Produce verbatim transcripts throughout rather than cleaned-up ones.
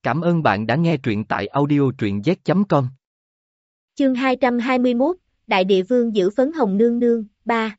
Cảm ơn bạn đã nghe truyện tại audio truyện z chấm com. Chương hai trăm hai mươi mốt, Đại Địa Vương giữ phấn hồng nương nương, ba.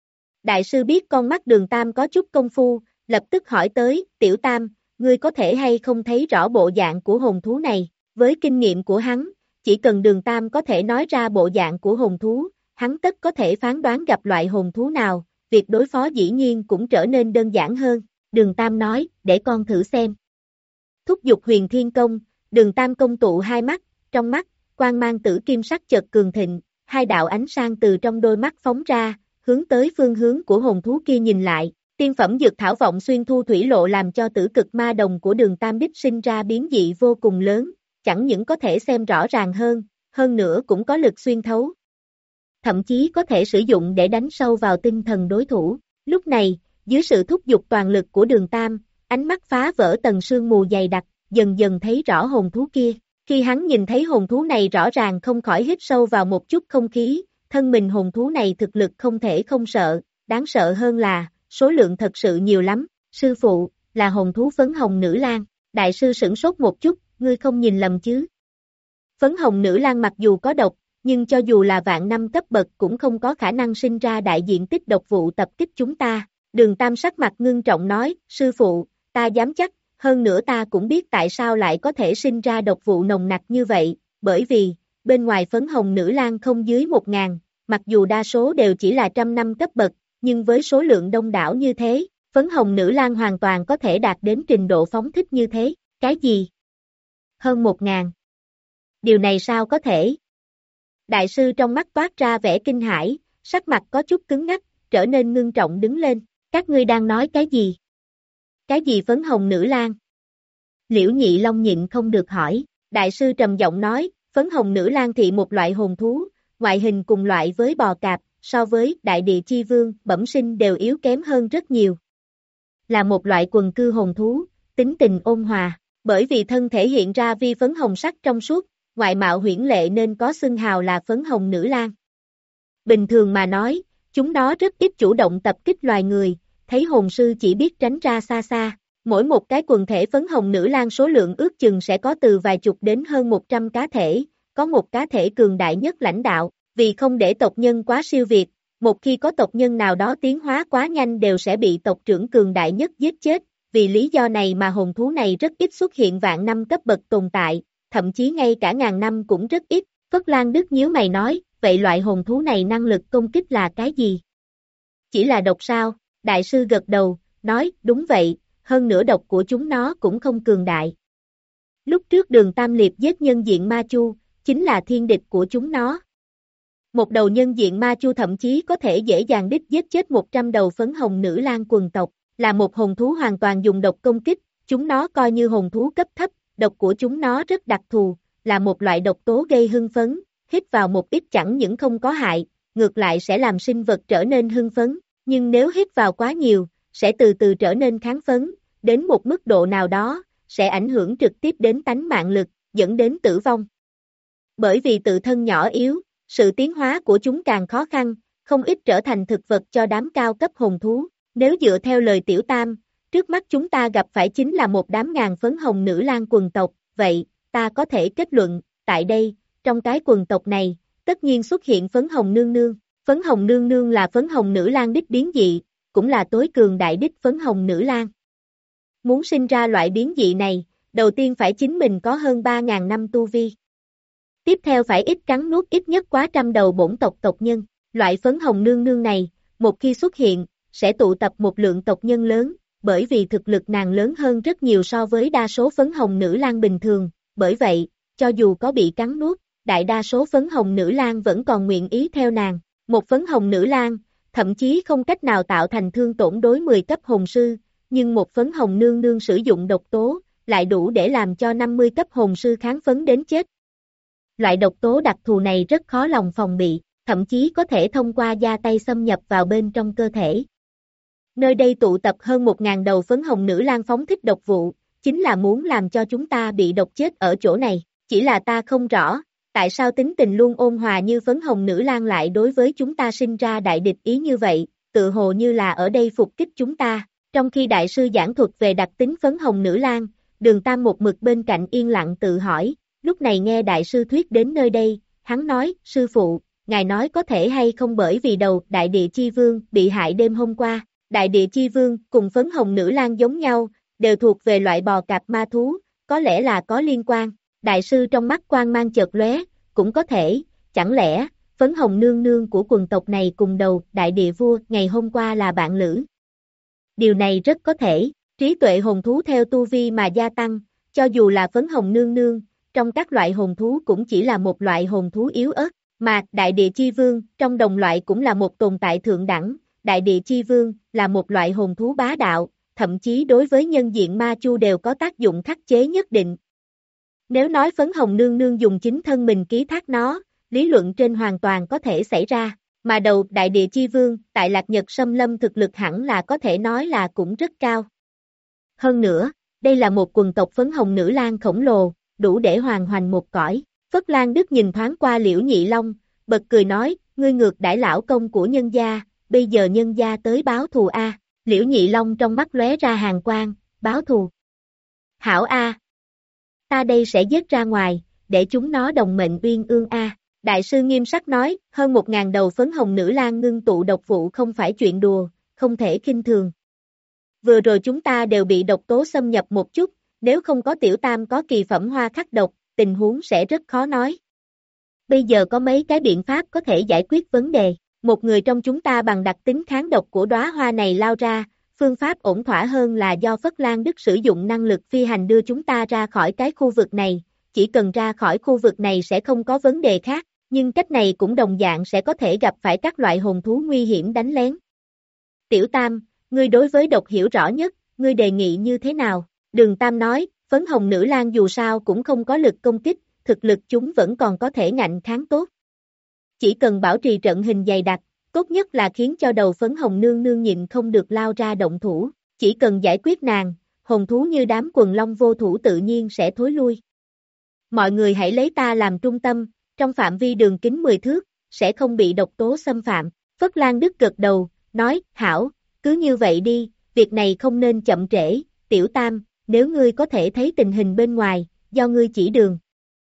Đại sư biết con mắt Đường Tam có chút công phu, lập tức hỏi tới, Tiểu Tam, ngươi có thể hay không thấy rõ bộ dạng của hồn thú này, với kinh nghiệm của hắn, chỉ cần Đường Tam có thể nói ra bộ dạng của hồn thú, hắn tất có thể phán đoán gặp loại hồn thú nào, việc đối phó dĩ nhiên cũng trở nên đơn giản hơn, Đường Tam nói, để con thử xem. Thúc giục Huyền Thiên Công, Đường Tam công tụ hai mắt, trong mắt, quang mang tử kim sắc chợt cường thịnh, hai đạo ánh sáng từ trong đôi mắt phóng ra, hướng tới phương hướng của hồn thú kia nhìn lại, tiên phẩm dược thảo vọng xuyên thu thủy lộ làm cho tử cực ma đồng của Đường Tam đích sinh ra biến dị vô cùng lớn, chẳng những có thể xem rõ ràng hơn, hơn nữa cũng có lực xuyên thấu. Thậm chí có thể sử dụng để đánh sâu vào tinh thần đối thủ. Lúc này, dưới sự thúc giục toàn lực của Đường Tam, ánh mắt phá vỡ tầng sương mù dày đặc, dần dần thấy rõ hồn thú kia. Khi hắn nhìn thấy hồn thú này rõ ràng không khỏi hít sâu vào một chút không khí, thân mình hồn thú này thực lực không thể không sợ, đáng sợ hơn là, số lượng thật sự nhiều lắm. Sư phụ, là hồn thú phấn hồng nữ lang. Đại sư sửng sốt một chút, ngươi không nhìn lầm chứ. Phấn hồng nữ lang mặc dù có độc, nhưng cho dù là vạn năm cấp bậc cũng không có khả năng sinh ra đại diện tích độc vụ tập kích chúng ta. Đường Tam sắc mặt ngưng trọng nói, sư phụ, ta dám chắc, hơn nữa ta cũng biết tại sao lại có thể sinh ra độc vụ nồng nặc như vậy, bởi vì, bên ngoài phấn hồng nữ lang không dưới một ngàn, mặc dù đa số đều chỉ là trăm năm cấp bậc, nhưng với số lượng đông đảo như thế, phấn hồng nữ lang hoàn toàn có thể đạt đến trình độ phóng thích như thế, cái gì? Hơn một ngàn. Điều này sao có thể? Đại sư trong mắt toát ra vẻ kinh hãi, sắc mặt có chút cứng ngắc, trở nên ngưng trọng đứng lên, các ngươi đang nói cái gì? Cái gì phấn hồng nữ lang? Liễu Nhị Long nhịn không được hỏi, đại sư trầm giọng nói, phấn hồng nữ lang thị một loại hồn thú, ngoại hình cùng loại với bò cạp, so với đại địa chi vương, bẩm sinh đều yếu kém hơn rất nhiều. Là một loại quần cư hồn thú, tính tình ôn hòa, bởi vì thân thể hiện ra vi phấn hồng sắc trong suốt, ngoại mạo huyễn lệ nên có xưng hào là phấn hồng nữ lang. Bình thường mà nói, chúng nó rất ít chủ động tập kích loài người, thấy hồn sư chỉ biết tránh ra xa xa. Mỗi một cái quần thể phấn hồng nữ lang số lượng ước chừng sẽ có từ vài chục đến hơn một trăm cá thể, có một cá thể cường đại nhất lãnh đạo, vì không để tộc nhân quá siêu việt, một khi có tộc nhân nào đó tiến hóa quá nhanh đều sẽ bị tộc trưởng cường đại nhất giết chết, vì lý do này mà hồn thú này rất ít xuất hiện vạn năm cấp bậc tồn tại, thậm chí ngay cả ngàn năm cũng rất ít. Phất Lan Đức nhíu mày nói, vậy loại hồn thú này năng lực công kích là cái gì? Chỉ là độc sao? Đại sư gật đầu, nói, đúng vậy, hơn nữa độc của chúng nó cũng không cường đại. Lúc trước Đường Tam liệt giết nhân diện ma chu, chính là thiên địch của chúng nó. Một đầu nhân diện ma chu thậm chí có thể dễ dàng đích giết chết một trăm đầu phấn hồng nữ lang quần tộc, là một hồn thú hoàn toàn dùng độc công kích, chúng nó coi như hồn thú cấp thấp, độc của chúng nó rất đặc thù, là một loại độc tố gây hưng phấn, hít vào một ít chẳng những không có hại, ngược lại sẽ làm sinh vật trở nên hưng phấn, nhưng nếu hít vào quá nhiều, sẽ từ từ trở nên kháng phấn, đến một mức độ nào đó, sẽ ảnh hưởng trực tiếp đến tánh mạng lực, dẫn đến tử vong. Bởi vì tự thân nhỏ yếu, sự tiến hóa của chúng càng khó khăn, không ít trở thành thực vật cho đám cao cấp hồn thú. Nếu dựa theo lời Tiểu Tam, trước mắt chúng ta gặp phải chính là một đám ngàn phấn hồng nữ lang quần tộc, vậy, ta có thể kết luận, tại đây, trong cái quần tộc này, tất nhiên xuất hiện phấn hồng nương nương. Phấn hồng nương nương là phấn hồng nữ lang đích biến dị, cũng là tối cường đại đích phấn hồng nữ lang. Muốn sinh ra loại biến dị này, đầu tiên phải chính mình có hơn ba ngàn năm tu vi. Tiếp theo phải ít cắn nuốt ít nhất quá trăm đầu bổn tộc tộc nhân. Loại phấn hồng nương nương này, một khi xuất hiện, sẽ tụ tập một lượng tộc nhân lớn, bởi vì thực lực nàng lớn hơn rất nhiều so với đa số phấn hồng nữ lang bình thường. Bởi vậy, cho dù có bị cắn nuốt, đại đa số phấn hồng nữ lang vẫn còn nguyện ý theo nàng. Một phấn hồng nữ lang, thậm chí không cách nào tạo thành thương tổn đối mười cấp hồn sư, nhưng một phấn hồng nương nương sử dụng độc tố, lại đủ để làm cho năm mươi cấp hồn sư kháng phấn đến chết. Loại độc tố đặc thù này rất khó lòng phòng bị, thậm chí có thể thông qua da tay xâm nhập vào bên trong cơ thể. Nơi đây tụ tập hơn một ngàn đầu phấn hồng nữ lang phóng thích độc vụ, chính là muốn làm cho chúng ta bị độc chết ở chỗ này, chỉ là ta không rõ, tại sao tính tình luôn ôn hòa như phấn hồng nữ lang lại đối với chúng ta sinh ra đại địch ý như vậy, tự hồ như là ở đây phục kích chúng ta. Trong khi đại sư giảng thuật về đặc tính phấn hồng nữ lang, Đường Tam một mực bên cạnh yên lặng tự hỏi, lúc này nghe đại sư thuyết đến nơi đây, hắn nói, sư phụ, ngài nói có thể hay không bởi vì đầu đại địa chi vương bị hại đêm hôm qua, đại địa chi vương cùng phấn hồng nữ lang giống nhau, đều thuộc về loại bò cạp ma thú, có lẽ là có liên quan, đại sư trong mắt quang mang chợt lóe, cũng có thể, chẳng lẽ, phấn hồng nương nương của quần tộc này cùng đầu đại địa vua ngày hôm qua là bạn lữ. Điều này rất có thể, trí tuệ hồn thú theo tu vi mà gia tăng, cho dù là phấn hồng nương nương, trong các loại hồn thú cũng chỉ là một loại hồn thú yếu ớt, mà đại địa chi vương trong đồng loại cũng là một tồn tại thượng đẳng, đại địa chi vương là một loại hồn thú bá đạo, thậm chí đối với nhân diện ma chu đều có tác dụng khắc chế nhất định. Nếu nói phấn hồng nương nương dùng chính thân mình ký thác nó, lý luận trên hoàn toàn có thể xảy ra, mà đầu đại địa chi vương tại Lạc Nhật Xâm Lâm thực lực hẳn là có thể nói là cũng rất cao. Hơn nữa, đây là một quần tộc phấn hồng nữ lang khổng lồ, đủ để hoàn hoành một cõi. Phất Lan Đức nhìn thoáng qua Liễu Nhị Long, bật cười nói, ngươi ngược đãi lão công của nhân gia, bây giờ nhân gia tới báo thù a. Liễu Nhị Long trong mắt lóe ra hàn quang, báo thù. Hảo a. Ta đây sẽ giết ra ngoài, để chúng nó đồng mệnh uyên ương a. Đại sư nghiêm sắc nói, hơn một ngàn đầu phấn hồng nữ lang ngưng tụ độc vụ không phải chuyện đùa, không thể khinh thường. Vừa rồi chúng ta đều bị độc tố xâm nhập một chút, nếu không có tiểu tam có kỳ phẩm hoa khắc độc, tình huống sẽ rất khó nói. Bây giờ có mấy cái biện pháp có thể giải quyết vấn đề, một người trong chúng ta bằng đặc tính kháng độc của đóa hoa này lao ra, phương pháp ổn thỏa hơn là do Phất Lan Đức sử dụng năng lực phi hành đưa chúng ta ra khỏi cái khu vực này, chỉ cần ra khỏi khu vực này sẽ không có vấn đề khác, nhưng cách này cũng đồng dạng sẽ có thể gặp phải các loại hồn thú nguy hiểm đánh lén. Tiểu Tam, ngươi đối với độc hiểu rõ nhất, ngươi đề nghị như thế nào? Đường Tam nói, phấn hồng nữ lang dù sao cũng không có lực công kích, thực lực chúng vẫn còn có thể ngạnh kháng tốt. Chỉ cần bảo trì trận hình dày đặc, tốt nhất là khiến cho đầu phấn hồng nương nương nhịn không được lao ra động thủ, chỉ cần giải quyết nàng, hồn thú như đám quần long vô thủ tự nhiên sẽ thối lui. Mọi người hãy lấy ta làm trung tâm, trong phạm vi đường kính mười thước, sẽ không bị độc tố xâm phạm. Phất Lan Đức gật đầu, nói, hảo, cứ như vậy đi, việc này không nên chậm trễ, Tiểu Tam, nếu ngươi có thể thấy tình hình bên ngoài, do ngươi chỉ đường.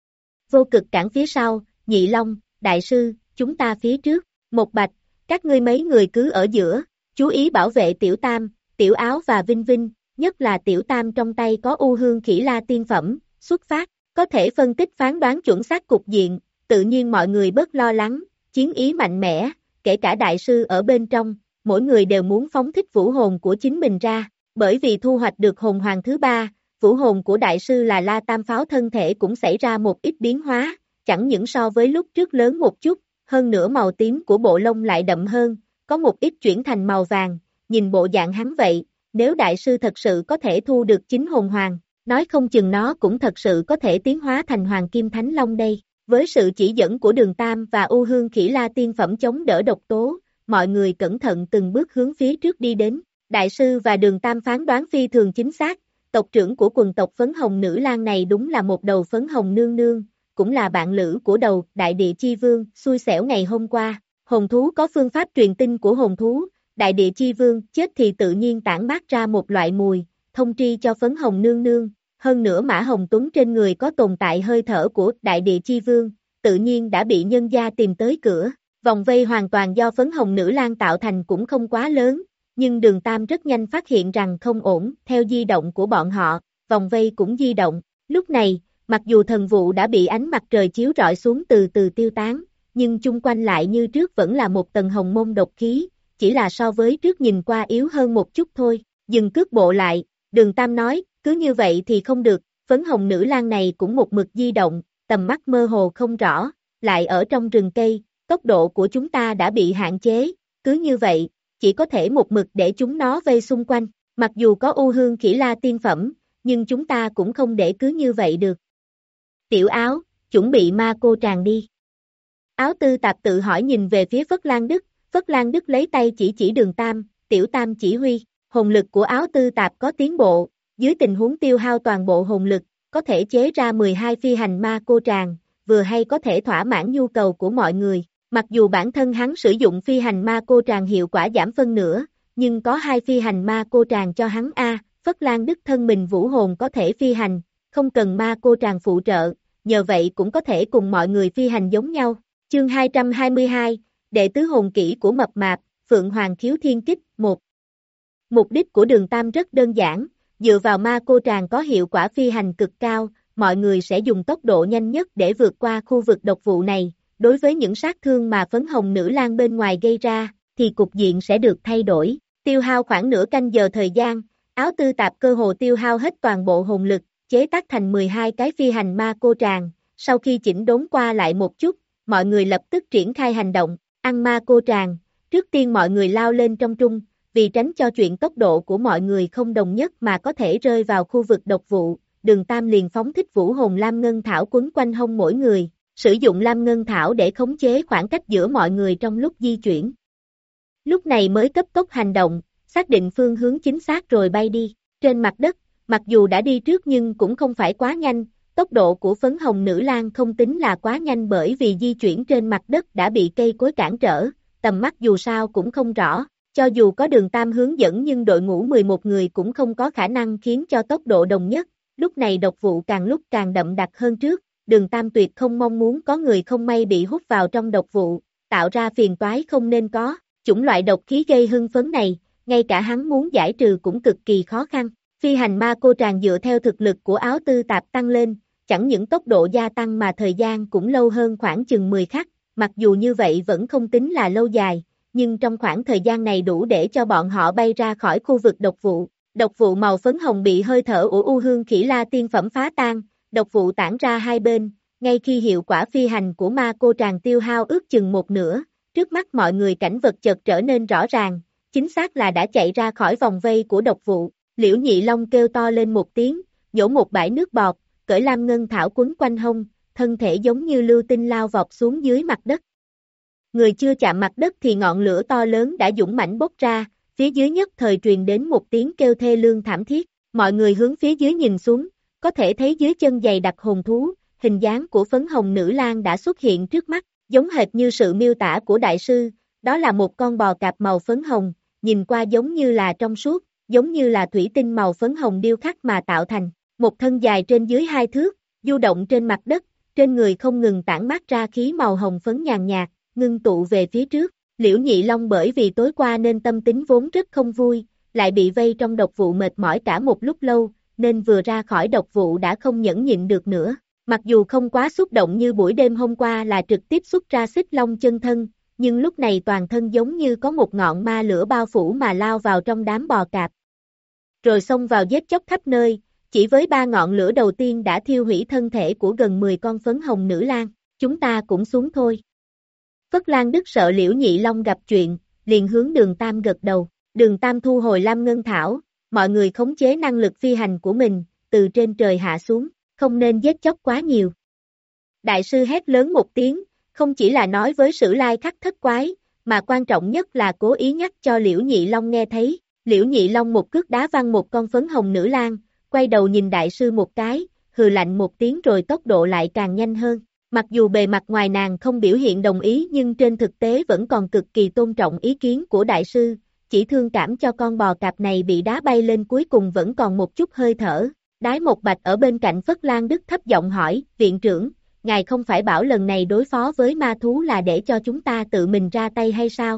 Vô Cực cản phía sau, Nhị Long, Đại sư, chúng ta phía trước, Một Bạch, các ngươi mấy người cứ ở giữa, chú ý bảo vệ Tiểu Tam, Tiểu Áo và Vinh Vinh, nhất là Tiểu Tam trong tay có U Hương Khỉ La tiên phẩm, xuất phát, có thể phân tích phán đoán chuẩn xác cục diện, tự nhiên mọi người bớt lo lắng, chiến ý mạnh mẽ, kể cả đại sư ở bên trong, mỗi người đều muốn phóng thích vũ hồn của chính mình ra, bởi vì thu hoạch được hồn hoàng thứ ba, vũ hồn của đại sư là La Tam Pháo thân thể cũng xảy ra một ít biến hóa, chẳng những so với lúc trước lớn một chút, hơn nữa màu tím của bộ lông lại đậm hơn, có một ít chuyển thành màu vàng, nhìn bộ dạng hắn vậy, nếu đại sư thật sự có thể thu được chính hồn hoàng, nói không chừng nó cũng thật sự có thể tiến hóa thành Hoàng Kim Thánh Long đây. Với sự chỉ dẫn của Đường Tam và U Hương Khỉ La tiên phẩm chống đỡ độc tố, mọi người cẩn thận từng bước hướng phía trước đi đến. Đại sư và Đường Tam phán đoán phi thường chính xác, tộc trưởng của quần tộc phấn hồng nữ lang này đúng là một đầu phấn hồng nương nương, cũng là bạn lữ của đầu đại địa chi vương, xui xẻo ngày hôm qua. Hồn thú có phương pháp truyền tin của hồn thú, đại địa chi vương chết thì tự nhiên tản mát ra một loại mùi, thông tri cho phấn hồng nương nương. Hơn nữa Mã Hồng Tuấn trên người có tồn tại hơi thở của đại địa chi vương, tự nhiên đã bị nhân gia tìm tới cửa. Vòng vây hoàn toàn do phấn hồng nữ lang tạo thành cũng không quá lớn, nhưng Đường Tam rất nhanh phát hiện rằng không ổn, theo di động của bọn họ, vòng vây cũng di động. Lúc này, mặc dù thần vụ đã bị ánh mặt trời chiếu rọi xuống từ từ tiêu tán, nhưng chung quanh lại như trước vẫn là một tầng hồng môn độc khí, chỉ là so với trước nhìn qua yếu hơn một chút thôi. Dừng cước bộ lại, Đường Tam nói, cứ như vậy thì không được, phấn hồng nữ lang này cũng một mực di động, tầm mắt mơ hồ không rõ, lại ở trong rừng cây, tốc độ của chúng ta đã bị hạn chế, cứ như vậy, chỉ có thể một mực để chúng nó vây xung quanh, mặc dù có U Hương Khỉ La tiên phẩm, nhưng chúng ta cũng không để cứ như vậy được. Tiểu Áo, chuẩn bị ma cô tràng đi. Áo Tư Tạp tự hỏi nhìn về phía Phất Lan Đức, Phất Lan Đức lấy tay chỉ chỉ Đường Tam, Tiểu Tam chỉ huy, hồn lực của Áo Tư Tạp có tiến bộ, dưới tình huống tiêu hao toàn bộ hồn lực, có thể chế ra mười hai phi hành ma cô tràng, vừa hay có thể thỏa mãn nhu cầu của mọi người. Mặc dù bản thân hắn sử dụng phi hành ma cô tràng hiệu quả giảm phân nửa, nhưng có hai phi hành ma cô tràng cho hắn a, Phất Lan Đức thân mình vũ hồn có thể phi hành, không cần ma cô tràng phụ trợ, nhờ vậy cũng có thể cùng mọi người phi hành giống nhau. Chương hai trăm hai mươi hai, Đệ tứ hồn kỹ của mập mạp, Phượng Hoàng Khiếu Thiên Kích, một. Mục đích của Đường Tam rất đơn giản, dựa vào ma cô tràng có hiệu quả phi hành cực cao, mọi người sẽ dùng tốc độ nhanh nhất để vượt qua khu vực độc vụ này. Đối với những sát thương mà phấn hồng nữ lang bên ngoài gây ra, thì cục diện sẽ được thay đổi. Tiêu hao khoảng nửa canh giờ thời gian, áo tư tạp cơ hồ tiêu hao hết toàn bộ hồn lực, chế tác thành mười hai cái phi hành ma cô tràng. Sau khi chỉnh đốn qua lại một chút, mọi người lập tức triển khai hành động, ăn ma cô tràng. Trước tiên mọi người lao lên trong trung, vì tránh cho chuyện tốc độ của mọi người không đồng nhất mà có thể rơi vào khu vực độc vụ. Đường Tam liền phóng thích vũ hồn lam ngân thảo quấn quanh hông mỗi người, sử dụng lam ngân thảo để khống chế khoảng cách giữa mọi người trong lúc di chuyển. Lúc này mới cấp tốc hành động, xác định phương hướng chính xác rồi bay đi. Trên mặt đất, mặc dù đã đi trước nhưng cũng không phải quá nhanh, tốc độ của phấn hồng nữ lang không tính là quá nhanh bởi vì di chuyển trên mặt đất đã bị cây cối cản trở, tầm mắt dù sao cũng không rõ. Cho dù có Đường Tam hướng dẫn nhưng đội ngũ mười một người cũng không có khả năng khiến cho tốc độ đồng nhất. Lúc này độc vụ càng lúc càng đậm đặc hơn trước, Đường Tam tuyệt không mong muốn có người không may bị hút vào trong độc vụ, tạo ra phiền toái không nên có. Chủng loại độc khí gây hưng phấn này, ngay cả hắn muốn giải trừ cũng cực kỳ khó khăn. Phi hành ma cô tràng dựa theo thực lực của áo tư tạp tăng lên, chẳng những tốc độ gia tăng mà thời gian cũng lâu hơn khoảng chừng mười khắc, mặc dù như vậy vẫn không tính là lâu dài, nhưng trong khoảng thời gian này đủ để cho bọn họ bay ra khỏi khu vực độc vụ. Độc vụ màu phấn hồng bị hơi thở của U Hương Khỉ La tiên phẩm phá tan, độc vụ tản ra hai bên, ngay khi hiệu quả phi hành của ma cô tràng tiêu hao ước chừng một nửa, trước mắt mọi người cảnh vật chợt trở nên rõ ràng, chính xác là đã chạy ra khỏi vòng vây của độc vụ. Liễu Nhị Long kêu to lên một tiếng, nhổ một bãi nước bọt, cởi lam ngân thảo quấn quanh hông, thân thể giống như lưu tinh lao vọt xuống dưới mặt đất. Người chưa chạm mặt đất thì ngọn lửa to lớn đã dũng mãnh bốc ra, phía dưới nhất thời truyền đến một tiếng kêu thê lương thảm thiết, mọi người hướng phía dưới nhìn xuống, có thể thấy dưới chân dày đặc hồn thú, hình dáng của phấn hồng nữ lang đã xuất hiện trước mắt, giống hệt như sự miêu tả của đại sư, đó là một con bò cạp màu phấn hồng, nhìn qua giống như là trong suốt, giống như là thủy tinh màu phấn hồng điêu khắc mà tạo thành, một thân dài trên dưới hai thước, du động trên mặt đất, trên người không ngừng tản mát ra khí màu hồng phấn nhàn nhạt, ngưng tụ về phía trước. Liễu Nhị Long bởi vì tối qua nên tâm tính vốn rất không vui, lại bị vây trong độc vụ mệt mỏi cả một lúc lâu, nên vừa ra khỏi độc vụ đã không nhẫn nhịn được nữa. Mặc dù không quá xúc động như buổi đêm hôm qua là trực tiếp xuất ra xích long chân thân, nhưng lúc này toàn thân giống như có một ngọn ma lửa bao phủ mà lao vào trong đám bò cạp. Rồi xông vào giết chóc khắp nơi, chỉ với ba ngọn lửa đầu tiên đã thiêu hủy thân thể của gần mười con phấn hồng nữ lang, chúng ta cũng xuống thôi. Phất Lan Đức sợ Liễu Nhị Long gặp chuyện, liền hướng Đường Tam gật đầu. Đường Tam thu hồi lam ngân thảo, mọi người khống chế năng lực phi hành của mình, từ trên trời hạ xuống, không nên giết chóc quá nhiều. Đại sư hét lớn một tiếng, không chỉ là nói với Sử Lai Khắc thất quái, mà quan trọng nhất là cố ý nhắc cho Liễu Nhị Long nghe thấy. Liễu Nhị Long một cước đá văng một con phấn hồng nữ lang, quay đầu nhìn đại sư một cái, hừ lạnh một tiếng rồi tốc độ lại càng nhanh hơn. Mặc dù bề mặt ngoài nàng không biểu hiện đồng ý nhưng trên thực tế vẫn còn cực kỳ tôn trọng ý kiến của đại sư, chỉ thương cảm cho con bò cạp này bị đá bay lên cuối cùng vẫn còn một chút hơi thở. Đái Một Bạch ở bên cạnh Phất Lan Đức thấp giọng hỏi, viện trưởng, ngài không phải bảo lần này đối phó với ma thú là để cho chúng ta tự mình ra tay hay sao?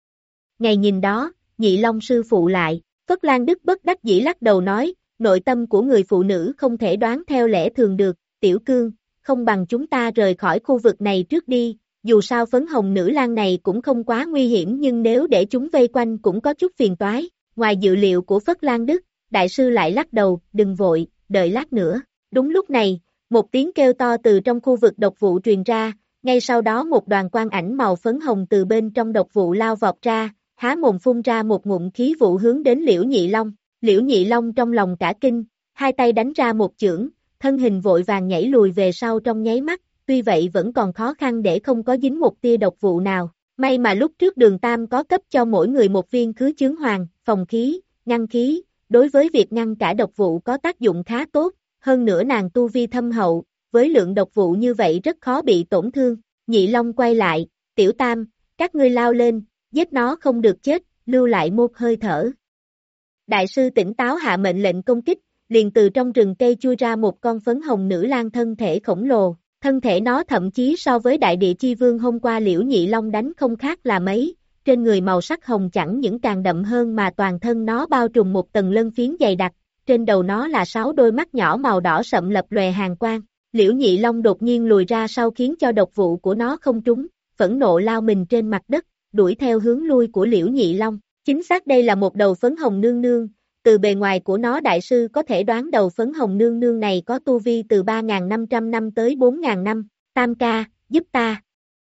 Ngày nhìn đó, Nhị Long sư phụ lại, Phất Lan Đức bất đắc dĩ lắc đầu nói, nội tâm của người phụ nữ không thể đoán theo lẽ thường được, Tiểu Cương, không bằng chúng ta rời khỏi khu vực này trước đi, dù sao phấn hồng nữ lang này cũng không quá nguy hiểm nhưng nếu để chúng vây quanh cũng có chút phiền toái. Ngoài dự liệu của Phất Lan Đức, đại sư lại lắc đầu, đừng vội, đợi lát nữa. Đúng lúc này, một tiếng kêu to từ trong khu vực độc vụ truyền ra, ngay sau đó một đoàn quang ảnh màu phấn hồng từ bên trong độc vụ lao vọt ra, há mồm phun ra một ngụm khí vụ hướng đến Liễu Nhị Long. Liễu Nhị Long trong lòng cả kinh, hai tay đánh ra một chưởng, thân hình vội vàng nhảy lùi về sau trong nháy mắt, tuy vậy vẫn còn khó khăn để không có dính một tia độc vụ nào. May mà lúc trước Đường Tam có cấp cho mỗi người một viên khứ chướng hoàng, phòng khí, ngăn khí, đối với việc ngăn cả độc vụ có tác dụng khá tốt, hơn nữa nàng tu vi thâm hậu, với lượng độc vụ như vậy rất khó bị tổn thương. Nhị Long quay lại, Tiểu Tam, các ngươi lao lên, giết nó không được chết, lưu lại một hơi thở. Đại sư tỉnh táo hạ mệnh lệnh công kích, liền từ trong rừng cây chui ra một con phấn hồng nữ lang thân thể khổng lồ, thân thể nó thậm chí so với đại địa chi vương hôm qua Liễu Nhị Long đánh không khác là mấy, trên người màu sắc hồng chẳng những càng đậm hơn mà toàn thân nó bao trùm một tầng lân phiến dày đặc, trên đầu nó là sáu đôi mắt nhỏ màu đỏ sậm lập lòe hàn quang. Liễu Nhị Long đột nhiên lùi ra sau khiến cho độc vụ của nó không trúng, phẫn nộ lao mình trên mặt đất, đuổi theo hướng lui của Liễu Nhị Long. Chính xác đây là một đầu phấn hồng nương nương, từ bề ngoài của nó đại sư có thể đoán đầu phấn hồng nương nương này có tu vi từ ba nghìn năm trăm năm tới bốn nghìn năm, Tam ca, giúp ta.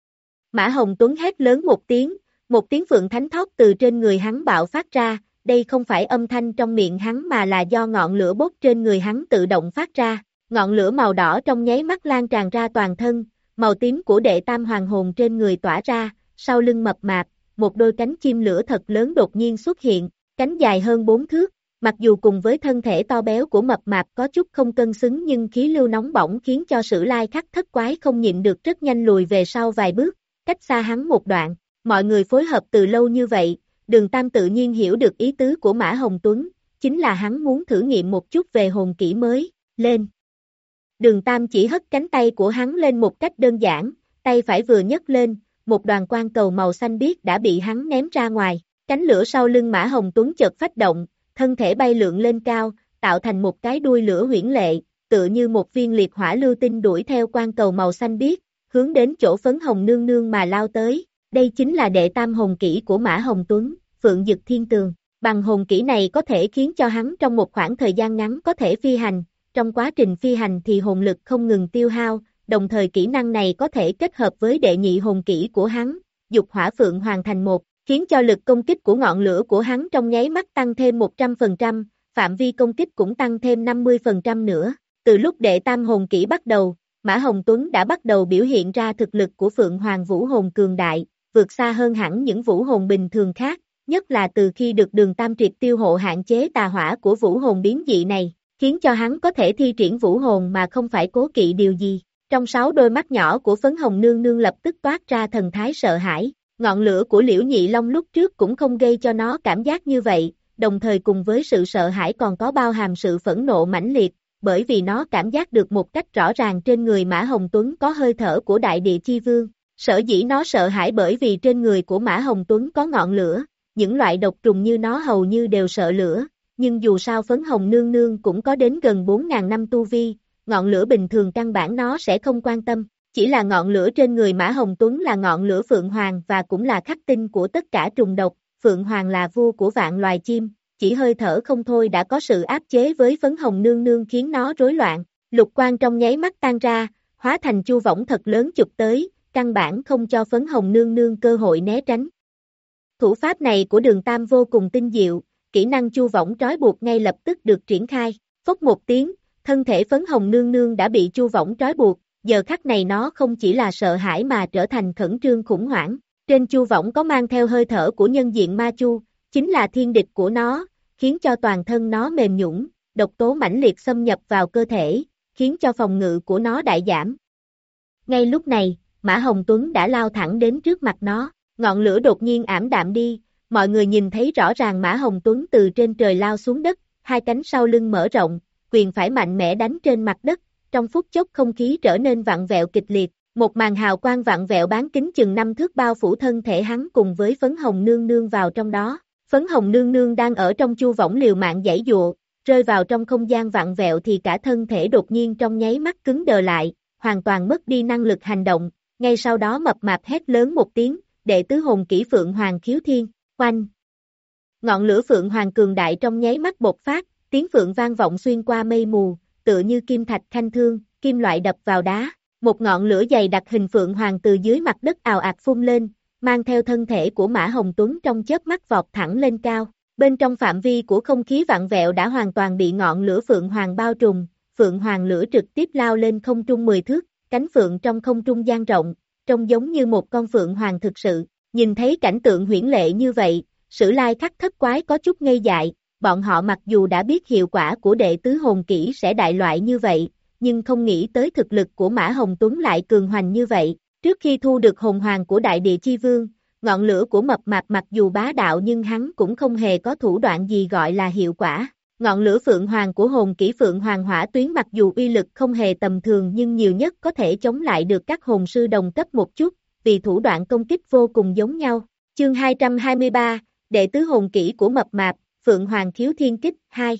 Mã Hồng Tuấn hét lớn một tiếng, một tiếng phượng thánh thót từ trên người hắn bạo phát ra, đây không phải âm thanh trong miệng hắn mà là do ngọn lửa bốc trên người hắn tự động phát ra, ngọn lửa màu đỏ trong nháy mắt lan tràn ra toàn thân, màu tím của đệ tam hoàng hồn trên người tỏa ra, sau lưng mập mạp, một đôi cánh chim lửa thật lớn đột nhiên xuất hiện, cánh dài hơn bốn thước, mặc dù cùng với thân thể to béo của mập mạp có chút không cân xứng nhưng khí lưu nóng bỏng khiến cho Sử Lai Khắc thất quái không nhịn được rất nhanh lùi về sau vài bước, cách xa hắn một đoạn, mọi người phối hợp từ lâu như vậy, Đường Tam tự nhiên hiểu được ý tứ của Mã Hồng Tuấn, chính là hắn muốn thử nghiệm một chút về hồn kỹ mới, lên. Đường Tam chỉ hất cánh tay của hắn lên một cách đơn giản, tay phải vừa nhấc lên, một đoàn quang cầu màu xanh biếc đã bị hắn ném ra ngoài, cánh lửa sau lưng Mã Hồng Tuấn chợt phách động, thân thể bay lượn lên cao, tạo thành một cái đuôi lửa huyễn lệ, tựa như một viên liệt hỏa lưu tinh đuổi theo quang cầu màu xanh biếc, hướng đến chỗ phấn hồng nương nương mà lao tới. Đây chính là đệ tam hồn kỹ của Mã Hồng Tuấn, Phượng Dực Thiên Tường. Bằng hồn kỹ này có thể khiến cho hắn trong một khoảng thời gian ngắn có thể phi hành, trong quá trình phi hành thì hồn lực không ngừng tiêu hao, đồng thời kỹ năng này có thể kết hợp với đệ nhị hồn kỹ của hắn, Dục Hỏa Phượng hoàn thành một, khiến cho lực công kích của ngọn lửa của hắn trong nháy mắt tăng thêm một trăm phần trăm, phạm vi công kích cũng tăng thêm năm mươi phần trăm nữa. Từ lúc đệ tam hồn kỹ bắt đầu, Mã Hồng Tuấn đã bắt đầu biểu hiện ra thực lực của Phượng Hoàng Vũ Hồn cường đại, vượt xa hơn hẳn những vũ hồn bình thường khác, nhất là từ khi được Đường Tam triệt tiêu hộ hạn chế tà hỏa của vũ hồn biến dị này, khiến cho hắn có thể thi triển vũ hồn mà không phải cố kỵ điều gì. Trong sáu đôi mắt nhỏ của phấn hồng nương nương lập tức toát ra thần thái sợ hãi, ngọn lửa của Liễu Nhị Long lúc trước cũng không gây cho nó cảm giác như vậy, đồng thời cùng với sự sợ hãi còn có bao hàm sự phẫn nộ mãnh liệt, bởi vì nó cảm giác được một cách rõ ràng trên người Mã Hồng Tuấn có hơi thở của Đại Địa Chi Vương. Sở dĩ nó sợ hãi bởi vì trên người của Mã Hồng Tuấn có ngọn lửa, những loại độc trùng như nó hầu như đều sợ lửa, nhưng dù sao phấn hồng nương nương cũng có đến gần bốn nghìn năm tu vi, ngọn lửa bình thường căn bản nó sẽ không quan tâm, chỉ là ngọn lửa trên người Mã Hồng Tuấn là ngọn lửa Phượng Hoàng và cũng là khắc tinh của tất cả trùng độc, Phượng Hoàng là vua của vạn loài chim, chỉ hơi thở không thôi đã có sự áp chế với phấn hồng nương nương khiến nó rối loạn, lục quang trong nháy mắt tan ra, hóa thành chu võng thật lớn chụp tới, căn bản không cho phấn hồng nương nương cơ hội né tránh. Thủ pháp này của Đường Tam vô cùng tinh diệu, kỹ năng chu võng trói buộc ngay lập tức được triển khai, phốc một tiếng, thân thể phấn hồng nương nương đã bị chu võng trói buộc, giờ khắc này nó không chỉ là sợ hãi mà trở thành khẩn trương khủng hoảng, trên chu võng có mang theo hơi thở của nhân diện ma chu, chính là thiên địch của nó, khiến cho toàn thân nó mềm nhũn, độc tố mãnh liệt xâm nhập vào cơ thể, khiến cho phòng ngự của nó đại giảm. Ngay lúc này, Mã Hồng Tuấn đã lao thẳng đến trước mặt nó, ngọn lửa đột nhiên ảm đạm đi, mọi người nhìn thấy rõ ràng Mã Hồng Tuấn từ trên trời lao xuống đất, hai cánh sau lưng mở rộng, quyền phải mạnh mẽ đánh trên mặt đất, trong phút chốc không khí trở nên vặn vẹo kịch liệt, một màn hào quang vặn vẹo bán kính chừng năm thước bao phủ thân thể hắn cùng với phấn hồng nương nương vào trong đó, phấn hồng nương nương đang ở trong chu võng liều mạng giãy giụa, rơi vào trong không gian vặn vẹo thì cả thân thể đột nhiên trong nháy mắt cứng đờ lại, hoàn toàn mất đi năng lực hành động, ngay sau đó mập mạp hét lớn một tiếng, đệ tứ hồn kỹ Phượng Hoàng Khiếu Thiên, oanh. Ngọn lửa Phượng Hoàng cường đại trong nháy mắt bộc phát, tiếng phượng vang vọng xuyên qua mây mù, tựa như kim thạch khanh thương, kim loại đập vào đá, một ngọn lửa dày đặc hình Phượng Hoàng từ dưới mặt đất ào ạt phun lên, mang theo thân thể của Mã Hồng Tuấn trong chớp mắt vọt thẳng lên cao, bên trong phạm vi của không khí vặn vẹo đã hoàn toàn bị ngọn lửa Phượng Hoàng bao trùm, Phượng Hoàng lửa trực tiếp lao lên không trung mười thước, cánh phượng trong không trung dang rộng, trông giống như một con Phượng Hoàng thực sự, nhìn thấy cảnh tượng huyễn lệ như vậy, Sử Lai Khắc thất quái có chút ngây dại, bọn họ mặc dù đã biết hiệu quả của đệ tứ hồn kỹ sẽ đại loại như vậy, nhưng không nghĩ tới thực lực của Mã Hồng Tuấn lại cường hoành như vậy, trước khi thu được hồn hoàng của Đại Địa Chi Vương, ngọn lửa của mập mạp mặc dù bá đạo nhưng hắn cũng không hề có thủ đoạn gì gọi là hiệu quả. Ngọn lửa Phượng Hoàng của hồn kỹ Phượng Hoàng hỏa tuyến mặc dù uy lực không hề tầm thường nhưng nhiều nhất có thể chống lại được các hồn sư đồng cấp một chút, vì thủ đoạn công kích vô cùng giống nhau. Chương hai trăm hai mươi ba, đệ tứ hồn kỹ của mập mạp, Phượng Hoàng khiếu thiên kích, hai.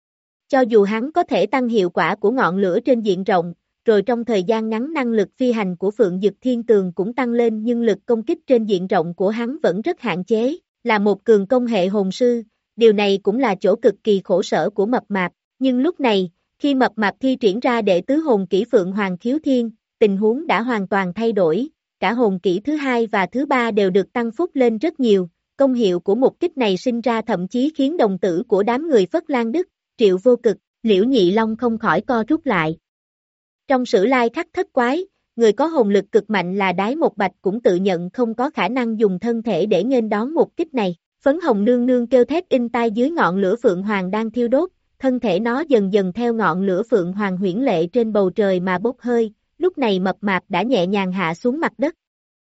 Cho dù hắn có thể tăng hiệu quả của ngọn lửa trên diện rộng, rồi trong thời gian ngắn năng lực phi hành của Phượng Dực Thiên Tường cũng tăng lên nhưng lực công kích trên diện rộng của hắn vẫn rất hạn chế, là một cường công hệ hồn sư, điều này cũng là chỗ cực kỳ khổ sở của mập mạp, nhưng lúc này, khi mập mạp thi triển ra đệ tứ hồn kỹ Phượng Hoàng khiếu thiên, tình huống đã hoàn toàn thay đổi, cả hồn kỹ thứ hai và thứ ba đều được tăng phúc lên rất nhiều, công hiệu của một kích này sinh ra thậm chí khiến đồng tử của đám người Phất Lan Đức, Triệu Vô Cực, Liễu Nhị Long không khỏi co rút lại. Trong sử lai khắc thất quái, người có hồn lực cực mạnh là Đái Một Bạch cũng tự nhận không có khả năng dùng thân thể để nghênh đón một kích này. Phấn Hồng Nương Nương kêu thét in tai dưới ngọn lửa Phượng Hoàng đang thiêu đốt, thân thể nó dần dần theo ngọn lửa Phượng Hoàng huyễn lệ trên bầu trời mà bốc hơi, lúc này mập mạp đã nhẹ nhàng hạ xuống mặt đất.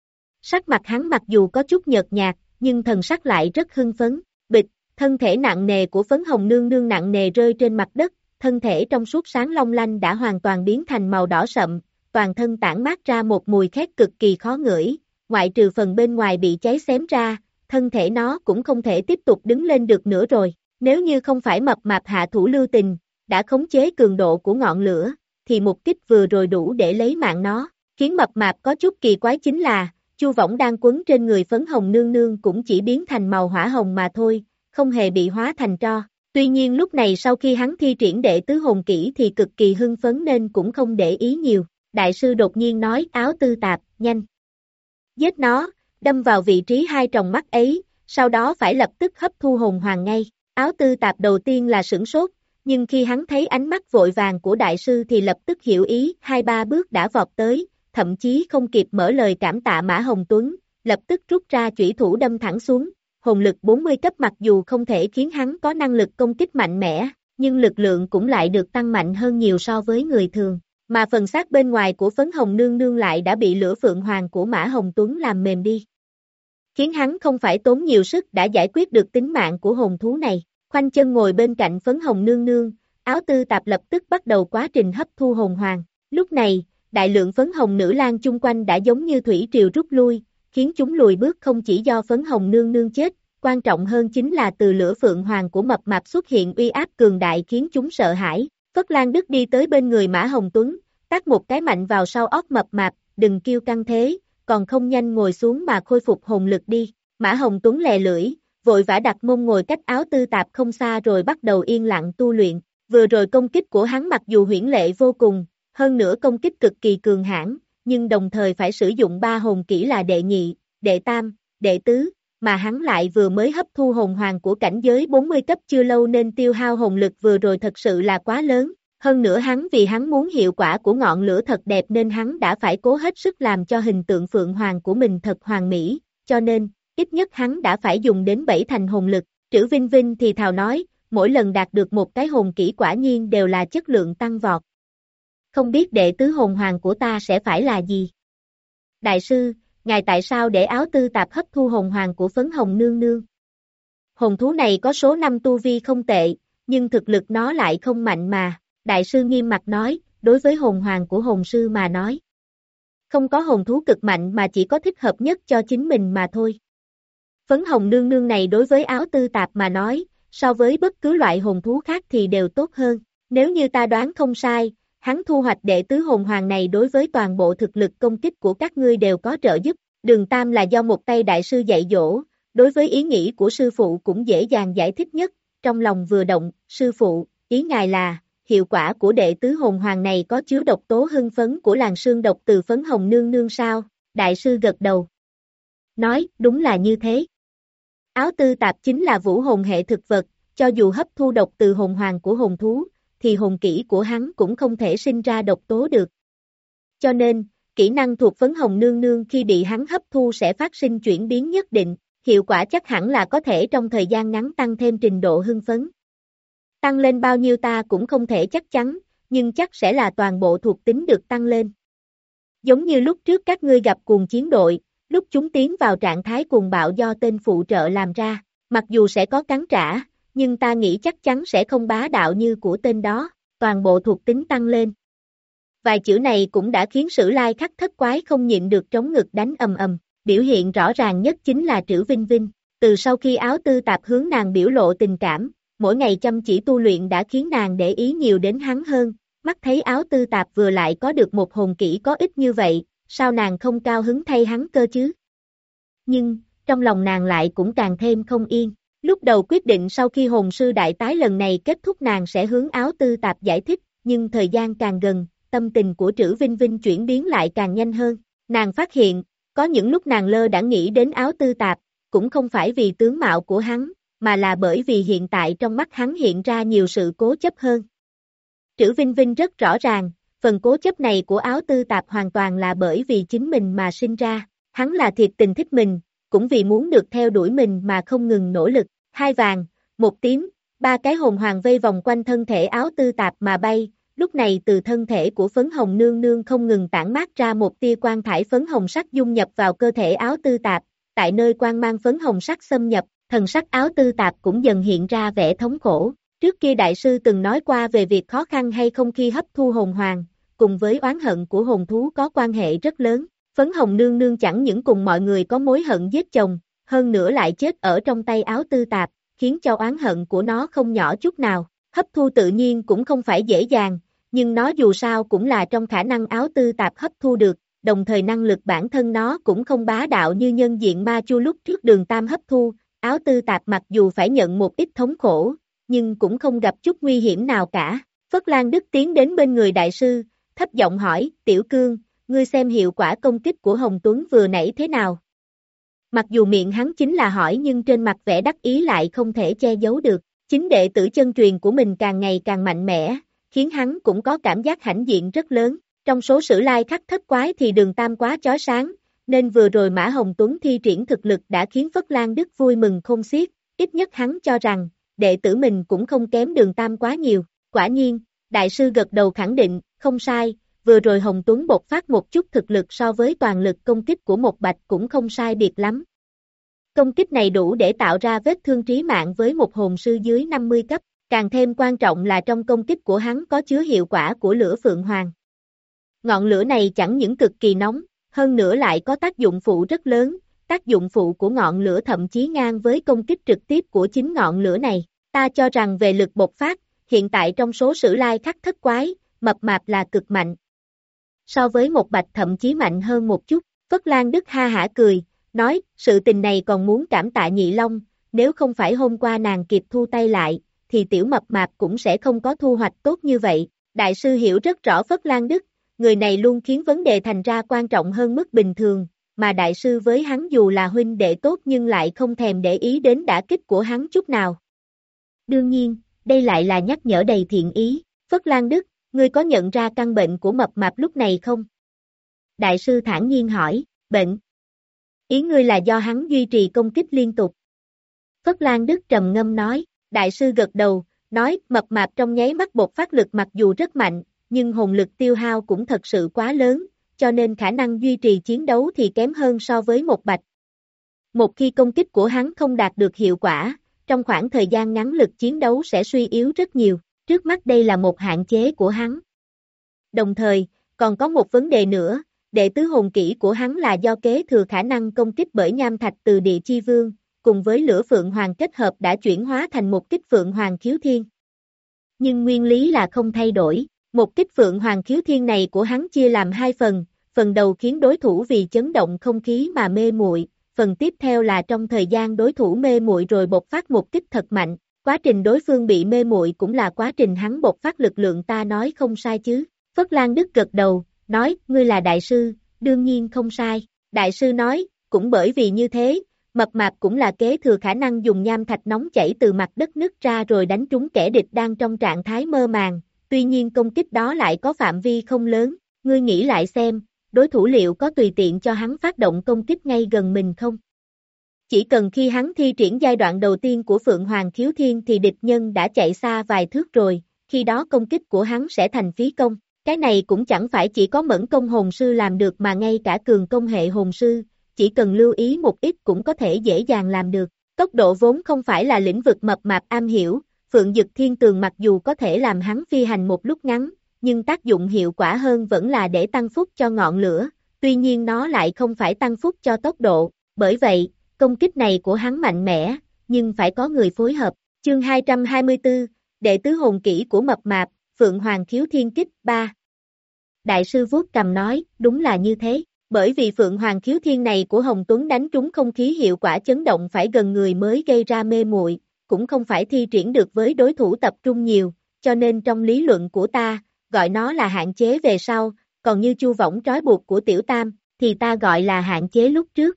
Sắc mặt hắn mặc dù có chút nhợt nhạt, nhưng thần sắc lại rất hưng phấn, bịch, thân thể nặng nề của Phấn Hồng Nương Nương nặng nề rơi trên mặt đất, thân thể trong suốt sáng long lanh đã hoàn toàn biến thành màu đỏ sậm, toàn thân tản mát ra một mùi khét cực kỳ khó ngửi, ngoại trừ phần bên ngoài bị cháy xém ra, thân thể nó cũng không thể tiếp tục đứng lên được nữa rồi, nếu như không phải mập mạp hạ thủ lưu tình, đã khống chế cường độ của ngọn lửa, thì một kích vừa rồi đủ để lấy mạng nó, khiến mập mạp có chút kỳ quái chính là, chu võng đang quấn trên người Phấn Hồng Nương Nương cũng chỉ biến thành màu hỏa hồng mà thôi, không hề bị hóa thành tro. Tuy nhiên lúc này sau khi hắn thi triển đệ tứ hồn kỹ thì cực kỳ hưng phấn nên cũng không để ý nhiều. Đại sư đột nhiên nói Áo Tư Tạp, nhanh. Giết nó, đâm vào vị trí hai tròng mắt ấy, sau đó phải lập tức hấp thu hồn hoàng ngay. Áo Tư Tạp đầu tiên là sửng sốt, nhưng khi hắn thấy ánh mắt vội vàng của đại sư thì lập tức hiểu ý, hai ba bước đã vọt tới, thậm chí không kịp mở lời cảm tạ Mã Hồng Tuấn, lập tức rút ra chủy thủ đâm thẳng xuống. Hồn lực bốn mươi cấp mặc dù không thể khiến hắn có năng lực công kích mạnh mẽ, nhưng lực lượng cũng lại được tăng mạnh hơn nhiều so với người thường, mà phần xác bên ngoài của Phấn Hồng Nương Nương lại đã bị lửa Phượng Hoàng của Mã Hồng Tuấn làm mềm đi. Khiến hắn không phải tốn nhiều sức đã giải quyết được tính mạng của hồn thú này, khoanh chân ngồi bên cạnh Phấn Hồng Nương Nương, Áo Tư Tạp lập tức bắt đầu quá trình hấp thu hồn hoàng. Lúc này, đại lượng Phấn Hồng nữ lang chung quanh đã giống như thủy triều rút lui, khiến chúng lùi bước không chỉ do Phấn Hồng Nương Nương chết, quan trọng hơn chính là từ lửa Phượng Hoàng của mập mạp xuất hiện uy áp cường đại khiến chúng sợ hãi. Phất Lan Đức đi tới bên người Mã Hồng Tuấn, tát một cái mạnh vào sau óc mập mạp, đừng kêu căng thế, còn không nhanh ngồi xuống mà khôi phục hồn lực đi. Mã Hồng Tuấn lè lưỡi, vội vã đặt mông ngồi cách Áo Tư Tạp không xa rồi bắt đầu yên lặng tu luyện. Vừa rồi công kích của hắn mặc dù huyễn lệ vô cùng, hơn nữa công kích cực kỳ cường hãn, nhưng đồng thời phải sử dụng ba hồn kỹ là đệ nhị, đệ tam, đệ tứ, mà hắn lại vừa mới hấp thu hồn hoàng của cảnh giới bốn mươi cấp chưa lâu nên tiêu hao hồn lực vừa rồi thật sự là quá lớn. Hơn nữa hắn vì hắn muốn hiệu quả của ngọn lửa thật đẹp nên hắn đã phải cố hết sức làm cho hình tượng Phượng Hoàng của mình thật hoàn mỹ, cho nên, ít nhất hắn đã phải dùng đến bảy thành hồn lực. Trữ Vinh Vinh thì thào nói, mỗi lần đạt được một cái hồn kỹ quả nhiên đều là chất lượng tăng vọt. Không biết đệ tứ hồn hoàng của ta sẽ phải là gì? Đại sư, ngài tại sao để Áo Tư Tạp hấp thu hồn hoàng của Phấn Hồng Nương Nương? Hồn thú này có số năm tu vi không tệ, nhưng thực lực nó lại không mạnh mà. Đại sư nghiêm mặt nói, đối với hồn hoàng của hồn sư mà nói. Không có hồn thú cực mạnh mà chỉ có thích hợp nhất cho chính mình mà thôi. Phấn Hồng Nương Nương này đối với Áo Tư Tạp mà nói, so với bất cứ loại hồn thú khác thì đều tốt hơn. Nếu như ta đoán không sai, hắn thu hoạch đệ tứ hồn hoàng này đối với toàn bộ thực lực công kích của các ngươi đều có trợ giúp. Đường Tam là do một tay đại sư dạy dỗ, đối với ý nghĩ của sư phụ cũng dễ dàng giải thích nhất, trong lòng vừa động, sư phụ, ý ngài là, hiệu quả của đệ tứ hồn hoàng này có chứa độc tố hưng phấn của làn sương độc từ Phấn Hồng Nương Nương sao? Đại sư gật đầu. Nói, đúng là như thế. Áo Tư Tạp chính là vũ hồn hệ thực vật, cho dù hấp thu độc từ hồn hoàng của hồn thú, thì hồn kỹ của hắn cũng không thể sinh ra độc tố được. Cho nên, kỹ năng thuộc Phấn Hồng Nương Nương khi bị hắn hấp thu sẽ phát sinh chuyển biến nhất định, hiệu quả chắc hẳn là có thể trong thời gian ngắn tăng thêm trình độ hưng phấn. Tăng lên bao nhiêu ta cũng không thể chắc chắn, nhưng chắc sẽ là toàn bộ thuộc tính được tăng lên. Giống như lúc trước các ngươi gặp cuồng chiến đội, lúc lúc chúng tiến vào trạng thái cuồng bạo do tên phụ trợ làm ra. Mặc dù sẽ có cắn trả, nhưng ta nghĩ chắc chắn sẽ không bá đạo như của tên đó, toàn bộ thuộc tính tăng lên. Vài chữ này cũng đã khiến Sử Lai Khắc Thất Quái không nhịn được trống ngực đánh ầm ầm, biểu hiện rõ ràng nhất chính là Trữ Vinh Vinh. Từ sau khi Áo Tư Tạp hướng nàng biểu lộ tình cảm, mỗi ngày chăm chỉ tu luyện đã khiến nàng để ý nhiều đến hắn hơn, mắt thấy Áo Tư Tạp vừa lại có được một hồn kỹ có ích như vậy, sao nàng không cao hứng thay hắn cơ chứ? Nhưng, trong lòng nàng lại cũng càng thêm không yên. Lúc đầu quyết định sau khi hồn sư đại tái lần này kết thúc nàng sẽ hướng Áo Tư Tạp giải thích, nhưng thời gian càng gần, tâm tình của Trữ Vinh Vinh chuyển biến lại càng nhanh hơn. Nàng phát hiện, có những lúc nàng lơ đãng nghĩ đến Áo Tư Tạp, cũng không phải vì tướng mạo của hắn, mà là bởi vì hiện tại trong mắt hắn hiện ra nhiều sự cố chấp hơn. Trữ Vinh Vinh rất rõ ràng, phần cố chấp này của Áo Tư Tạp hoàn toàn là bởi vì chính mình mà sinh ra, hắn là thiệt tình thích mình, cũng vì muốn được theo đuổi mình mà không ngừng nỗ lực. Hai vàng, một tím, ba cái hồn hoàng vây vòng quanh thân thể Áo Tư Tạp mà bay, lúc này từ thân thể của phấn hồng nương nương không ngừng tản mát ra một tia quang thải phấn hồng sắc dung nhập vào cơ thể Áo Tư Tạp, tại nơi quang mang phấn hồng sắc xâm nhập, thần sắc Áo Tư Tạp cũng dần hiện ra vẻ thống khổ. Trước kia đại sư từng nói qua về việc khó khăn hay không khi hấp thu hồn hoàng, cùng với oán hận của hồn thú có quan hệ rất lớn. Phấn hồng nương nương chẳng những cùng mọi người có mối hận giết chồng, hơn nữa lại chết ở trong tay Áo Tư Tạp, khiến cho oán hận của nó không nhỏ chút nào. Hấp thu tự nhiên cũng không phải dễ dàng, nhưng nó dù sao cũng là trong khả năng Áo Tư Tạp hấp thu được, đồng thời năng lực bản thân nó cũng không bá đạo như nhân diện ma chu lúc trước Đường Tam hấp thu. Áo Tư Tạp mặc dù phải nhận một ít thống khổ, nhưng cũng không gặp chút nguy hiểm nào cả. Phất Lan Đức tiến đến bên người đại sư, thấp giọng hỏi, Tiểu Cương, ngươi xem hiệu quả công kích của Hồng Tuấn vừa nãy thế nào? Mặc dù miệng hắn chính là hỏi nhưng trên mặt vẻ đắc ý lại không thể che giấu được. Chính đệ tử chân truyền của mình càng ngày càng mạnh mẽ, khiến hắn cũng có cảm giác hãnh diện rất lớn. Trong số Sử Lai Khắc Thất Quái thì Đường Tam quá chói sáng, nên vừa rồi Mã Hồng Tuấn thi triển thực lực đã khiến Phất Lan Đức vui mừng khôn xiết, ít nhất hắn cho rằng, đệ tử mình cũng không kém Đường Tam quá nhiều. Quả nhiên, đại sư gật đầu khẳng định, không sai, vừa rồi Hồng Tuấn bộc phát một chút thực lực so với toàn lực công kích của một bạch cũng không sai biệt lắm. Công kích này đủ để tạo ra vết thương trí mạng với một hồn sư dưới năm mươi cấp, càng thêm quan trọng là trong công kích của hắn có chứa hiệu quả của lửa Phượng Hoàng. Ngọn lửa này chẳng những cực kỳ nóng, hơn nữa lại có tác dụng phụ rất lớn, tác dụng phụ của ngọn lửa thậm chí ngang với công kích trực tiếp của chính ngọn lửa này. Ta cho rằng về lực bộc phát, hiện tại trong số Sử Lai Khắc Thất Quái, mập mạp là cực mạnh. So với một bạch thậm chí mạnh hơn một chút. Phất Lan Đức ha hả cười, nói, sự tình này còn muốn cảm tạ Nhị Long, nếu không phải hôm qua nàng kịp thu tay lại, thì tiểu mập mạp cũng sẽ không có thu hoạch tốt như vậy. Đại sư hiểu rất rõ Phất Lan Đức, người này luôn khiến vấn đề thành ra quan trọng hơn mức bình thường, mà đại sư với hắn dù là huynh đệ tốt nhưng lại không thèm để ý đến đả kích của hắn chút nào. Đương nhiên, đây lại là nhắc nhở đầy thiện ý. Phất Lan Đức, ngươi có nhận ra căn bệnh của mập mạp lúc này không? Đại sư thản nhiên hỏi, bệnh. Ý ngươi là do hắn duy trì công kích liên tục. Phất Lan Đức trầm ngâm nói, đại sư gật đầu, nói, mập mạp trong nháy mắt bộc phát lực mặc dù rất mạnh, nhưng hồn lực tiêu hao cũng thật sự quá lớn, cho nên khả năng duy trì chiến đấu thì kém hơn so với một bạch. Một khi công kích của hắn không đạt được hiệu quả, trong khoảng thời gian ngắn lực chiến đấu sẽ suy yếu rất nhiều, trước mắt đây là một hạn chế của hắn. Đồng thời, còn có một vấn đề nữa, đệ tứ hồn kỹ của hắn là do kế thừa khả năng công kích bởi nham thạch từ địa chi vương, cùng với lửa Phượng Hoàng kết hợp đã chuyển hóa thành một kích Phượng Hoàng khiếu thiên. Nhưng nguyên lý là không thay đổi, một kích Phượng Hoàng khiếu thiên này của hắn chia làm hai phần, phần đầu khiến đối thủ vì chấn động không khí mà mê muội, phần tiếp theo là trong thời gian đối thủ mê muội rồi bộc phát một kích thật mạnh, quá trình đối phương bị mê muội cũng là quá trình hắn bộc phát lực lượng, ta nói không sai chứ? Phất Lan Đức gật đầu, nói, ngươi là đại sư, đương nhiên không sai. Đại sư nói, cũng bởi vì như thế, mập mạp cũng là kế thừa khả năng dùng nham thạch nóng chảy từ mặt đất nứt ra rồi đánh trúng kẻ địch đang trong trạng thái mơ màng, tuy nhiên công kích đó lại có phạm vi không lớn, ngươi nghĩ lại xem, đối thủ liệu có tùy tiện cho hắn phát động công kích ngay gần mình không? Chỉ cần khi hắn thi triển giai đoạn đầu tiên của Phượng Hoàng khiếu thiên thì địch nhân đã chạy xa vài thước rồi, khi đó công kích của hắn sẽ thành phí công. Cái này cũng chẳng phải chỉ có Mẫn Công hồn sư làm được mà ngay cả cường công hệ hồn sư, chỉ cần lưu ý một ít cũng có thể dễ dàng làm được. Tốc độ vốn không phải là lĩnh vực mập mạp am hiểu, Phượng Dực Thiên Tường mặc dù có thể làm hắn phi hành một lúc ngắn, nhưng tác dụng hiệu quả hơn vẫn là để tăng phúc cho ngọn lửa, tuy nhiên nó lại không phải tăng phúc cho tốc độ, bởi vậy, công kích này của hắn mạnh mẽ, nhưng phải có người phối hợp. Chương hai trăm hai mươi tư, Đệ tứ hồn kỹ của mập mạp, Phượng Hoàng Khiếu Thiên Kích ba. Đại sư vuốt cầm nói, đúng là như thế, bởi vì Phượng Hoàng Khiếu Thiên này của Hồng Tuấn đánh trúng không khí hiệu quả chấn động phải gần người mới gây ra mê muội, cũng không phải thi triển được với đối thủ tập trung nhiều, cho nên trong lý luận của ta, gọi nó là hạn chế về sau, còn như chu võng trói buộc của Tiểu Tam, thì ta gọi là hạn chế lúc trước.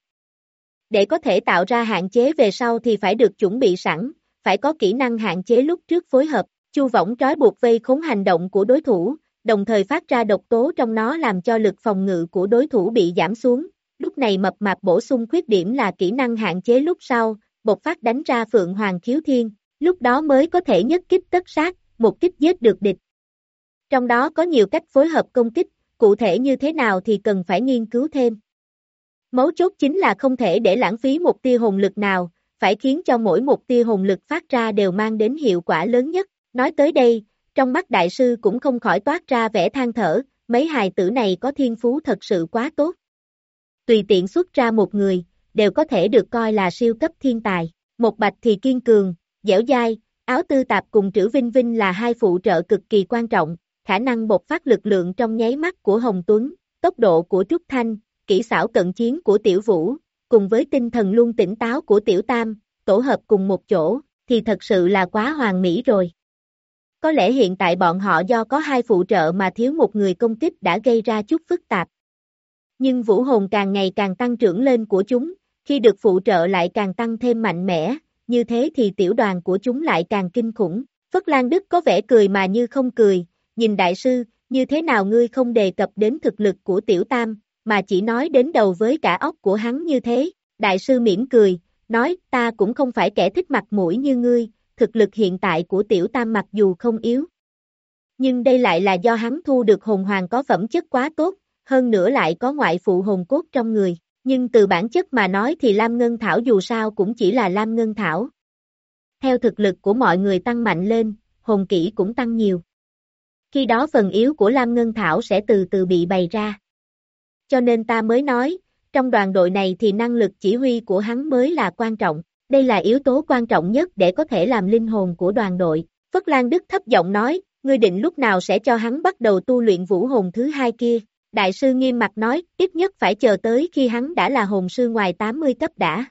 Để có thể tạo ra hạn chế về sau thì phải được chuẩn bị sẵn, phải có kỹ năng hạn chế lúc trước phối hợp, chu võng trói buộc vây khốn hành động của đối thủ, đồng thời phát ra độc tố trong nó làm cho lực phòng ngự của đối thủ bị giảm xuống, lúc này mập mạp bổ sung khuyết điểm là kỹ năng hạn chế lúc sau, bộc phát đánh ra Phượng Hoàng Khiếu Thiên, lúc đó mới có thể nhất kích tất sát, một kích giết được địch. Trong đó có nhiều cách phối hợp công kích, cụ thể như thế nào thì cần phải nghiên cứu thêm. Mấu chốt chính là không thể để lãng phí một tia hồn lực nào, phải khiến cho mỗi một tia hồn lực phát ra đều mang đến hiệu quả lớn nhất. Nói tới đây, trong mắt đại sư cũng không khỏi toát ra vẻ than thở, mấy hài tử này có thiên phú thật sự quá tốt. Tùy tiện xuất ra một người, đều có thể được coi là siêu cấp thiên tài. Một Bạch thì kiên cường, dẻo dai, Áo Tư Tạp cùng Trữ Vinh Vinh là hai phụ trợ cực kỳ quan trọng, khả năng bộc phát lực lượng trong nháy mắt của Hồng Tuấn, tốc độ của Trúc Thanh, kỹ xảo cận chiến của Tiểu Vũ, cùng với tinh thần luôn tỉnh táo của Tiểu Tam, tổ hợp cùng một chỗ, thì thật sự là quá hoàn mỹ rồi. Có lẽ hiện tại bọn họ do có hai phụ trợ mà thiếu một người công kích đã gây ra chút phức tạp. Nhưng vũ hồn càng ngày càng tăng trưởng lên của chúng, khi được phụ trợ lại càng tăng thêm mạnh mẽ, như thế thì tiểu đoàn của chúng lại càng kinh khủng. Phất Lan Đức có vẻ cười mà như không cười, nhìn đại sư, như thế nào ngươi không đề cập đến thực lực của Tiểu Tam, mà chỉ nói đến đầu với cả óc của hắn như thế. Đại sư mỉm cười, nói, ta cũng không phải kẻ thích mặt mũi như ngươi, thực lực hiện tại của Tiểu Tam mặc dù không yếu. Nhưng đây lại là do hắn thu được hồn hoàng có phẩm chất quá tốt, hơn nữa lại có ngoại phụ hồn cốt trong người. Nhưng từ bản chất mà nói thì Lam Ngân Thảo dù sao cũng chỉ là Lam Ngân Thảo. Theo thực lực của mọi người tăng mạnh lên, hồn kỹ cũng tăng nhiều. Khi đó phần yếu của Lam Ngân Thảo sẽ từ từ bị bày ra. Cho nên ta mới nói, trong đoàn đội này thì năng lực chỉ huy của hắn mới là quan trọng. Đây là yếu tố quan trọng nhất để có thể làm linh hồn của đoàn đội. Phất Lan Đức thấp giọng nói, ngươi định lúc nào sẽ cho hắn bắt đầu tu luyện vũ hồn thứ hai kia. Đại sư nghiêm mặt nói, ít nhất phải chờ tới khi hắn đã là hồn sư ngoài tám mươi cấp đã.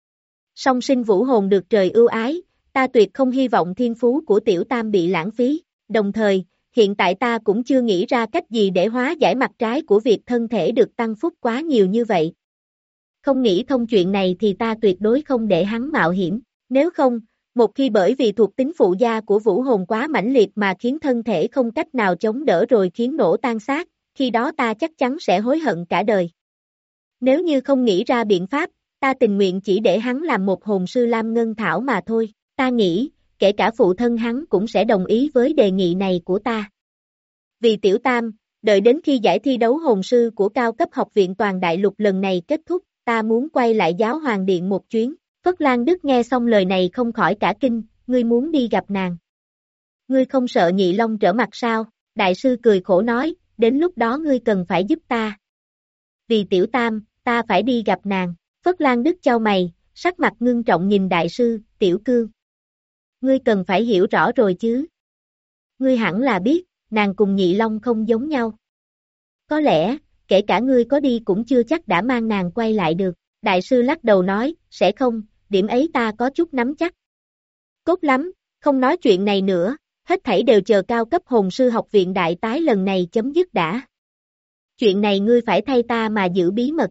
Song sinh vũ hồn được trời ưu ái, ta tuyệt không hy vọng thiên phú của Tiểu Tam bị lãng phí. Đồng thời, hiện tại ta cũng chưa nghĩ ra cách gì để hóa giải mặt trái của việc thân thể được tăng phúc quá nhiều như vậy. Không nghĩ thông chuyện này thì ta tuyệt đối không để hắn mạo hiểm. Nếu không, một khi bởi vì thuộc tính phụ gia của vũ hồn quá mãnh liệt mà khiến thân thể không cách nào chống đỡ rồi khiến nổ tan xác, khi đó ta chắc chắn sẽ hối hận cả đời. Nếu như không nghĩ ra biện pháp, ta tình nguyện chỉ để hắn làm một hồn sư Lam Ngân Thảo mà thôi. Ta nghĩ, kể cả phụ thân hắn cũng sẽ đồng ý với đề nghị này của ta. Vì Tiểu Tam, đợi đến khi giải thi đấu hồn sư của cao cấp học viện toàn đại lục lần này kết thúc, ta muốn quay lại giáo hoàng điện một chuyến. Phất Lan Đức nghe xong lời này không khỏi cả kinh, ngươi muốn đi gặp nàng. Ngươi không sợ Nhị Long trở mặt sao? Đại sư cười khổ nói, đến lúc đó ngươi cần phải giúp ta. Vì Tiểu Tam, ta phải đi gặp nàng. Phất Lan Đức chau mày, sắc mặt ngưng trọng nhìn đại sư, Tiểu Cương. Ngươi cần phải hiểu rõ rồi chứ. Ngươi hẳn là biết, nàng cùng Nhị Long không giống nhau. Có lẽ, kể cả ngươi có đi cũng chưa chắc đã mang nàng quay lại được. Đại sư lắc đầu nói, sẽ không, điểm ấy ta có chút nắm chắc. Tốt lắm, không nói chuyện này nữa, hết thảy đều chờ cao cấp hồn sư học viện đại tái lần này chấm dứt đã. Chuyện này ngươi phải thay ta mà giữ bí mật.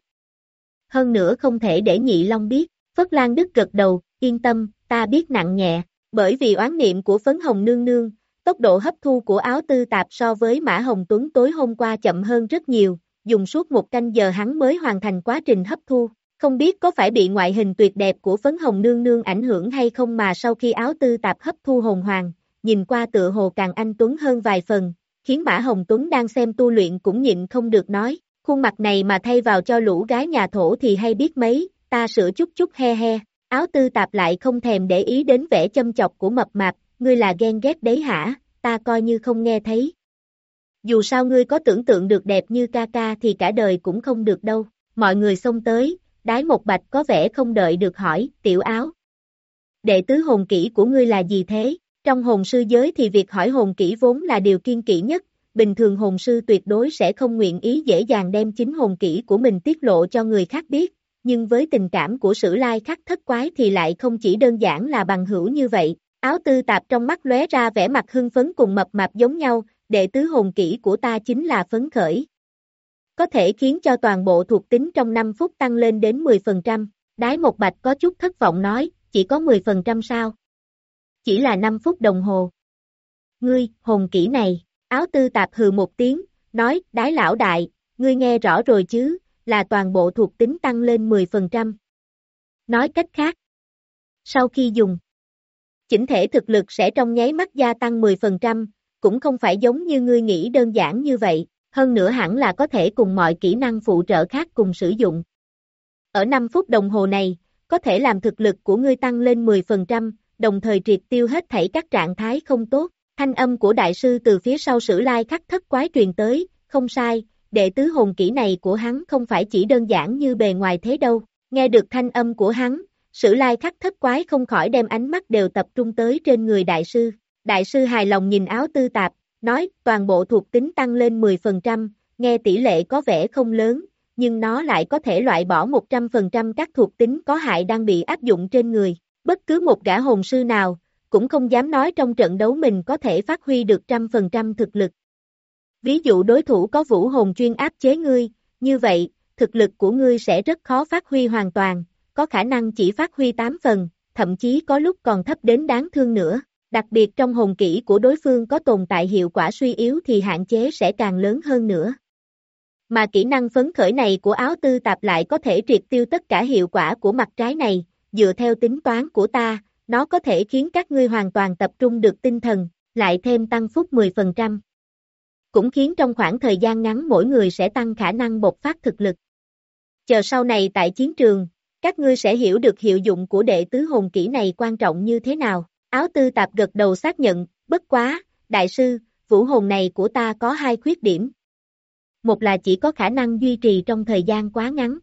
Hơn nữa không thể để Nhị Long biết. Phất Lan Đức gật đầu, yên tâm, ta biết nặng nhẹ, bởi vì oán niệm của Phấn Hồng Nương Nương, tốc độ hấp thu của Áo Tư Tạp so với Mã Hồng Tuấn tối hôm qua chậm hơn rất nhiều, dùng suốt một canh giờ hắn mới hoàn thành quá trình hấp thu. Không biết có phải bị ngoại hình tuyệt đẹp của Phấn Hồng Nương Nương ảnh hưởng hay không mà sau khi Áo Tư Tạp hấp thu hồn hoàng, nhìn qua tựa hồ càng anh tuấn hơn vài phần, khiến Mã Hồng Tuấn đang xem tu luyện cũng nhịn không được nói, khuôn mặt này mà thay vào cho lũ gái nhà thổ thì hay biết mấy, ta sửa chút chút he he, Áo Tư Tạp lại không thèm để ý đến vẻ châm chọc của mập mạp, ngươi là ghen ghét đấy hả, ta coi như không nghe thấy. Dù sao ngươi có tưởng tượng được đẹp như ca ca thì cả đời cũng không được đâu, mọi người xông tới, Đái Một Bạch có vẻ không đợi được hỏi, tiểu Áo. Đệ tứ hồn kỹ của ngươi là gì thế? Trong hồn sư giới thì việc hỏi hồn kỹ vốn là điều kiêng kỵ nhất, bình thường hồn sư tuyệt đối sẽ không nguyện ý dễ dàng đem chính hồn kỹ của mình tiết lộ cho người khác biết, nhưng với tình cảm của Sử Lai Khắc Thất Quái thì lại không chỉ đơn giản là bằng hữu như vậy. Áo Tư Tạp trong mắt lóe ra vẻ mặt hưng phấn cùng mập mạp giống nhau, đệ tứ hồn kỹ của ta chính là phấn khởi. Có thể khiến cho toàn bộ thuộc tính trong năm phút tăng lên đến mười phần trăm. Đái Một Bạch có chút thất vọng nói, chỉ có mười phần trăm sao? Chỉ là năm phút đồng hồ. Ngươi, hồn kỹ này, Áo Tư Tạp hừ một tiếng, nói, Đái lão đại, ngươi nghe rõ rồi chứ, là toàn bộ thuộc tính tăng lên mười phần trăm. Nói cách khác, sau khi dùng, chỉnh thể thực lực sẽ trong nháy mắt gia tăng mười phần trăm, cũng không phải giống như ngươi nghĩ đơn giản như vậy, hơn nữa hẳn là có thể cùng mọi kỹ năng phụ trợ khác cùng sử dụng. Ở năm phút đồng hồ này, có thể làm thực lực của ngươi tăng lên mười phần trăm, đồng thời triệt tiêu hết thảy các trạng thái không tốt. Thanh âm của đại sư từ phía sau Sử Lai Khắc Thất Quái truyền tới, không sai, đệ tứ hồn kỹ này của hắn không phải chỉ đơn giản như bề ngoài thế đâu. Nghe được thanh âm của hắn, Sử Lai Khắc Thất Quái không khỏi đem ánh mắt đều tập trung tới trên người đại sư. Đại sư hài lòng nhìn Áo Tư Tạp, nói, toàn bộ thuộc tính tăng lên mười phần trăm, nghe tỷ lệ có vẻ không lớn, nhưng nó lại có thể loại bỏ một trăm phần trăm các thuộc tính có hại đang bị áp dụng trên người. Bất cứ một gã hồn sư nào, cũng không dám nói trong trận đấu mình có thể phát huy được trăm phần trăm thực lực. Ví dụ đối thủ có vũ hồn chuyên áp chế ngươi, như vậy, thực lực của ngươi sẽ rất khó phát huy hoàn toàn, có khả năng chỉ phát huy tám phần, thậm chí có lúc còn thấp đến đáng thương nữa. Đặc biệt trong hồn kỹ của đối phương có tồn tại hiệu quả suy yếu thì hạn chế sẽ càng lớn hơn nữa. Mà kỹ năng phấn khởi này của Áo Tư Tạp lại có thể triệt tiêu tất cả hiệu quả của mặt trái này, dựa theo tính toán của ta, nó có thể khiến các ngươi hoàn toàn tập trung được tinh thần, lại thêm tăng phúc mười phần trăm. Cũng khiến trong khoảng thời gian ngắn mỗi người sẽ tăng khả năng bộc phát thực lực. Chờ sau này tại chiến trường, các ngươi sẽ hiểu được hiệu dụng của đệ tứ hồn kỹ này quan trọng như thế nào. Áo Tư Tạp gật đầu xác nhận, bất quá, đại sư, vũ hồn này của ta có hai khuyết điểm. Một là chỉ có khả năng duy trì trong thời gian quá ngắn.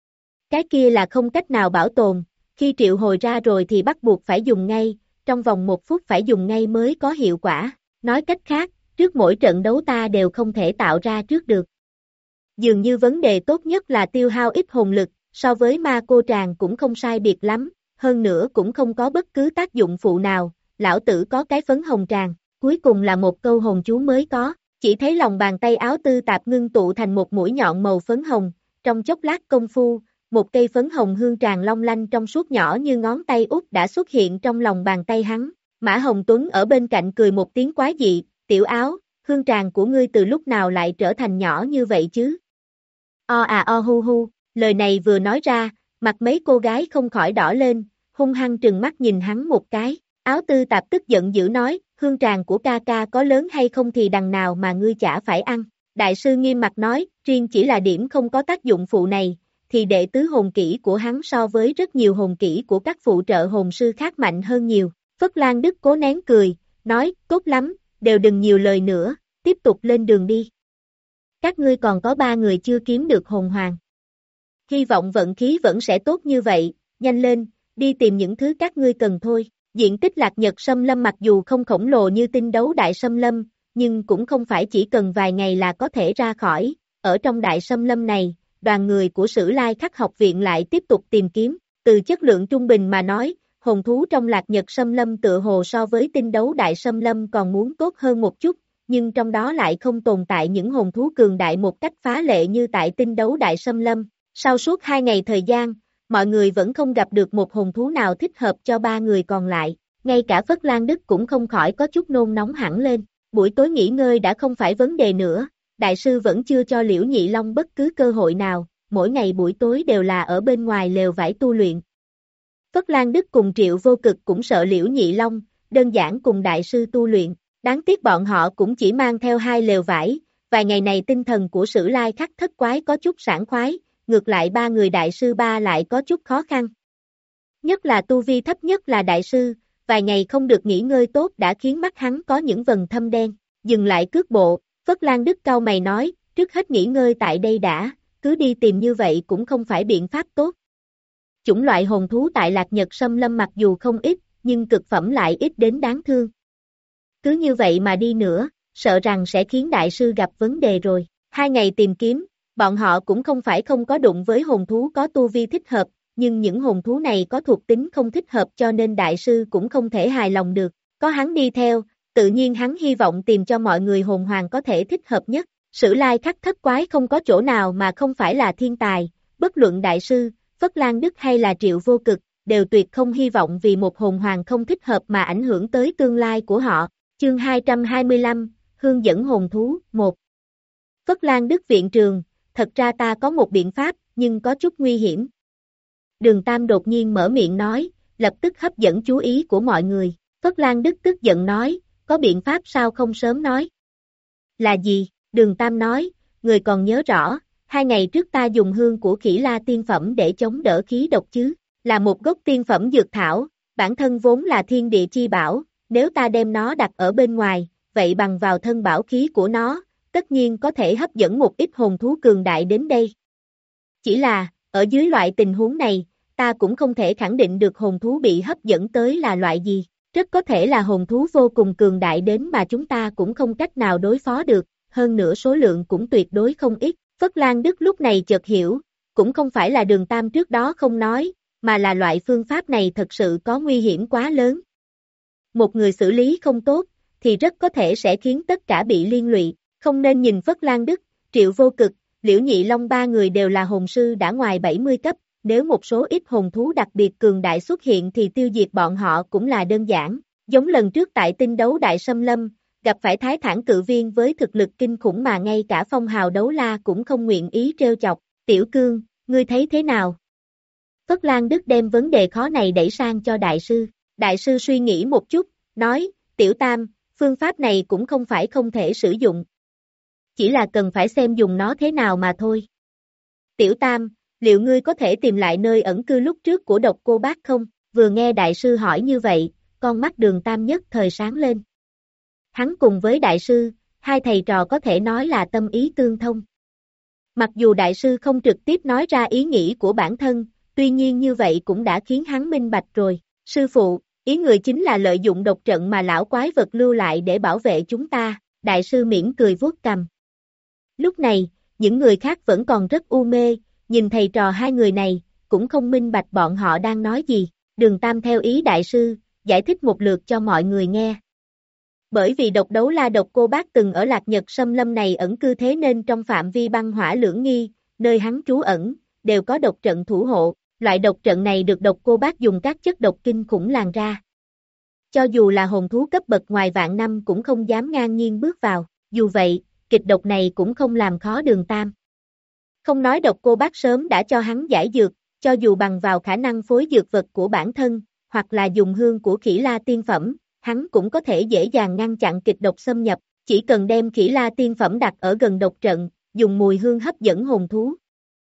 Cái kia là không cách nào bảo tồn, khi triệu hồi ra rồi thì bắt buộc phải dùng ngay, trong vòng một phút phải dùng ngay mới có hiệu quả. Nói cách khác, trước mỗi trận đấu ta đều không thể tạo ra trước được. Dường như vấn đề tốt nhất là tiêu hao ít hồn lực, so với ma cô tràng cũng không sai biệt lắm, hơn nữa cũng không có bất cứ tác dụng phụ nào, lão tử có cái phấn hồng tràng, cuối cùng là một câu hồn chú mới có, chỉ thấy lòng bàn tay Áo Tư Tạp ngưng tụ thành một mũi nhọn màu phấn hồng, trong chốc lát công phu, một cây phấn hồng hương tràng long lanh trong suốt nhỏ như ngón tay út đã xuất hiện trong lòng bàn tay hắn. Mã Hồng Tuấn ở bên cạnh cười một tiếng quái dị, tiểu Áo, hương tràng của ngươi từ lúc nào lại trở thành nhỏ như vậy chứ? O à o hu hu, lời này vừa nói ra, mặt mấy cô gái không khỏi đỏ lên, hung hăng trừng mắt nhìn hắn một cái. Áo Tư Tạp tức giận dữ nói, hương tràng của ca ca có lớn hay không thì đằng nào mà ngươi chả phải ăn. Đại sư nghiêm mặt nói, riêng chỉ là điểm không có tác dụng phụ này, thì đệ tứ hồn kỹ của hắn so với rất nhiều hồn kỹ của các phụ trợ hồn sư khác mạnh hơn nhiều. Phất Lan Đức cố nén cười, nói, tốt lắm, đều đừng nhiều lời nữa, tiếp tục lên đường đi. Các ngươi còn có ba người chưa kiếm được hồn hoàng. Hy vọng vận khí vẫn sẽ tốt như vậy, nhanh lên, đi tìm những thứ các ngươi cần thôi. Diện tích Lạc Nhật Xâm Lâm mặc dù không khổng lồ như tinh đấu Đại Xâm Lâm, nhưng cũng không phải chỉ cần vài ngày là có thể ra khỏi. Ở trong Đại Xâm Lâm này, đoàn người của Sử Lai Khắc học viện lại tiếp tục tìm kiếm. Từ chất lượng trung bình mà nói, hồn thú trong Lạc Nhật Xâm Lâm tựa hồ so với tinh đấu Đại Xâm Lâm còn muốn tốt hơn một chút, nhưng trong đó lại không tồn tại những hồn thú cường đại một cách phá lệ như tại tinh đấu Đại Xâm Lâm. Sau suốt hai ngày thời gian, mọi người vẫn không gặp được một hồn thú nào thích hợp cho ba người còn lại, ngay cả Phất Lan Đức cũng không khỏi có chút nôn nóng hẳn lên. Buổi tối nghỉ ngơi đã không phải vấn đề nữa, đại sư vẫn chưa cho Liễu Nhị Long bất cứ cơ hội nào, mỗi ngày buổi tối đều là ở bên ngoài lều vải tu luyện. Phất Lan Đức cùng Triệu Vô Cực cũng sợ Liễu Nhị Long, đơn giản cùng đại sư tu luyện, đáng tiếc bọn họ cũng chỉ mang theo hai lều vải, Vài ngày này tinh thần của Sử Lai Khắc thất quái có chút sảng khoái, ngược lại ba người đại sư ba lại có chút khó khăn. Nhất là tu vi thấp nhất là đại sư, vài ngày không được nghỉ ngơi tốt đã khiến mắt hắn có những vầng thâm đen, dừng lại cước bộ, Phất Lan Đức cau mày nói, trước hết nghỉ ngơi tại đây đã, cứ đi tìm như vậy cũng không phải biện pháp tốt. Chủng loại hồn thú tại Lạc Nhật Sâm Lâm mặc dù không ít, nhưng cực phẩm lại ít đến đáng thương. Cứ như vậy mà đi nữa, sợ rằng sẽ khiến đại sư gặp vấn đề rồi. Hai ngày tìm kiếm, bọn họ cũng không phải không có đụng với hồn thú có tu vi thích hợp, nhưng những hồn thú này có thuộc tính không thích hợp cho nên đại sư cũng không thể hài lòng được. Có hắn đi theo, tự nhiên hắn hy vọng tìm cho mọi người hồn hoàng có thể thích hợp nhất. Sử Lai Khắc thất quái không có chỗ nào mà không phải là thiên tài, bất luận đại sư, Phất Lan Đức hay là Triệu Vô Cực, đều tuyệt không hy vọng vì một hồn hoàng không thích hợp mà ảnh hưởng tới tương lai của họ. Chương hai trăm hai mươi lăm, hướng dẫn hồn thú, một. Phất Lan Đức viện trường, thật ra ta có một biện pháp, nhưng có chút nguy hiểm. Đường Tam đột nhiên mở miệng nói, lập tức hấp dẫn chú ý của mọi người. Phất Lan Đức tức giận nói, có biện pháp sao không sớm nói? Là gì? Đường Tam nói, người còn nhớ rõ, hai ngày trước ta dùng hương của Khỉ La tiên phẩm để chống đỡ khí độc chứ, là một gốc tiên phẩm dược thảo, bản thân vốn là thiên địa chi bảo, nếu ta đem nó đặt ở bên ngoài, vậy bằng vào thân bảo khí của nó, tất nhiên có thể hấp dẫn một ít hồn thú cường đại đến đây. Chỉ là, ở dưới loại tình huống này, ta cũng không thể khẳng định được hồn thú bị hấp dẫn tới là loại gì, rất có thể là hồn thú vô cùng cường đại đến mà chúng ta cũng không cách nào đối phó được, hơn nữa số lượng cũng tuyệt đối không ít. Phất Lan Đức lúc này chợt hiểu, cũng không phải là Đường Tam trước đó không nói, mà là loại phương pháp này thật sự có nguy hiểm quá lớn. Một người xử lý không tốt, thì rất có thể sẽ khiến tất cả bị liên lụy, không nên nhìn Phất Lan Đức, Triệu Vô Cực, Liễu Nhị Long ba người đều là hồn sư đã ngoài bảy mươi cấp, nếu một số ít hồn thú đặc biệt cường đại xuất hiện thì tiêu diệt bọn họ cũng là đơn giản, giống lần trước tại tinh đấu Đại Sâm Lâm, gặp phải Thái Thản cự viên với thực lực kinh khủng mà ngay cả phong hào đấu la cũng không nguyện ý trêu chọc. Tiểu Cương, ngươi thấy thế nào? Phất Lan Đức đem vấn đề khó này đẩy sang cho đại sư. Đại sư suy nghĩ một chút, nói, Tiểu Tam, phương pháp này cũng không phải không thể sử dụng. Chỉ là cần phải xem dùng nó thế nào mà thôi. Tiểu Tam, liệu ngươi có thể tìm lại nơi ẩn cư lúc trước của Độc Cô Bác không? Vừa nghe đại sư hỏi như vậy, con mắt Đường Tam nhất thời sáng lên. Hắn cùng với đại sư, hai thầy trò có thể nói là tâm ý tương thông. Mặc dù đại sư không trực tiếp nói ra ý nghĩ của bản thân, tuy nhiên như vậy cũng đã khiến hắn minh bạch rồi. Sư phụ, ý người chính là lợi dụng độc trận mà lão quái vật lưu lại để bảo vệ chúng ta, đại sư mỉm cười vuốt cằm. Lúc này, những người khác vẫn còn rất u mê, nhìn thầy trò hai người này, cũng không minh bạch bọn họ đang nói gì. Đường Tam theo ý đại sư, giải thích một lượt cho mọi người nghe. Bởi vì độc đấu la Độc Cô Bác từng ở Lạc Nhật Sâm Lâm này ẩn cư thế nên trong phạm vi băng hỏa lưỡng nghi, nơi hắn trú ẩn, đều có độc trận thủ hộ, loại độc trận này được Độc Cô Bác dùng các chất độc kinh khủng làn ra. Cho dù là hồn thú cấp bậc ngoài vạn năm cũng không dám ngang nhiên bước vào, dù vậy, kịch độc này cũng không làm khó Đường Tam. Không nói Độc Cô Bác sớm đã cho hắn giải dược, cho dù bằng vào khả năng phối dược vật của bản thân, hoặc là dùng hương của Khỉ La tiên phẩm, hắn cũng có thể dễ dàng ngăn chặn kịch độc xâm nhập, chỉ cần đem Khỉ La tiên phẩm đặt ở gần độc trận, dùng mùi hương hấp dẫn hồn thú.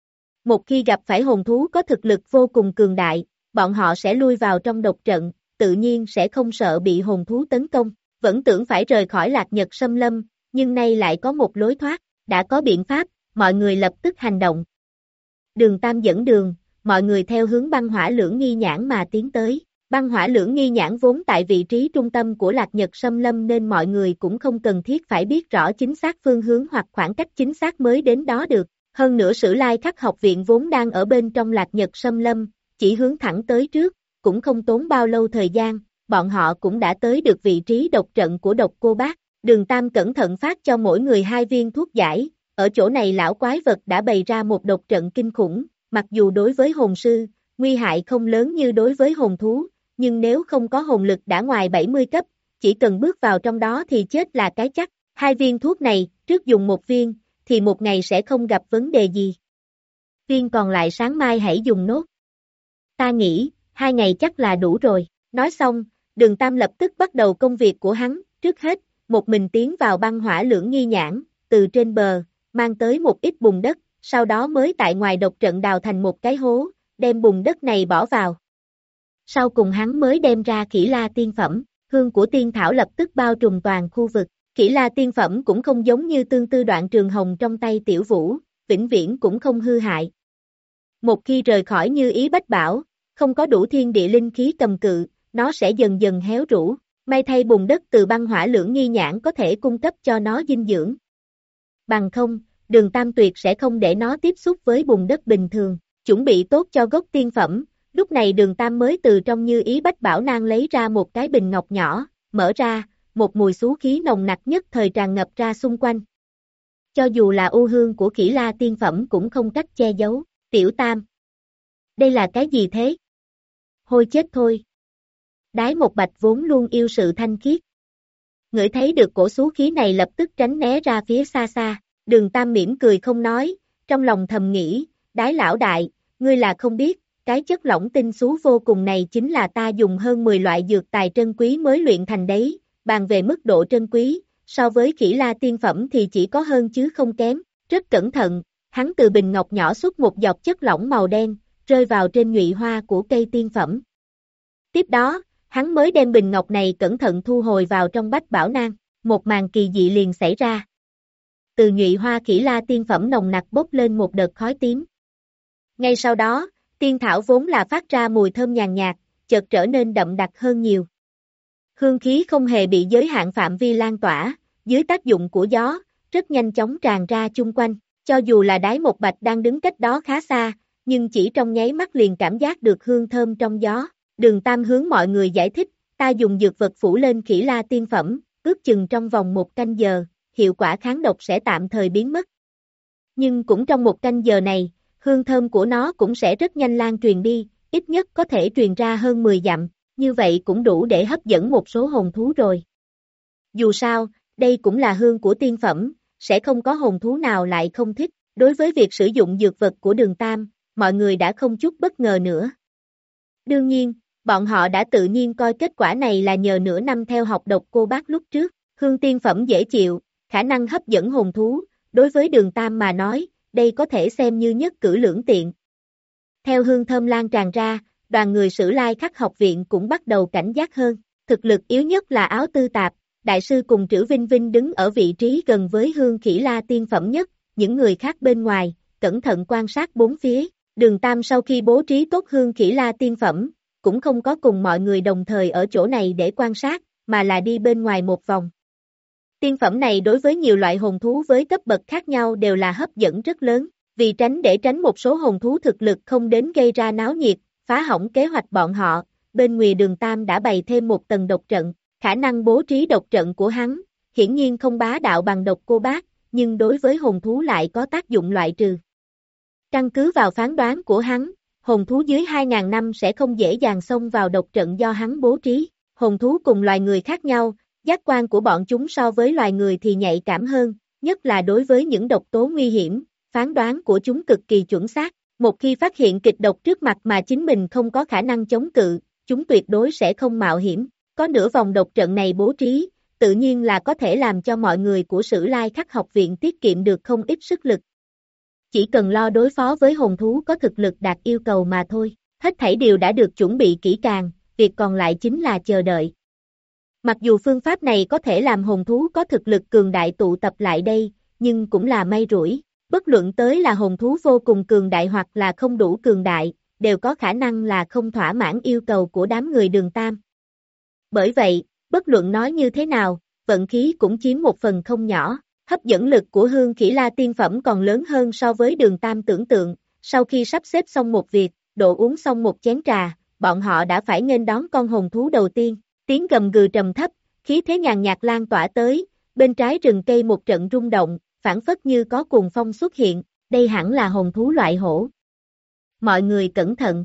Một khi gặp phải hồn thú có thực lực vô cùng cường đại, bọn họ sẽ lui vào trong độc trận, tự nhiên sẽ không sợ bị hồn thú tấn công, vẫn tưởng phải rời khỏi Lạc Nhật Sâm Lâm, nhưng nay lại có một lối thoát, đã có biện pháp, mọi người lập tức hành động. Đường Tam dẫn đường, mọi người theo hướng băng hỏa lưỡng nghi nhãn mà tiến tới. Băng hỏa lưỡng nghi nhãn vốn tại vị trí trung tâm của Lạc Nhật Sâm Lâm nên mọi người cũng không cần thiết phải biết rõ chính xác phương hướng hoặc khoảng cách chính xác mới đến đó được. Hơn nữa Sử Lai Khắc học viện vốn đang ở bên trong Lạc Nhật Sâm Lâm, chỉ hướng thẳng tới trước, cũng không tốn bao lâu thời gian, bọn họ cũng đã tới được vị trí độc trận của Độc Cô Bác. Đường Tam cẩn thận phát cho mỗi người hai viên thuốc giải, ở chỗ này lão quái vật đã bày ra một độc trận kinh khủng, mặc dù đối với hồn sư, nguy hại không lớn như đối với hồn thú, nhưng nếu không có hồn lực đã ngoài bảy mươi cấp, chỉ cần bước vào trong đó thì chết là cái chắc. Hai viên thuốc này, trước dùng một viên, thì một ngày sẽ không gặp vấn đề gì. Viên còn lại sáng mai hãy dùng nốt. Ta nghĩ, hai ngày chắc là đủ rồi. Nói xong, Đường Tam lập tức bắt đầu công việc của hắn, trước hết, một mình tiến vào băng hỏa lưỡng nghi nhãn, từ trên bờ, mang tới một ít bùn đất, sau đó mới tại ngoài độc trận đào thành một cái hố, đem bùn đất này bỏ vào. Sau cùng hắn mới đem ra Kỷ La tiên phẩm, hương của tiên thảo lập tức bao trùm toàn khu vực. Kỷ La tiên phẩm cũng không giống như tương tư đoạn trường hồng trong tay Tiểu Vũ, vĩnh viễn cũng không hư hại. Một khi rời khỏi Như Ý Bách Bảo, không có đủ thiên địa linh khí cầm cự, nó sẽ dần dần héo rũ. May thay bùn đất từ băng hỏa lưỡng nghi nhãn có thể cung cấp cho nó dinh dưỡng. Bằng không, Đường Tam tuyệt sẽ không để nó tiếp xúc với bùn đất bình thường, chuẩn bị tốt cho gốc tiên phẩm. Lúc này Đường Tam mới từ trong Như Ý Bách Bảo Nang lấy ra một cái bình ngọc nhỏ, mở ra, một mùi xú khí nồng nặc nhất thời tràn ngập ra xung quanh. Cho dù là u hương của Kỷ La tiên phẩm cũng không cách che giấu. Tiểu Tam, đây là cái gì thế? Hôi chết thôi. Đái Một Bạch vốn luôn yêu sự thanh khiết. Ngửi thấy được cổ xú khí này lập tức tránh né ra phía xa xa. Đường Tam mỉm cười không nói, trong lòng thầm nghĩ, Đái lão đại, ngươi là không biết, cái chất lỏng tinh xú vô cùng này chính là ta dùng hơn mười loại dược tài trân quý mới luyện thành đấy, bàn về mức độ trân quý, so với Kỷ La tiên phẩm thì chỉ có hơn chứ không kém. Rất cẩn thận, hắn từ bình ngọc nhỏ xuất một giọt chất lỏng màu đen, rơi vào trên nhụy hoa của cây tiên phẩm. Tiếp đó, hắn mới đem bình ngọc này cẩn thận thu hồi vào trong Bách Bảo Nang, một màn kỳ dị liền xảy ra. Từ nhụy hoa Kỷ La tiên phẩm nồng nặc bốc lên một đợt khói tím. Ngay sau đó, tiên thảo vốn là phát ra mùi thơm nhàn nhạt, chợt trở nên đậm đặc hơn nhiều. Hương khí không hề bị giới hạn phạm vi lan tỏa, dưới tác dụng của gió, rất nhanh chóng tràn ra chung quanh, cho dù là Đái Một Bạch đang đứng cách đó khá xa, nhưng chỉ trong nháy mắt liền cảm giác được hương thơm trong gió. Đường Tam hướng mọi người giải thích, ta dùng dược vật phủ lên Kỷ La tiên phẩm, ước chừng trong vòng một canh giờ, hiệu quả kháng độc sẽ tạm thời biến mất. Nhưng cũng trong một canh giờ này, hương thơm của nó cũng sẽ rất nhanh lan truyền đi, ít nhất có thể truyền ra hơn mười dặm, như vậy cũng đủ để hấp dẫn một số hồn thú rồi. Dù sao, đây cũng là hương của tiên phẩm, sẽ không có hồn thú nào lại không thích. Đối với việc sử dụng dược vật của Đường Tam, mọi người đã không chút bất ngờ nữa. Đương nhiên, bọn họ đã tự nhiên coi kết quả này là nhờ nửa năm theo học độc cô bác lúc trước, hương tiên phẩm dễ chịu, khả năng hấp dẫn hồn thú, đối với Đường Tam mà nói, đây có thể xem như nhất cử lưỡng tiện. Theo hương thơm lan tràn ra, đoàn người Sử Lai Khắc học viện cũng bắt đầu cảnh giác hơn, thực lực yếu nhất là Áo Tư Tạp, đại sư cùng Trữ Vinh Vinh đứng ở vị trí gần với hương Kỷ La tiên phẩm nhất, những người khác bên ngoài, cẩn thận quan sát bốn phía. Đường Tam sau khi bố trí tốt hương Kỷ La tiên phẩm, cũng không có cùng mọi người đồng thời ở chỗ này để quan sát, mà là đi bên ngoài một vòng. Tiên phẩm này đối với nhiều loại hồn thú với cấp bậc khác nhau đều là hấp dẫn rất lớn, vì tránh để tránh một số hồn thú thực lực không đến gây ra náo nhiệt, phá hỏng kế hoạch bọn họ, bên ngoài Đường Tam đã bày thêm một tầng độc trận, khả năng bố trí độc trận của hắn, hiển nhiên không bá đạo bằng độc cô bác, nhưng đối với hồn thú lại có tác dụng loại trừ. Căn cứ vào phán đoán của hắn, hồn thú dưới hai nghìn năm sẽ không dễ dàng xông vào độc trận do hắn bố trí. Hồn thú cùng loài người khác nhau, giác quan của bọn chúng so với loài người thì nhạy cảm hơn, nhất là đối với những độc tố nguy hiểm, phán đoán của chúng cực kỳ chuẩn xác. Một khi phát hiện kịch độc trước mặt mà chính mình không có khả năng chống cự, chúng tuyệt đối sẽ không mạo hiểm. Có nửa vòng độc trận này bố trí, tự nhiên là có thể làm cho mọi người của Sử Lai Khắc học viện tiết kiệm được không ít sức lực. Chỉ cần lo đối phó với hồn thú có thực lực đạt yêu cầu mà thôi, hết thảy đều đã được chuẩn bị kỹ càng, việc còn lại chính là chờ đợi. Mặc dù phương pháp này có thể làm hồn thú có thực lực cường đại tụ tập lại đây, nhưng cũng là may rủi, bất luận tới là hồn thú vô cùng cường đại hoặc là không đủ cường đại, đều có khả năng là không thỏa mãn yêu cầu của đám người Đường Tam. Bởi vậy, bất luận nói như thế nào, vận khí cũng chiếm một phần không nhỏ. Hấp dẫn lực của hương Kỷ La tiên phẩm còn lớn hơn so với Đường Tam tưởng tượng, sau khi sắp xếp xong một việc, độ uống xong một chén trà, bọn họ đã phải nghênh đón con hồn thú đầu tiên, tiếng gầm gừ trầm thấp, khí thế nhàn nhạt lan tỏa tới, bên trái rừng cây một trận rung động, phảng phất như có cuồng phong xuất hiện, đây hẳn là hồn thú loại hổ. Mọi người cẩn thận.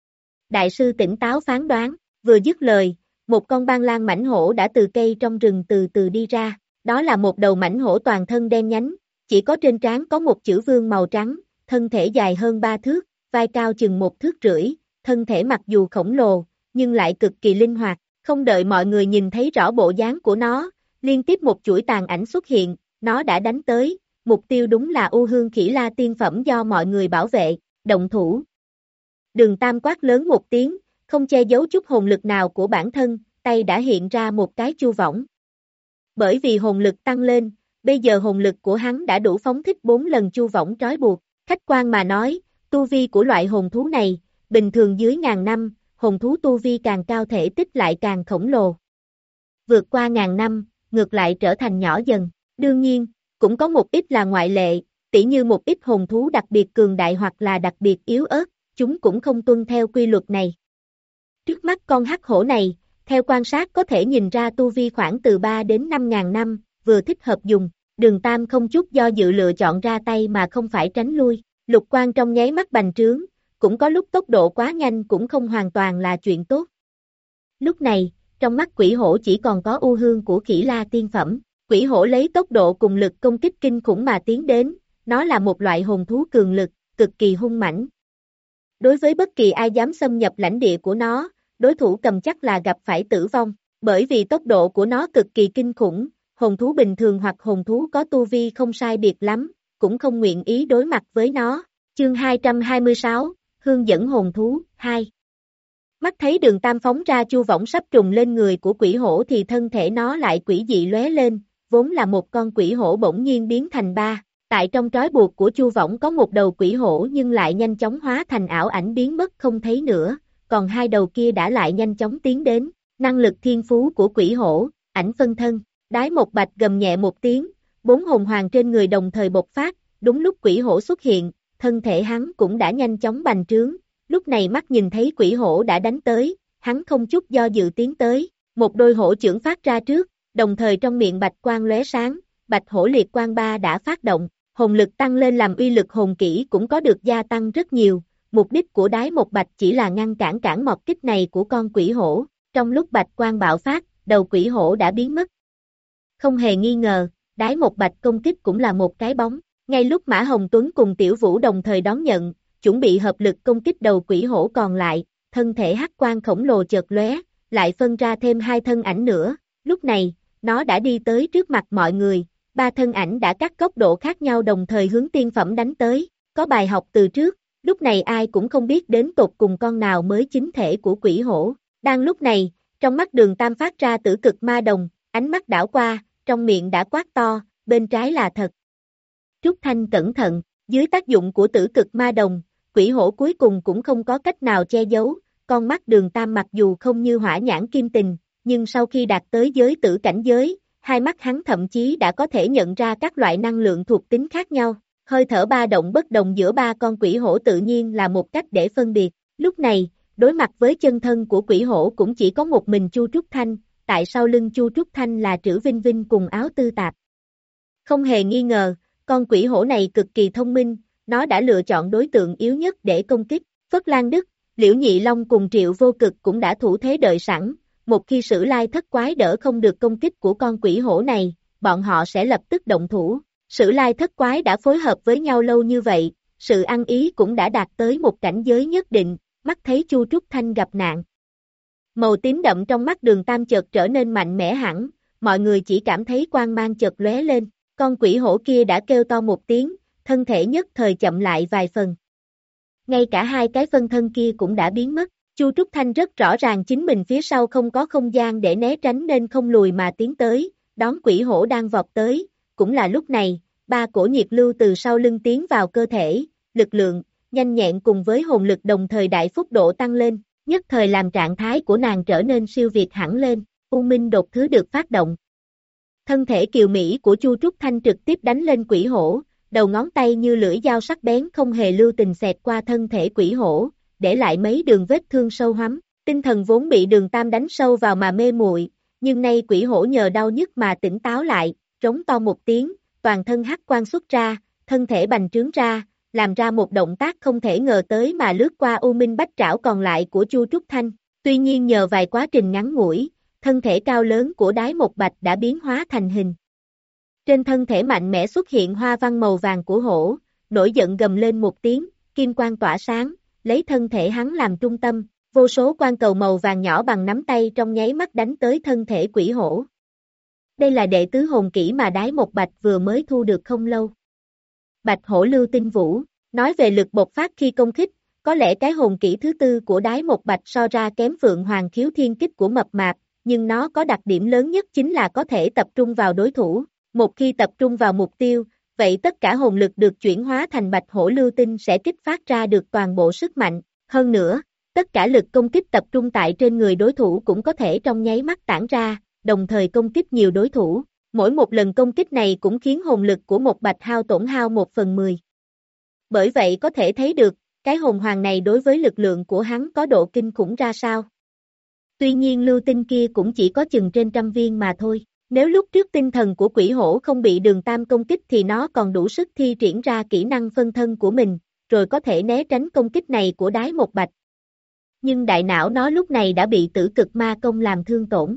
Đại sư tỉnh táo phán đoán, vừa dứt lời, một con ban lan mãnh hổ đã từ cây trong rừng từ từ đi ra. Đó là một đầu mãnh hổ toàn thân đen nhánh, chỉ có trên trán có một chữ vương màu trắng, thân thể dài hơn ba thước, vai cao chừng một thước rưỡi, thân thể mặc dù khổng lồ, nhưng lại cực kỳ linh hoạt, không đợi mọi người nhìn thấy rõ bộ dáng của nó, liên tiếp một chuỗi tàn ảnh xuất hiện, nó đã đánh tới, mục tiêu đúng là U Hương Khỉ La tiên phẩm do mọi người bảo vệ, động thủ. Đường Tam quát lớn một tiếng, không che giấu chút hồn lực nào của bản thân, tay đã hiện ra một cái chu võng. Bởi vì hồn lực tăng lên, bây giờ hồn lực của hắn đã đủ phóng thích bốn lần chu võng trói buộc, khách quan mà nói, tu vi của loại hồn thú này, bình thường dưới ngàn năm, hồn thú tu vi càng cao thể tích lại càng khổng lồ. Vượt qua ngàn năm, ngược lại trở thành nhỏ dần, đương nhiên, cũng có một ít là ngoại lệ, tỉ như một ít hồn thú đặc biệt cường đại hoặc là đặc biệt yếu ớt, chúng cũng không tuân theo quy luật này. Trước mắt con hắc hổ này, theo quan sát có thể nhìn ra tu vi khoảng từ ba đến năm ngàn năm, vừa thích hợp dùng, Đường Tam không chút do dự lựa chọn ra tay mà không phải tránh lui, lục quang trong nháy mắt bành trướng, cũng có lúc tốc độ quá nhanh cũng không hoàn toàn là chuyện tốt. Lúc này, trong mắt quỷ hổ chỉ còn có U Hương của Khỉ La tiên phẩm, quỷ hổ lấy tốc độ cùng lực công kích kinh khủng mà tiến đến, nó là một loại hồn thú cường lực, cực kỳ hung mãnh. Đối với bất kỳ ai dám xâm nhập lãnh địa của nó, đối thủ cầm chắc là gặp phải tử vong, bởi vì tốc độ của nó cực kỳ kinh khủng, hồn thú bình thường hoặc hồn thú có tu vi không sai biệt lắm, cũng không nguyện ý đối mặt với nó. Chương hai trăm hai mươi sáu, Hướng dẫn hồn thú, hai. Mắt thấy Đường Tam phóng ra chu võng sắp trùng lên người của quỷ hổ thì thân thể nó lại quỷ dị lóe lên, vốn là một con quỷ hổ bỗng nhiên biến thành ba. Tại trong trói buộc của chu võng có một đầu quỷ hổ nhưng lại nhanh chóng hóa thành ảo ảnh biến mất không thấy nữa, còn hai đầu kia đã lại nhanh chóng tiến đến, năng lực thiên phú của quỷ hổ, ảnh phân thân, Đái Một Bạch gầm nhẹ một tiếng, bốn hồn hoàng trên người đồng thời bộc phát, đúng lúc quỷ hổ xuất hiện, thân thể hắn cũng đã nhanh chóng bành trướng, lúc này mắt nhìn thấy quỷ hổ đã đánh tới, hắn không chút do dự tiến tới, một đôi hổ chưởng phát ra trước, đồng thời trong miệng bạch quang lóe sáng, bạch hổ liệt quang ba đã phát động, hồn lực tăng lên làm uy lực hồn kỹ cũng có được gia tăng rất nhiều, mục đích của Đái Một Bạch chỉ là ngăn cản cản mọt kích này của con quỷ hổ, trong lúc bạch quang bạo phát, đầu quỷ hổ đã biến mất. Không hề nghi ngờ, Đái Một Bạch công kích cũng là một cái bóng, ngay lúc Mã Hồng Tuấn cùng Tiểu Vũ đồng thời đón nhận, chuẩn bị hợp lực công kích đầu quỷ hổ còn lại, thân thể hắc quang khổng lồ chợt lóe, lại phân ra thêm hai thân ảnh nữa, lúc này, nó đã đi tới trước mặt mọi người, ba thân ảnh đã các góc độ khác nhau đồng thời hướng tiên phẩm đánh tới, có bài học từ trước, lúc này ai cũng không biết đến tột cùng con nào mới chính thể của quỷ hổ, đang lúc này, trong mắt Đường Tam phát ra tử cực ma đồng, ánh mắt đảo qua, trong miệng đã quát to, bên trái là thật. Trúc Thanh cẩn thận, dưới tác dụng của tử cực ma đồng, quỷ hổ cuối cùng cũng không có cách nào che giấu, con mắt Đường Tam mặc dù không như hỏa nhãn kim tình, nhưng sau khi đạt tới giới tử cảnh giới, hai mắt hắn thậm chí đã có thể nhận ra các loại năng lượng thuộc tính khác nhau, hơi thở ba động bất đồng giữa ba con quỷ hổ tự nhiên là một cách để phân biệt, lúc này, đối mặt với chân thân của quỷ hổ cũng chỉ có một mình Chu Trúc Thanh, tại sau lưng Chu Trúc Thanh là Trữ Vinh Vinh cùng Áo Tư Tạp. Không hề nghi ngờ, con quỷ hổ này cực kỳ thông minh, nó đã lựa chọn đối tượng yếu nhất để công kích, Phất Lan Đức, Liễu Nhị Long cùng Triệu Vô Cực cũng đã thủ thế đợi sẵn, một khi Sử Lai Thất Quái đỡ không được công kích của con quỷ hổ này, bọn họ sẽ lập tức động thủ, Sử Lai Thất Quái đã phối hợp với nhau lâu như vậy, sự ăn ý cũng đã đạt tới một cảnh giới nhất định, mắt thấy Chu Trúc Thanh gặp nạn. Màu tím đậm trong mắt Đường Tam chợt trở nên mạnh mẽ hẳn, mọi người chỉ cảm thấy quang mang chợt lóe lên, con quỷ hổ kia đã kêu to một tiếng, thân thể nhất thời chậm lại vài phần. Ngay cả hai cái phân thân kia cũng đã biến mất, Chu Trúc Thanh rất rõ ràng chính mình phía sau không có không gian để né tránh nên không lùi mà tiến tới, đón quỷ hổ đang vọt tới, cũng là lúc này, ba cổ nhiệt lưu từ sau lưng tiến vào cơ thể, lực lượng, nhanh nhẹn cùng với hồn lực đồng thời đại phúc độ tăng lên, nhất thời làm trạng thái của nàng trở nên siêu việt hẳn lên, U Minh đột thứ được phát động. Thân thể kiều mỹ của Chu Trúc Thanh trực tiếp đánh lên quỷ hổ, đầu ngón tay như lưỡi dao sắc bén không hề lưu tình xẹt qua thân thể quỷ hổ, để lại mấy đường vết thương sâu hoắm, tinh thần vốn bị Đường Tam đánh sâu vào mà mê muội, nhưng nay quỷ hổ nhờ đau nhức mà tỉnh táo lại, trống to một tiếng, toàn thân hắc quang xuất ra, thân thể bành trướng ra, làm ra một động tác không thể ngờ tới mà lướt qua U Minh bách trảo còn lại của Chu Trúc Thanh, tuy nhiên nhờ vài quá trình ngắn ngủi, thân thể cao lớn của Đái Một Bạch đã biến hóa thành hình. Trên thân thể mạnh mẽ xuất hiện hoa văn màu vàng của hổ, nổi giận gầm lên một tiếng, kim quang tỏa sáng, lấy thân thể hắn làm trung tâm, vô số quang cầu màu vàng nhỏ bằng nắm tay trong nháy mắt đánh tới thân thể quỷ hổ. Đây là đệ tứ hồn kỹ mà Đái Một Bạch vừa mới thu được không lâu. Bạch hổ lưu tinh vũ, nói về lực bộc phát khi công kích, có lẽ cái hồn kỹ thứ tư của Đái Một Bạch so ra kém Phượng Hoàng khiếu thiên kích của Mập Mạp, nhưng nó có đặc điểm lớn nhất chính là có thể tập trung vào đối thủ. Một khi tập trung vào mục tiêu, vậy tất cả hồn lực được chuyển hóa thành bạch hổ lưu tinh sẽ kích phát ra được toàn bộ sức mạnh. Hơn nữa, tất cả lực công kích tập trung tại trên người đối thủ cũng có thể trong nháy mắt tản ra, đồng thời công kích nhiều đối thủ. Mỗi một lần công kích này cũng khiến hồn lực của một bạch hao tổn hao một phần mười. Bởi vậy có thể thấy được, cái hồn hoàng này đối với lực lượng của hắn có độ kinh khủng ra sao. Tuy nhiên lưu tinh kia cũng chỉ có chừng trên trăm viên mà thôi. Nếu lúc trước tinh thần của quỷ hổ không bị Đường Tam công kích thì nó còn đủ sức thi triển ra kỹ năng phân thân của mình, rồi có thể né tránh công kích này của Đái Một Bạch. Nhưng đại não nó lúc này đã bị tử cực ma công làm thương tổn.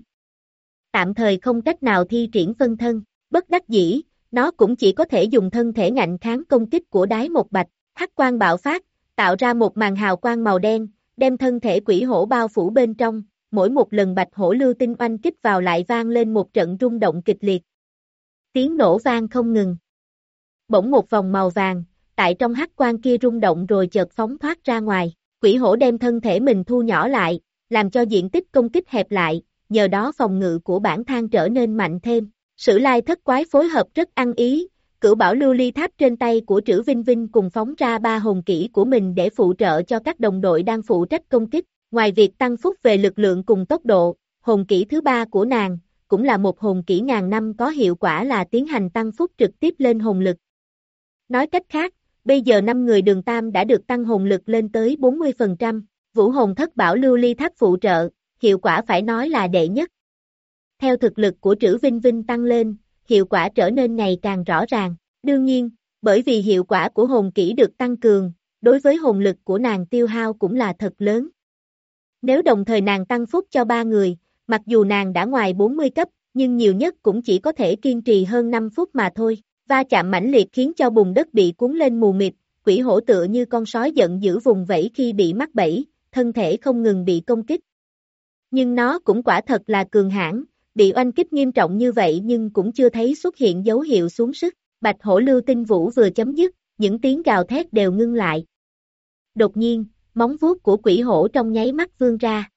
Tạm thời không cách nào thi triển phân thân, bất đắc dĩ, nó cũng chỉ có thể dùng thân thể ngạnh kháng công kích của Đái Một Bạch. Hắc quang bạo phát, tạo ra một màn hào quang màu đen, đem thân thể quỷ hổ bao phủ bên trong. Mỗi một lần bạch hổ lưu tinh oanh kích vào lại vang lên một trận rung động kịch liệt. Tiếng nổ vang không ngừng. Bỗng một vòng màu vàng, tại trong hắc quang kia rung động rồi chợt phóng thoát ra ngoài. Quỷ hổ đem thân thể mình thu nhỏ lại, làm cho diện tích công kích hẹp lại, nhờ đó phòng ngự của bản thang trở nên mạnh thêm. Sử Lai Thất Quái phối hợp rất ăn ý, Cửu Bảo Lưu Ly Tháp trên tay của Trữ Vinh Vinh cùng phóng ra ba hồn kỹ của mình để phụ trợ cho các đồng đội đang phụ trách công kích. Ngoài việc tăng phúc về lực lượng cùng tốc độ, hồn kỹ thứ ba của nàng, cũng là một hồn kỹ ngàn năm có hiệu quả là tiến hành tăng phúc trực tiếp lên hồn lực. Nói cách khác, bây giờ năm người Đường Tam đã được tăng hồn lực lên tới bốn mươi phần trăm, Vũ Hồn Thất Bảo Lưu Ly Tháp phụ trợ, hiệu quả phải nói là đệ nhất. Theo thực lực của Trữ Vinh Vinh tăng lên, hiệu quả trở nên ngày càng rõ ràng. Đương nhiên, bởi vì hiệu quả của hồn kỹ được tăng cường, đối với hồn lực của nàng tiêu hao cũng là thật lớn. Nếu đồng thời nàng tăng phúc cho ba người, mặc dù nàng đã ngoài bốn mươi cấp, nhưng nhiều nhất cũng chỉ có thể kiên trì hơn năm phút mà thôi. Va chạm mãnh liệt khiến cho bùn đất bị cuốn lên mù mịt, quỷ hổ tựa như con sói giận dữ vùng vẫy khi bị mắc bẫy, thân thể không ngừng bị công kích. Nhưng nó cũng quả thật là cường hãn, bị oanh kích nghiêm trọng như vậy nhưng cũng chưa thấy xuất hiện dấu hiệu xuống sức. Bạch hổ lưu tinh vũ vừa chấm dứt, những tiếng gào thét đều ngưng lại. Đột nhiên, móng vuốt của quỷ hổ trong nháy mắt vươn ra.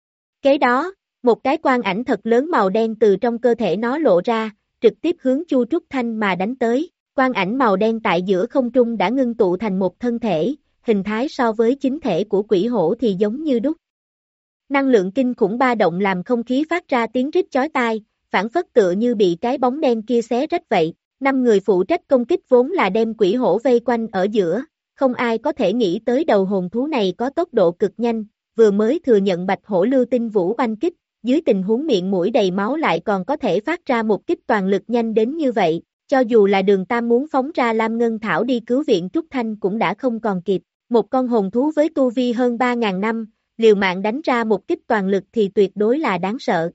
Kế đó, một cái quang ảnh thật lớn màu đen từ trong cơ thể nó lộ ra, trực tiếp hướng Chu Trúc Thanh mà đánh tới. Quang ảnh màu đen tại giữa không trung đã ngưng tụ thành một thân thể, hình thái so với chính thể của quỷ hổ thì giống như đúc. Năng lượng kinh khủng ba động làm không khí phát ra tiếng rít chói tai, phản phất tựa như bị cái bóng đen kia xé rách vậy. Năm người phụ trách công kích vốn là đem quỷ hổ vây quanh ở giữa. Không ai có thể nghĩ tới đầu hồn thú này có tốc độ cực nhanh, vừa mới thừa nhận bạch hổ lưu tinh vũ oanh kích, dưới tình huống miệng mũi đầy máu lại còn có thể phát ra một kích toàn lực nhanh đến như vậy, cho dù là Đường Tam muốn phóng ra Lam Ngân Thảo đi cứu viện Trúc Thanh cũng đã không còn kịp. Một con hồn thú với tu vi hơn ba ngàn năm, liều mạng đánh ra một kích toàn lực thì tuyệt đối là đáng sợ.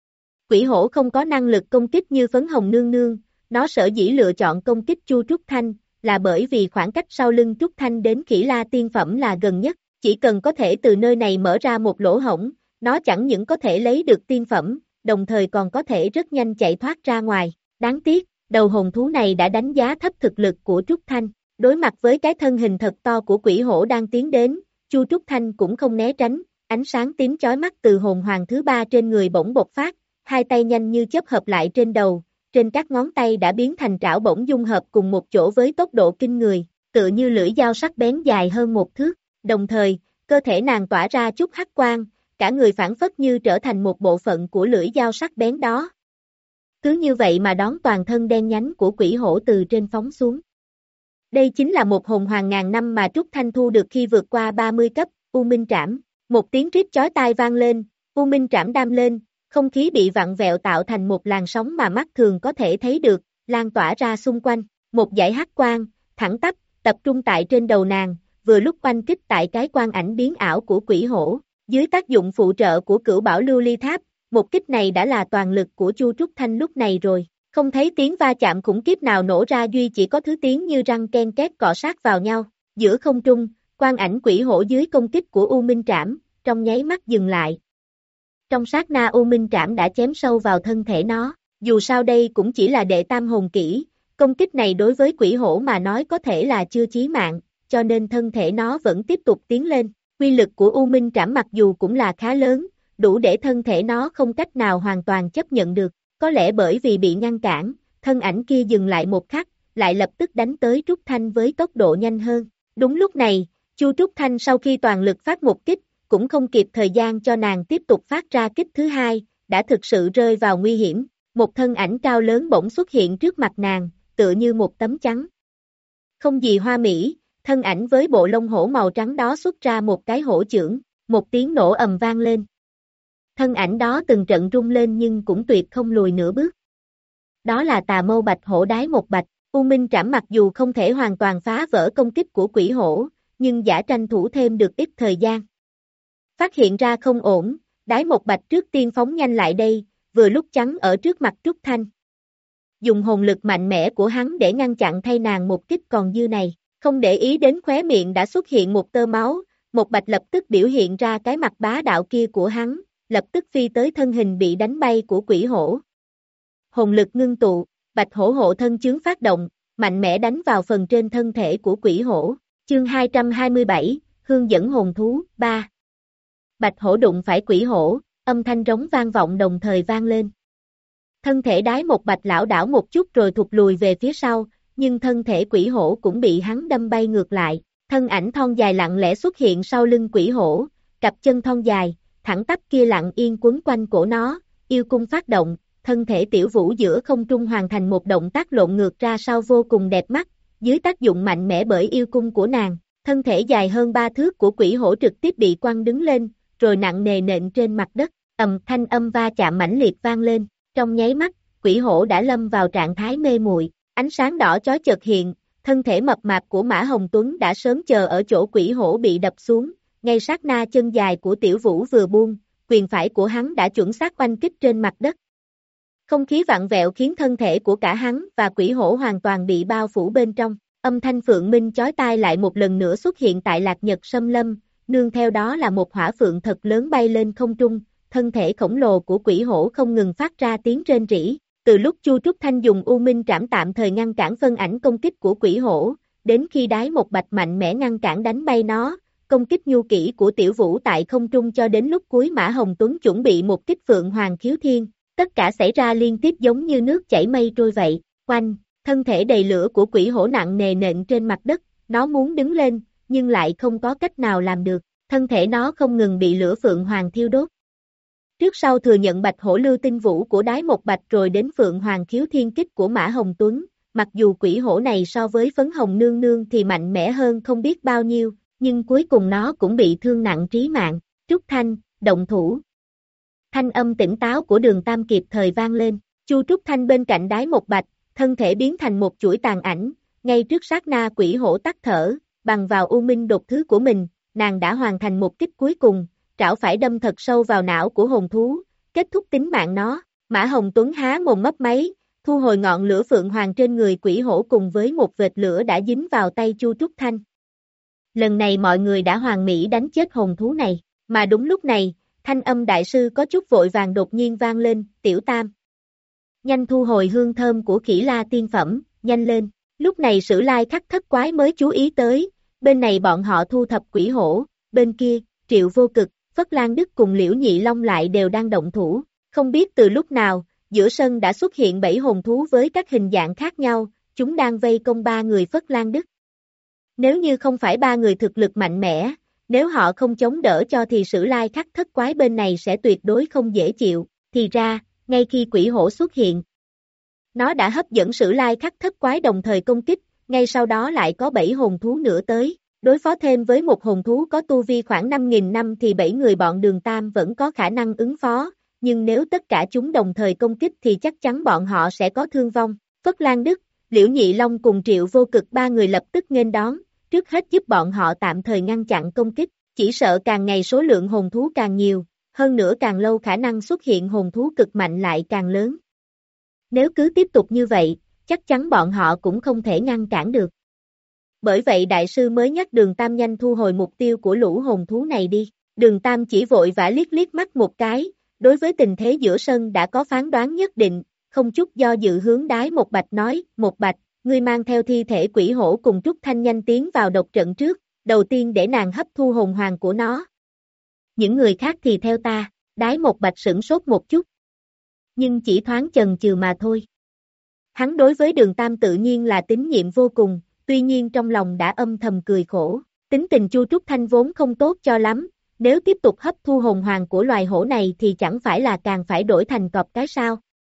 Quỷ hổ không có năng lực công kích như Phấn Hồng Nương Nương, nó sở dĩ lựa chọn công kích Chu Trúc Thanh, là bởi vì khoảng cách sau lưng Trúc Thanh đến Khỉ La Tiên Phẩm là gần nhất, chỉ cần có thể từ nơi này mở ra một lỗ hổng, nó chẳng những có thể lấy được tiên phẩm, đồng thời còn có thể rất nhanh chạy thoát ra ngoài. Đáng tiếc, đầu hồn thú này đã đánh giá thấp thực lực của Trúc Thanh, đối mặt với cái thân hình thật to của quỷ hổ đang tiến đến, Chu Trúc Thanh cũng không né tránh, ánh sáng tím chói mắt từ hồn hoàng thứ ba trên người bỗng bộc phát, hai tay nhanh như chớp hợp lại trên đầu. Trên các ngón tay đã biến thành trảo bổng dung hợp cùng một chỗ với tốc độ kinh người, tựa như lưỡi dao sắc bén dài hơn một thước. Đồng thời, cơ thể nàng tỏa ra chút hắc quang, cả người phản phất như trở thành một bộ phận của lưỡi dao sắc bén đó. Cứ như vậy mà đón toàn thân đen nhánh của quỷ hổ từ trên phóng xuống. Đây chính là một hồn hoàng ngàn năm mà Trúc Thanh thu được khi vượt qua ba mươi cấp, U Minh Trảm. Một tiếng rít chói tai vang lên, U Minh Trảm đam lên. Không khí bị vặn vẹo tạo thành một làn sóng mà mắt thường có thể thấy được, lan tỏa ra xung quanh, một dải hắc quang, thẳng tắp, tập trung tại trên đầu nàng, vừa lúc oanh kích tại cái quang ảnh biến ảo của quỷ hổ. Dưới tác dụng phụ trợ của Cửu Bảo Lưu Ly Tháp, một kích này đã là toàn lực của Chu Trúc Thanh lúc này rồi, không thấy tiếng va chạm khủng khiếp nào nổ ra duy chỉ có thứ tiếng như răng ken két cọ sát vào nhau. Giữa không trung, quang ảnh quỷ hổ dưới công kích của U Minh Trảm, trong nháy mắt dừng lại. Trong sát na U Minh Trảm đã chém sâu vào thân thể nó, Dù sao đây cũng chỉ là đệ tam hồn kỹ, công kích này đối với quỷ hổ mà nói có thể là chưa chí mạng, cho nên thân thể nó vẫn tiếp tục tiến lên. Quy lực của U Minh Trảm mặc dù cũng là khá lớn, đủ để thân thể nó không cách nào hoàn toàn chấp nhận được, có lẽ bởi vì bị ngăn cản, thân ảnh kia dừng lại một khắc, lại lập tức đánh tới Trúc Thanh với tốc độ nhanh hơn. Đúng lúc này, Chu Trúc Thanh sau khi toàn lực phát một kích, cũng không kịp thời gian cho nàng tiếp tục phát ra kích thứ hai, đã thực sự rơi vào nguy hiểm. Một thân ảnh cao lớn bỗng xuất hiện trước mặt nàng, tựa như một tấm chắn. Không gì hoa mỹ, thân ảnh với bộ lông hổ màu trắng đó xuất ra một cái hổ chưởng, một tiếng nổ ầm vang lên. Thân ảnh đó từng trận rung lên nhưng cũng tuyệt không lùi nửa bước. Đó là Tà Mâu Bạch Hổ Đái Một Bạch. U Minh Trảm mặc dù không thể hoàn toàn phá vỡ công kích của quỷ hổ, nhưng giả tranh thủ thêm được ít thời gian. Phát hiện ra không ổn, Đái Một Bạch trước tiên phóng nhanh lại đây, vừa lúc chắn ở trước mặt Trúc Thanh. Dùng hồn lực mạnh mẽ của hắn để ngăn chặn thay nàng một kích còn dư này, không để ý đến khóe miệng đã xuất hiện một tơ máu, Một Bạch lập tức biểu hiện ra cái mặt bá đạo kia của hắn, lập tức phi tới thân hình bị đánh bay của quỷ hổ. Hồn lực ngưng tụ, Bạch Hổ hộ thân chướng phát động, mạnh mẽ đánh vào phần trên thân thể của quỷ hổ. Chương hai trăm hai mươi bảy, Hướng dẫn hồn thú, ba. Bạch Hổ đụng phải quỷ hổ, âm thanh rống vang vọng đồng thời vang lên. Thân thể Đái Một Bạch lảo đảo một chút rồi thụt lùi về phía sau, nhưng thân thể quỷ hổ cũng bị hắn đâm bay ngược lại. Thân ảnh thon dài lặng lẽ xuất hiện sau lưng quỷ hổ, cặp chân thon dài, thẳng tắp kia lặng yên quấn quanh cổ nó, yêu cung phát động, thân thể tiểu vũ giữa không trung hoàn thành một động tác lộn ngược ra sau vô cùng đẹp mắt, dưới tác dụng mạnh mẽ bởi yêu cung của nàng, thân thể dài hơn ba thước của quỷ hổ trực tiếp bị quăng đứng lên, rồi nặng nề nện trên mặt đất, ầm thanh âm va chạm mãnh liệt vang lên, trong nháy mắt, quỷ hổ đã lâm vào trạng thái mê muội, ánh sáng đỏ chói chợt hiện, thân thể mập mạp của Mã Hồng Tuấn đã sớm chờ ở chỗ quỷ hổ bị đập xuống, ngay sát na chân dài của tiểu vũ vừa buông, quyền phải của hắn đã chuẩn xác oanh kích trên mặt đất. Không khí vặn vẹo khiến thân thể của cả hắn và quỷ hổ hoàn toàn bị bao phủ bên trong, âm thanh phượng minh chói tai lại một lần nữa xuất hiện tại Lạc Nhật Sâm Lâm, nương theo đó là một hỏa phượng thật lớn bay lên không trung, thân thể khổng lồ của quỷ hổ không ngừng phát ra tiếng rên rỉ. Từ lúc Chu Trúc Thanh dùng U Minh Trảm tạm thời ngăn cản phân ảnh công kích của quỷ hổ, đến khi Đái Một Bạch mạnh mẽ ngăn cản đánh bay nó, công kích nhu kỹ của tiểu vũ tại không trung cho đến lúc cuối Mã Hồng Tuấn chuẩn bị một kích Phượng Hoàng Khiếu Thiên, tất cả xảy ra liên tiếp giống như nước chảy mây trôi vậy. Quanh, thân thể đầy lửa của quỷ hổ nặng nề nện trên mặt đất, nó muốn đứng lên, nhưng lại không có cách nào làm được, thân thể nó không ngừng bị lửa Phượng Hoàng thiêu đốt. Trước sau thừa nhận Bạch Hổ Lưu Tinh Vũ của Đái Một Bạch rồi đến Phượng Hoàng Khiếu Thiên kích của Mã Hồng Tuấn, mặc dù quỷ hổ này so với Phấn Hồng Nương Nương thì mạnh mẽ hơn không biết bao nhiêu, nhưng cuối cùng nó cũng bị thương nặng trí mạng. Trúc Thanh, động thủ. Thanh âm tỉnh táo của Đường Tam kịp thời vang lên, Chu Trúc Thanh bên cạnh Đái Một Bạch, thân thể biến thành một chuỗi tàn ảnh, ngay trước sát na quỷ hổ tắt thở, bằng vào U Minh đột thứ của mình, nàng đã hoàn thành một kích cuối cùng, trảo phải đâm thật sâu vào não của hồn thú, kết thúc tính mạng nó. Mã Hồng Tuấn há mồm mấp máy, thu hồi ngọn lửa Phượng Hoàng trên người quỷ hổ cùng với một vệt lửa đã dính vào tay Chu Trúc Thanh. Lần này mọi người đã hoàn mỹ đánh chết hồn thú này, mà đúng lúc này, thanh âm đại sư có chút vội vàng đột nhiên vang lên, Tiểu Tam. Nhanh thu hồi hương thơm của Khỉ La tiên phẩm, nhanh lên. Lúc này Sử Lai Khắc Thất Quái mới chú ý tới, bên này bọn họ thu thập quỷ hổ, bên kia, Triệu Vô Cực, Phất Lan Đức cùng Liễu Nhị Long lại đều đang động thủ, không biết từ lúc nào, giữa sân đã xuất hiện bảy hồn thú với các hình dạng khác nhau, chúng đang vây công ba người Phất Lan Đức. Nếu như không phải ba người thực lực mạnh mẽ, nếu họ không chống đỡ cho thì Sử Lai Khắc Thất Quái bên này sẽ tuyệt đối không dễ chịu, thì ra, ngay khi quỷ hổ xuất hiện, nó đã hấp dẫn Sử Lai Khắc Thất Quái đồng thời công kích, ngay sau đó lại có bảy hồn thú nữa tới. Đối phó thêm với một hồn thú có tu vi khoảng năm nghìn năm thì bảy người bọn Đường Tam vẫn có khả năng ứng phó, nhưng nếu tất cả chúng đồng thời công kích thì chắc chắn bọn họ sẽ có thương vong. Phất Lan Đức, Liễu Nhị Long cùng Triệu Vô Cực ba người lập tức nghênh đón, trước hết giúp bọn họ tạm thời ngăn chặn công kích, chỉ sợ càng ngày số lượng hồn thú càng nhiều, hơn nữa càng lâu khả năng xuất hiện hồn thú cực mạnh lại càng lớn. Nếu cứ tiếp tục như vậy, chắc chắn bọn họ cũng không thể ngăn cản được. Bởi vậy đại sư mới nhắc Đường Tam nhanh thu hồi mục tiêu của lũ hồn thú này đi. Đường Tam chỉ vội vã liếc liếc mắt một cái, đối với tình thế giữa sân đã có phán đoán nhất định, không chút do dự hướng Đái Một Bạch nói, Một Bạch, ngươi mang theo thi thể quỷ hổ cùng Trúc Thanh nhanh tiến vào độc trận trước, đầu tiên để nàng hấp thu hồn hoàng của nó. Những người khác thì theo ta, Đái Một Bạch sửng sốt một chút. Nhưng chỉ thoáng chần chừ mà thôi. Hắn đối với Đường Tam tự nhiên là tín nhiệm vô cùng, tuy nhiên trong lòng đã âm thầm cười khổ. Tính tình Chu Trúc Thanh vốn không tốt cho lắm, nếu tiếp tục hấp thu hồn hoàng của loài hổ này thì chẳng phải là càng phải đổi thành cọp cái sao.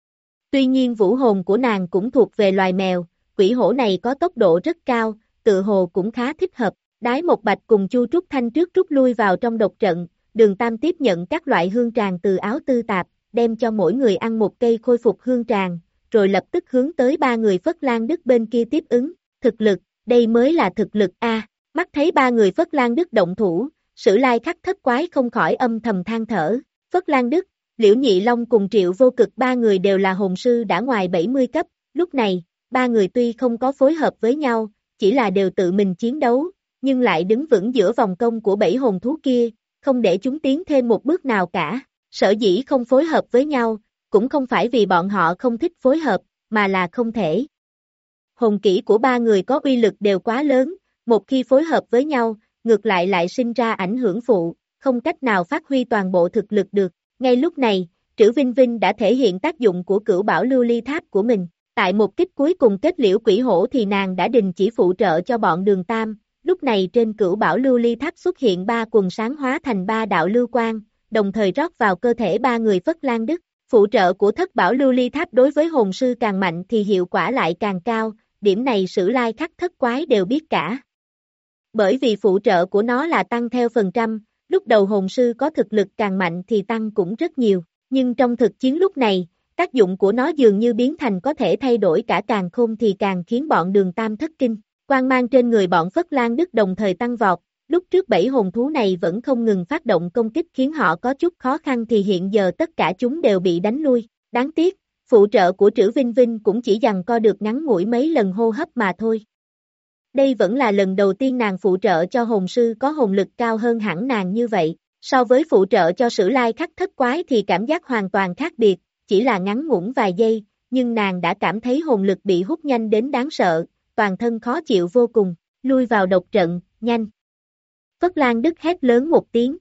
Tuy nhiên vũ hồn của nàng cũng thuộc về loài mèo, quỷ hổ này có tốc độ rất cao, tự hồ cũng khá thích hợp. Đái Một Bạch cùng Chu Trúc Thanh trước rút lui vào trong độc trận, Đường Tam tiếp nhận các loại hương tràng từ áo tư tạp, đem cho mỗi người ăn một cây khôi phục hương tràng, rồi lập tức hướng tới ba người Phất Lan Đức bên kia tiếp ứng. Thực lực, đây mới là thực lực a. Mắt thấy ba người Phất Lan Đức động thủ, Sử Lai Khắc Thất Quái không khỏi âm thầm than thở. Phất Lan Đức, Liễu Nhị Long cùng Triệu Vô Cực ba người đều là hồn sư đã ngoài bảy mươi cấp, lúc này, ba người tuy không có phối hợp với nhau, chỉ là đều tự mình chiến đấu, nhưng lại đứng vững giữa vòng công của bảy hồn thú kia, không để chúng tiến thêm một bước nào cả. Sở dĩ không phối hợp với nhau, cũng không phải vì bọn họ không thích phối hợp, mà là không thể. Hồn kỹ của ba người có uy lực đều quá lớn, một khi phối hợp với nhau, ngược lại lại sinh ra ảnh hưởng phụ, không cách nào phát huy toàn bộ thực lực được. Ngay lúc này, Trử Vinh Vinh đã thể hiện tác dụng của Cửu Bảo Lưu Ly Tháp của mình. Tại một kích cuối cùng kết liễu quỷ hổ thì nàng đã đình chỉ phụ trợ cho bọn Đường Tam. Lúc này trên Cửu Bảo Lưu Ly Tháp xuất hiện ba quần sáng hóa thành ba đạo lưu quang, đồng thời rót vào cơ thể ba người Phất Lan Đức. Phụ trợ của Thất Bảo Lưu Ly Tháp đối với hồn sư càng mạnh thì hiệu quả lại càng cao, điểm này Sử Lai Khắc Thất Quái đều biết cả. Bởi vì phụ trợ của nó là tăng theo phần trăm, lúc đầu hồn sư có thực lực càng mạnh thì tăng cũng rất nhiều, nhưng trong thực chiến lúc này, tác dụng của nó dường như biến thành có thể thay đổi cả càng khôn thì càng khiến bọn Đường Tam thất kinh. Quang mang trên người bọn Phất Lan Đức đồng thời tăng vọt, lúc trước bảy hồn thú này vẫn không ngừng phát động công kích khiến họ có chút khó khăn thì hiện giờ tất cả chúng đều bị đánh lui. Đáng tiếc, phụ trợ của Trử Vinh Vinh cũng chỉ giằng co được ngắn ngủi mấy lần hô hấp mà thôi. Đây vẫn là lần đầu tiên nàng phụ trợ cho hồn sư có hồn lực cao hơn hẳn nàng như vậy. So với phụ trợ cho Sử Lai Khắc Thất Quái thì cảm giác hoàn toàn khác biệt, chỉ là ngắn ngủn vài giây, nhưng nàng đã cảm thấy hồn lực bị hút nhanh đến đáng sợ, toàn thân khó chịu vô cùng, lui vào độc trận, nhanh. Phất Lan Đức hét lớn một tiếng.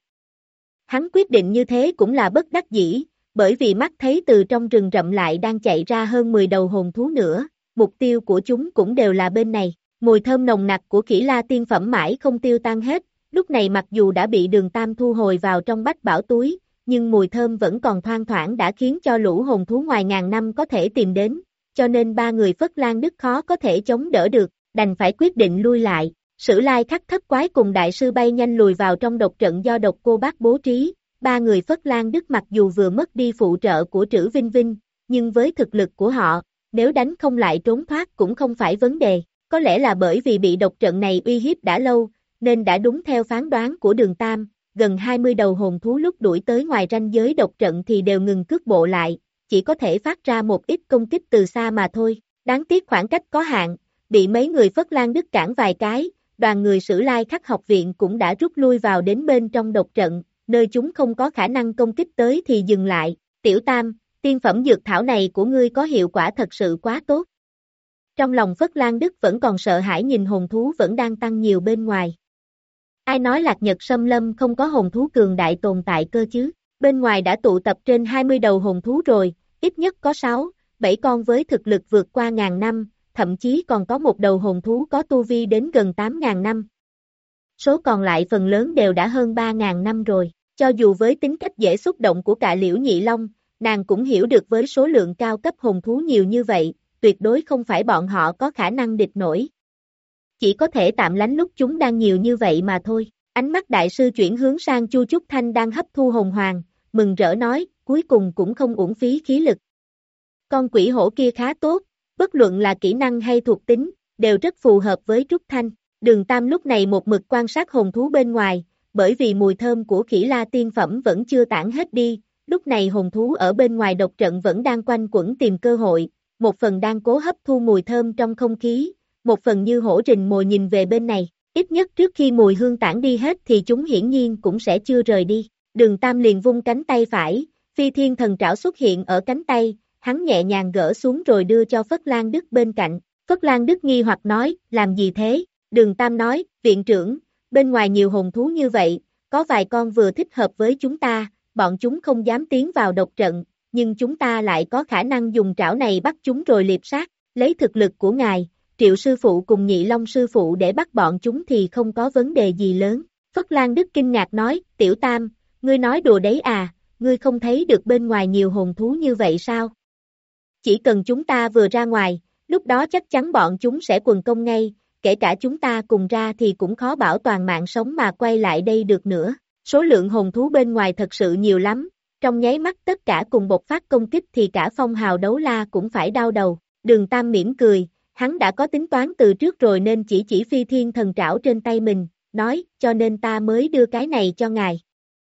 Hắn quyết định như thế cũng là bất đắc dĩ, bởi vì mắt thấy từ trong rừng rậm lại đang chạy ra hơn mười đầu hồn thú nữa, mục tiêu của chúng cũng đều là bên này. Mùi thơm nồng nặc của Khỉ La tiên phẩm mãi không tiêu tan hết, lúc này mặc dù đã bị Đường Tam thu hồi vào trong bách bảo túi, nhưng mùi thơm vẫn còn thoang thoảng đã khiến cho lũ hồn thú ngoài ngàn năm có thể tìm đến, cho nên ba người Phất Lan Đức khó có thể chống đỡ được, đành phải quyết định lui lại. Sử Lai Khắc Thất Quái cùng đại sư bay nhanh lùi vào trong độc trận do độc cô bác bố trí, ba người Phất Lan Đức mặc dù vừa mất đi phụ trợ của Trử Vinh Vinh, nhưng với thực lực của họ, nếu đánh không lại trốn thoát cũng không phải vấn đề. Có lẽ là bởi vì bị độc trận này uy hiếp đã lâu, nên đã đúng theo phán đoán của Đường Tam, gần hai mươi đầu hồn thú lúc đuổi tới ngoài ranh giới độc trận thì đều ngừng cước bộ lại, chỉ có thể phát ra một ít công kích từ xa mà thôi. Đáng tiếc khoảng cách có hạn, bị mấy người Phất Lan Đức cản vài cái, đoàn người Sử Lai Khắc học viện cũng đã rút lui vào đến bên trong độc trận, nơi chúng không có khả năng công kích tới thì dừng lại. Tiểu Tam, tiên phẩm dược thảo này của ngươi có hiệu quả thật sự quá tốt. Trong lòng Phất Lan Đức vẫn còn sợ hãi nhìn hồn thú vẫn đang tăng nhiều bên ngoài. Ai nói Lạc Nhật Sâm Lâm không có hồn thú cường đại tồn tại cơ chứ? Bên ngoài đã tụ tập trên hai mươi đầu hồn thú rồi, ít nhất có sáu, bảy con với thực lực vượt qua ngàn năm, thậm chí còn có một đầu hồn thú có tu vi đến gần tám ngàn năm. Số còn lại phần lớn đều đã hơn ba ngàn năm rồi, cho dù với tính cách dễ xúc động của cả Liễu Nhị Long, nàng cũng hiểu được với số lượng cao cấp hồn thú nhiều như vậy, tuyệt đối không phải bọn họ có khả năng địch nổi. Chỉ có thể tạm lánh lúc chúng đang nhiều như vậy mà thôi. Ánh mắt đại sư chuyển hướng sang Chu Trúc Thanh đang hấp thu hồn hoàng, mừng rỡ nói, cuối cùng cũng không uổng phí khí lực. Con quỷ hổ kia khá tốt, bất luận là kỹ năng hay thuộc tính, đều rất phù hợp với Trúc Thanh. Đường Tam lúc này một mực quan sát hồn thú bên ngoài, bởi vì mùi thơm của Khỉ La tiên phẩm vẫn chưa tản hết đi, lúc này hồn thú ở bên ngoài độc trận vẫn đang quanh quẩn tìm cơ hội, một phần đang cố hấp thu mùi thơm trong không khí, một phần như hổ rình mồi nhìn về bên này, ít nhất trước khi mùi hương tản đi hết thì chúng hiển nhiên cũng sẽ chưa rời đi. Đường Tam liền vung cánh tay phải, Phi Thiên Thần Trảo xuất hiện ở cánh tay, hắn nhẹ nhàng gỡ xuống rồi đưa cho Phất Lan Đức bên cạnh. Phất Lan Đức nghi hoặc nói, làm gì thế? Đường Tam nói, viện trưởng, bên ngoài nhiều hồn thú như vậy, có vài con vừa thích hợp với chúng ta, bọn chúng không dám tiến vào độc trận, nhưng chúng ta lại có khả năng dùng trảo này bắt chúng rồi liệp sát, lấy thực lực của ngài, Triệu sư phụ cùng Nhị Long sư phụ để bắt bọn chúng thì không có vấn đề gì lớn. Phất Lan Đức kinh ngạc nói, Tiểu Tam, ngươi nói đùa đấy à, ngươi không thấy được bên ngoài nhiều hồn thú như vậy sao? Chỉ cần chúng ta vừa ra ngoài, lúc đó chắc chắn bọn chúng sẽ quần công ngay, kể cả chúng ta cùng ra thì cũng khó bảo toàn mạng sống mà quay lại đây được nữa. Số lượng hồn thú bên ngoài thật sự nhiều lắm, trong nháy mắt tất cả cùng bộc phát công kích thì cả phong hào đấu la cũng phải đau đầu. Đường Tam mỉm cười, hắn đã có tính toán từ trước rồi nên chỉ chỉ phi thiên thần trảo trên tay mình, nói, cho nên ta mới đưa cái này cho ngài.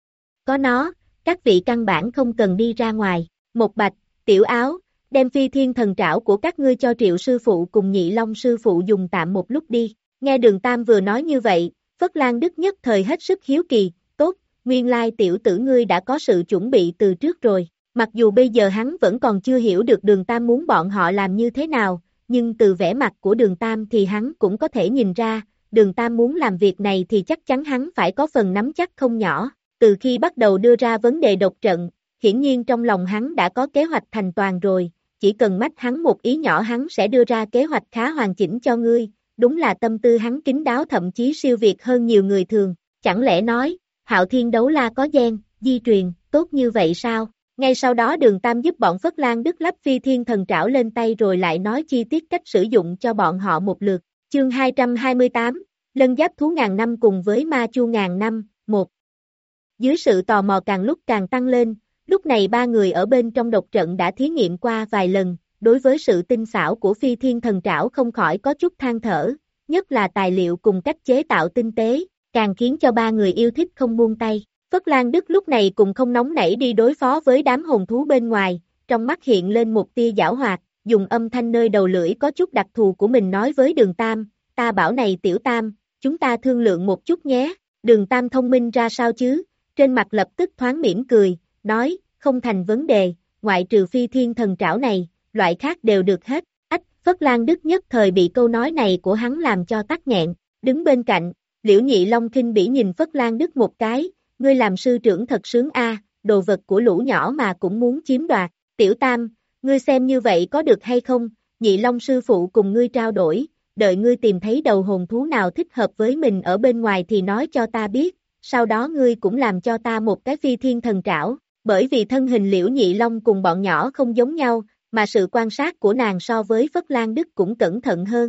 Có nó, các vị căn bản không cần đi ra ngoài. Một Bạch, Tiểu Áo, đem phi thiên thần trảo của các ngươi cho Triệu sư phụ cùng Nhị Long sư phụ dùng tạm một lúc đi. Nghe Đường Tam vừa nói như vậy, Phất Lan Đức nhất thời hết sức hiếu kỳ, tốt, nguyên lai tiểu tử ngươi đã có sự chuẩn bị từ trước rồi. Mặc dù bây giờ hắn vẫn còn chưa hiểu được Đường Tam muốn bọn họ làm như thế nào, nhưng từ vẻ mặt của Đường Tam thì hắn cũng có thể nhìn ra, Đường Tam muốn làm việc này thì chắc chắn hắn phải có phần nắm chắc không nhỏ. Từ khi bắt đầu đưa ra vấn đề độc trận, hiển nhiên trong lòng hắn đã có kế hoạch thành toàn rồi, chỉ cần mách hắn một ý nhỏ hắn sẽ đưa ra kế hoạch khá hoàn chỉnh cho ngươi, đúng là tâm tư hắn kín đáo thậm chí siêu việt hơn nhiều người thường. Chẳng lẽ nói, Hạo Thiên đấu la có gen, di truyền, tốt như vậy sao? Ngay sau đó Đường Tam giúp bọn Phất Lan Đức lắp phi thiên thần trảo lên tay rồi lại nói chi tiết cách sử dụng cho bọn họ một lượt. Chương hai trăm hai mươi tám, Lân giáp thú ngàn năm cùng với ma chu ngàn năm, một. Dưới sự tò mò càng lúc càng tăng lên, lúc này ba người ở bên trong độc trận đã thí nghiệm qua vài lần, đối với sự tinh xảo của phi thiên thần trảo không khỏi có chút than thở, nhất là tài liệu cùng cách chế tạo tinh tế, càng khiến cho ba người yêu thích không buông tay. Phất Lan Đức lúc này cũng không nóng nảy đi đối phó với đám hồn thú bên ngoài, trong mắt hiện lên một tia giảo hoạt, dùng âm thanh nơi đầu lưỡi có chút đặc thù của mình nói với Đường Tam, ta bảo này Tiểu Tam, chúng ta thương lượng một chút nhé. Đường Tam thông minh ra sao chứ, trên mặt lập tức thoáng mỉm cười, nói, không thành vấn đề, ngoại trừ phi thiên thần trảo này, loại khác đều được hết. Ách, Phất Lan Đức nhất thời bị câu nói này của hắn làm cho tắc nghẹn, đứng bên cạnh, Liễu Nhị Long khinh bỉ nhìn Phất Lan Đức một cái, ngươi làm sư trưởng thật sướng a, đồ vật của lũ nhỏ mà cũng muốn chiếm đoạt. Tiểu Tam, ngươi xem như vậy có được hay không, Nhị Long sư phụ cùng ngươi trao đổi, đợi ngươi tìm thấy đầu hồn thú nào thích hợp với mình ở bên ngoài thì nói cho ta biết, sau đó ngươi cũng làm cho ta một cái phi thiên thần trảo, bởi vì thân hình Liễu Nhị Long cùng bọn nhỏ không giống nhau, mà sự quan sát của nàng so với Phất Lan Đức cũng cẩn thận hơn.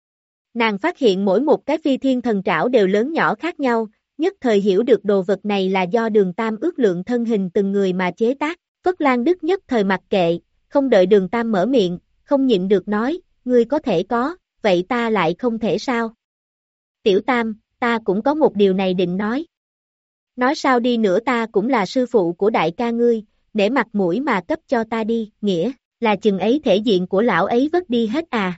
Nàng phát hiện mỗi một cái phi thiên thần trảo đều lớn nhỏ khác nhau, nhất thời hiểu được đồ vật này là do Đường Tam ước lượng thân hình từng người mà chế tác. Phất Lan Đức nhất thời mặc kệ, không đợi Đường Tam mở miệng, không nhịn được nói, ngươi có thể có, vậy ta lại không thể sao? Tiểu Tam, ta cũng có một điều này định nói. Nói sao đi nữa ta cũng là sư phụ của đại ca ngươi, để mặt mũi mà cấp cho ta đi, nghĩa là chừng ấy thể diện của lão ấy vất đi hết à.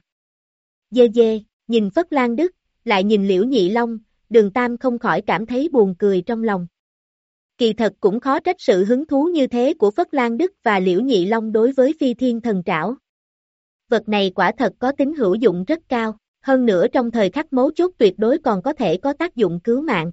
Dê dê, nhìn Phất Lan Đức, lại nhìn Liễu Nhị Long, Đường Tam không khỏi cảm thấy buồn cười trong lòng. Kỳ thật cũng khó trách sự hứng thú như thế của Phất Lan Đức và Liễu Nhị Long đối với phi thiên thần trảo. Vật này quả thật có tính hữu dụng rất cao, hơn nữa trong thời khắc mấu chốt tuyệt đối còn có thể có tác dụng cứu mạng.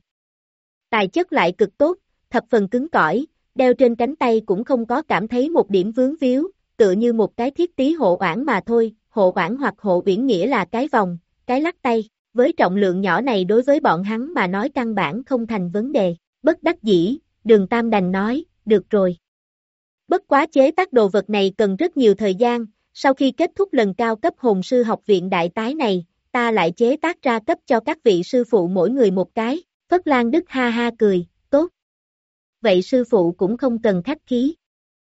Tài chất lại cực tốt, thập phần cứng cỏi, đeo trên cánh tay cũng không có cảm thấy một điểm vướng víu, tựa như một cái thiết tí hộ oản mà thôi, hộ oản hoặc hộ uyển nghĩa là cái vòng, cái lắc tay, với trọng lượng nhỏ này đối với bọn hắn mà nói căn bản không thành vấn đề, bất đắc dĩ, Đường Tam đành nói, được rồi. Bất quá chế tác đồ vật này cần rất nhiều thời gian, sau khi kết thúc lần cao cấp hồn sư học viện đại tái này, ta lại chế tác ra cấp cho các vị sư phụ mỗi người một cái. Phất Lan Đức ha ha cười, tốt. Vậy sư phụ cũng không cần khách khí.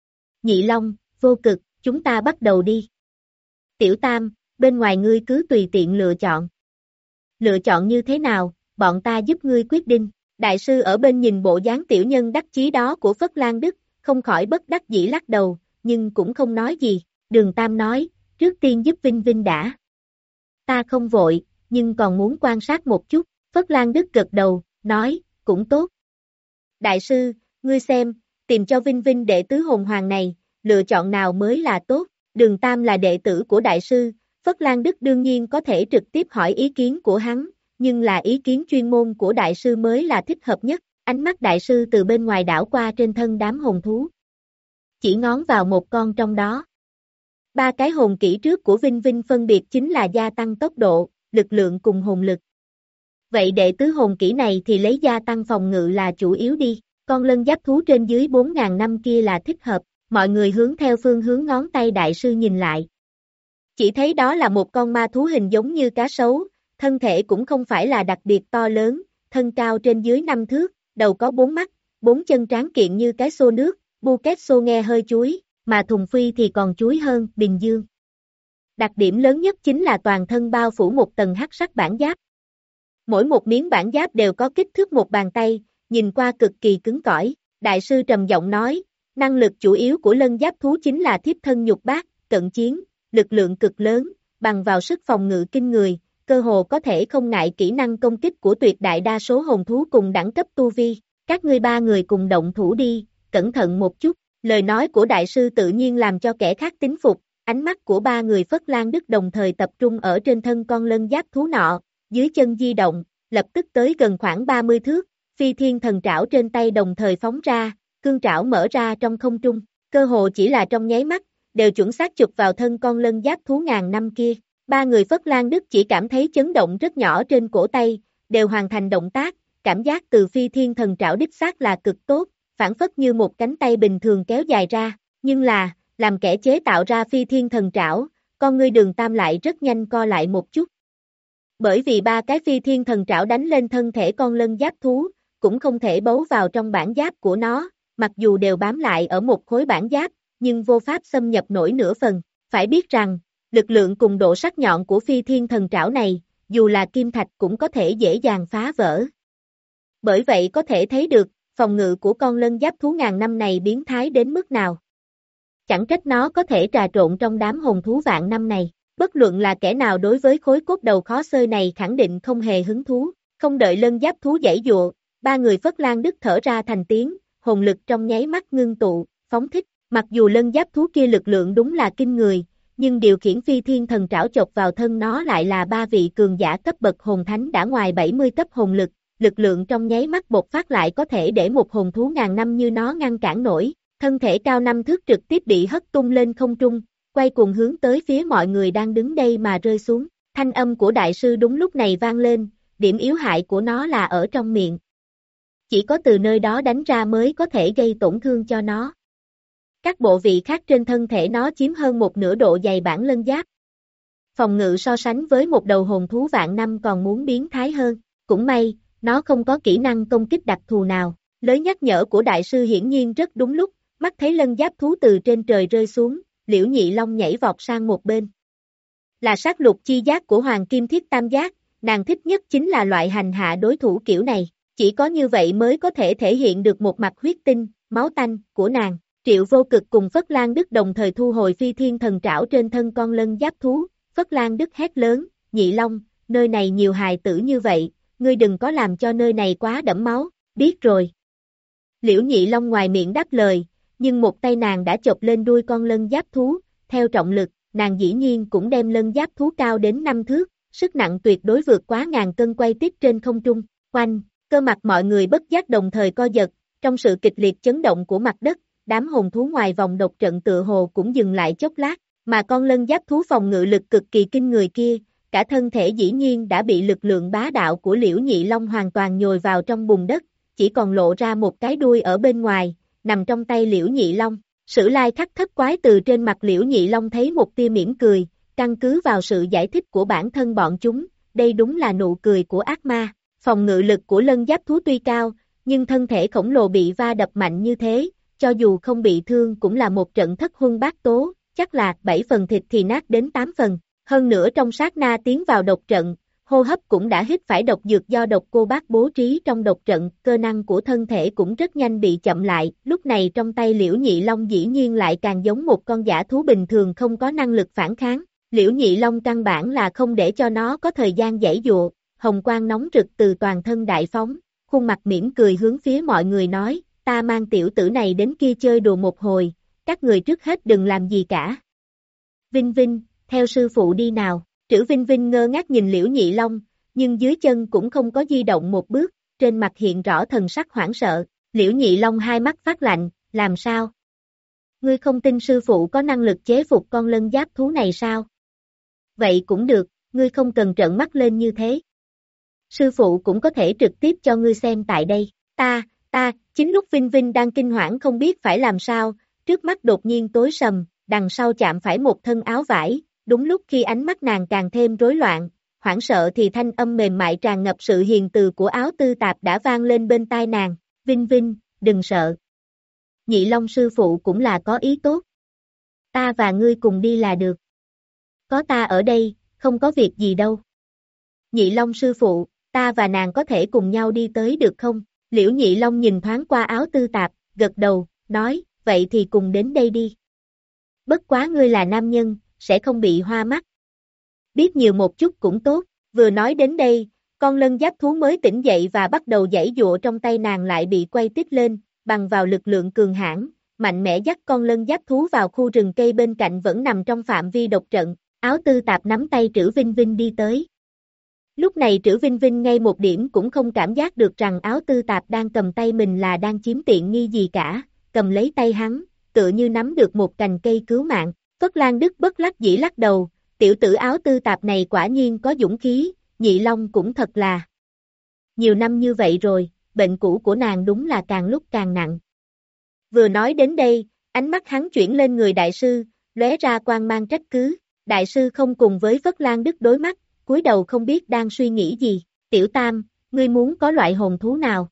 Nhị Long, Vô Cực, chúng ta bắt đầu đi. Tiểu Tam, bên ngoài ngươi cứ tùy tiện lựa chọn. Lựa chọn như thế nào, bọn ta giúp ngươi quyết định. Đại sư ở bên nhìn bộ dáng tiểu nhân đắc chí đó của Phất Lan Đức, không khỏi bất đắc dĩ lắc đầu, nhưng cũng không nói gì. Đường Tam nói, trước tiên giúp Vinh Vinh đã. Ta không vội, nhưng còn muốn quan sát một chút. Phất Lan Đức gật đầu, nói, cũng tốt. Đại sư, ngươi xem, tìm cho Vinh Vinh đệ tứ hồn hoàng này, lựa chọn nào mới là tốt. Đường Tam là đệ tử của đại sư, Phất Lan Đức đương nhiên có thể trực tiếp hỏi ý kiến của hắn, nhưng là ý kiến chuyên môn của đại sư mới là thích hợp nhất. Ánh mắt đại sư từ bên ngoài đảo qua trên thân đám hồn thú. Chỉ ngón vào một con trong đó. Ba cái hồn kỹ trước của Vinh Vinh phân biệt chính là gia tăng tốc độ, lực lượng cùng hồn lực. Vậy đệ tứ hồn kỹ này thì lấy gia tăng phòng ngự là chủ yếu đi, con lân giáp thú trên dưới bốn nghìn năm kia là thích hợp, mọi người hướng theo phương hướng ngón tay đại sư nhìn lại. Chỉ thấy đó là một con ma thú hình giống như cá sấu, thân thể cũng không phải là đặc biệt to lớn, thân cao trên dưới năm thước, đầu có bốn mắt, bốn chân tráng kiện như cái xô nước, Buket xô nghe hơi chuối, mà thùng phi thì còn chuối hơn, Bình Dương. Đặc điểm lớn nhất chính là toàn thân bao phủ một tầng hắc sắc bản giáp. Mỗi một miếng bản giáp đều có kích thước một bàn tay, nhìn qua cực kỳ cứng cỏi. Đại sư trầm giọng nói, năng lực chủ yếu của lân giáp thú chính là thiếp thân nhục bát, cận chiến, lực lượng cực lớn, bằng vào sức phòng ngự kinh người, cơ hồ có thể không ngại kỹ năng công kích của tuyệt đại đa số hồn thú cùng đẳng cấp tu vi. Các ngươi ba người cùng động thủ đi, cẩn thận một chút. Lời nói của đại sư tự nhiên làm cho kẻ khác tín phục, ánh mắt của ba người Phất Lan Đức đồng thời tập trung ở trên thân con lân giáp thú nọ, dưới chân di động, lập tức tới gần khoảng ba mươi thước, phi thiên thần trảo trên tay đồng thời phóng ra, cương trảo mở ra trong không trung, cơ hồ chỉ là trong nháy mắt, đều chuẩn xác chụp vào thân con lân giáp thú ngàn năm kia. Ba người Phất Lan Đức chỉ cảm thấy chấn động rất nhỏ trên cổ tay, đều hoàn thành động tác, cảm giác từ phi thiên thần trảo đích xác là cực tốt, phản phất như một cánh tay bình thường kéo dài ra, nhưng là, làm kẻ chế tạo ra phi thiên thần trảo, con ngươi Đường Tam lại rất nhanh co lại một chút. Bởi vì ba cái phi thiên thần trảo đánh lên thân thể con lân giáp thú, cũng không thể bấu vào trong bản giáp của nó, mặc dù đều bám lại ở một khối bản giáp, nhưng vô pháp xâm nhập nổi nửa phần. Phải biết rằng, lực lượng cùng độ sắc nhọn của phi thiên thần trảo này, dù là kim thạch cũng có thể dễ dàng phá vỡ. Bởi vậy có thể thấy được, phòng ngự của con lân giáp thú ngàn năm này biến thái đến mức nào. Chẳng trách nó có thể trà trộn trong đám hồn thú vạn năm này. Bất luận là kẻ nào đối với khối cốt đầu khó xơi này khẳng định không hề hứng thú. Không đợi lân giáp thú giãy dụa, ba người Phất Lan Đức thở ra thành tiếng, hồn lực trong nháy mắt ngưng tụ, phóng thích. Mặc dù lân giáp thú kia lực lượng đúng là kinh người, nhưng điều khiển phi thiên thần trảo chộp vào thân nó lại là ba vị cường giả cấp bậc hồn thánh đã ngoài bảy mươi cấp hồn lực. Lực lượng trong nháy mắt bộc phát lại có thể để một hồn thú ngàn năm như nó ngăn cản nổi, thân thể cao năm thước trực tiếp bị hất tung lên không trung, quay cuồng hướng tới phía mọi người đang đứng đây mà rơi xuống. Thanh âm của đại sư đúng lúc này vang lên, điểm yếu hại của nó là ở trong miệng. Chỉ có từ nơi đó đánh ra mới có thể gây tổn thương cho nó. Các bộ vị khác trên thân thể nó chiếm hơn một nửa độ dày bản lân giáp. Phòng ngự so sánh với một đầu hồn thú vạn năm còn muốn biến thái hơn, cũng may. Nó không có kỹ năng công kích đặc thù nào. Lời nhắc nhở của đại sư hiển nhiên rất đúng lúc, mắt thấy lân giáp thú từ trên trời rơi xuống, Liễu Nhị Long nhảy vọt sang một bên. Là sát lục chi giác của Hoàng Kim Thiết Tam Giác, nàng thích nhất chính là loại hành hạ đối thủ kiểu này, chỉ có như vậy mới có thể thể hiện được một mặt huyết tinh, máu tanh của nàng. Triệu Vô Cực cùng Phất Lan Đức đồng thời thu hồi phi thiên thần trảo trên thân con lân giáp thú, Phất Lan Đức hét lớn, Nhị Long, nơi này nhiều hài tử như vậy. Ngươi đừng có làm cho nơi này quá đẫm máu, biết rồi. Liễu Nhị Long ngoài miệng đáp lời, nhưng một tay nàng đã chộp lên đuôi con lân giáp thú, theo trọng lực, nàng dĩ nhiên cũng đem lân giáp thú cao đến năm thước, sức nặng tuyệt đối vượt quá ngàn cân quay tiếp trên không trung, quanh, cơ mặt mọi người bất giác đồng thời co giật, trong sự kịch liệt chấn động của mặt đất, đám hồn thú ngoài vòng độc trận tựa hồ cũng dừng lại chốc lát, mà con lân giáp thú phòng ngự lực cực kỳ kinh người kia, cả thân thể dĩ nhiên đã bị lực lượng bá đạo của Liễu Nhị Long hoàn toàn nhồi vào trong bùn đất, chỉ còn lộ ra một cái đuôi ở bên ngoài, nằm trong tay Liễu Nhị Long. Sử lai khắc thất quái từ trên mặt Liễu Nhị Long thấy một tia mỉm cười, căn cứ vào sự giải thích của bản thân bọn chúng, đây đúng là nụ cười của ác ma. Phòng ngự lực của lân giáp thú tuy cao, nhưng thân thể khổng lồ bị va đập mạnh như thế, cho dù không bị thương cũng là một trận thất huân bát tố, chắc là bảy phần thịt thì nát đến tám phần. Hơn nữa trong sát na tiến vào độc trận, hô hấp cũng đã hít phải độc dược do độc cô bác bố trí trong độc trận, cơ năng của thân thể cũng rất nhanh bị chậm lại, lúc này trong tay Liễu Nhị Long dĩ nhiên lại càng giống một con dã thú bình thường không có năng lực phản kháng. Liễu Nhị Long căn bản là không để cho nó có thời gian giãy giụa, hồng quang nóng rực từ toàn thân đại phóng, khuôn mặt mỉm cười hướng phía mọi người nói, ta mang tiểu tử này đến kia chơi đùa một hồi, các người trước hết đừng làm gì cả. Vinh Vinh, theo sư phụ đi nào. Trữ Vinh Vinh ngơ ngác nhìn Liễu Nhị Long, nhưng dưới chân cũng không có di động một bước, trên mặt hiện rõ thần sắc hoảng sợ. Liễu Nhị Long hai mắt phát lạnh, làm sao? Ngươi không tin sư phụ có năng lực chế phục con lân giáp thú này sao? Vậy cũng được, ngươi không cần trợn mắt lên như thế. Sư phụ cũng có thể trực tiếp cho ngươi xem tại đây. Ta, ta, chính lúc Vinh Vinh đang kinh hoảng không biết phải làm sao, trước mắt đột nhiên tối sầm, đằng sau chạm phải một thân áo vải, đúng lúc khi ánh mắt nàng càng thêm rối loạn, hoảng sợ thì thanh âm mềm mại tràn ngập sự hiền từ của Áo Tư Tạp đã vang lên bên tai nàng. Vinh Vinh, đừng sợ. Nhị Long sư phụ cũng là có ý tốt. Ta và ngươi cùng đi là được. Có ta ở đây, không có việc gì đâu. Nhị Long sư phụ, ta và nàng có thể cùng nhau đi tới được không? Liễu Nhị Long nhìn thoáng qua Áo Tư Tạp, gật đầu, nói, vậy thì cùng đến đây đi. Bất quá ngươi là nam nhân, sẽ không bị hoa mắt. Biết nhiều một chút cũng tốt, vừa nói đến đây, con lân giáp thú mới tỉnh dậy và bắt đầu giãy giụa trong tay nàng lại bị quay tít lên, bằng vào lực lượng cường hãn, mạnh mẽ dắt con lân giáp thú vào khu rừng cây bên cạnh vẫn nằm trong phạm vi độc trận. Áo Tư Tạp nắm tay Trữ Vinh Vinh đi tới. Lúc này Trữ Vinh Vinh ngay một điểm cũng không cảm giác được rằng Áo Tư Tạp đang cầm tay mình là đang chiếm tiện nghi gì cả, cầm lấy tay hắn, tựa như nắm được một cành cây cứu mạng. Phất Lan Đức bất đắc dĩ lắc đầu, tiểu tử Áo Tư Tạp này quả nhiên có dũng khí, Nhị Long cũng thật là. Nhiều năm như vậy rồi, bệnh cũ của nàng đúng là càng lúc càng nặng. Vừa nói đến đây, ánh mắt hắn chuyển lên người đại sư, lóe ra quang mang trách cứ. Đại sư không cùng với Phất Lan Đức đối mắt, cúi đầu không biết đang suy nghĩ gì. Tiểu Tam, ngươi muốn có loại hồn thú nào?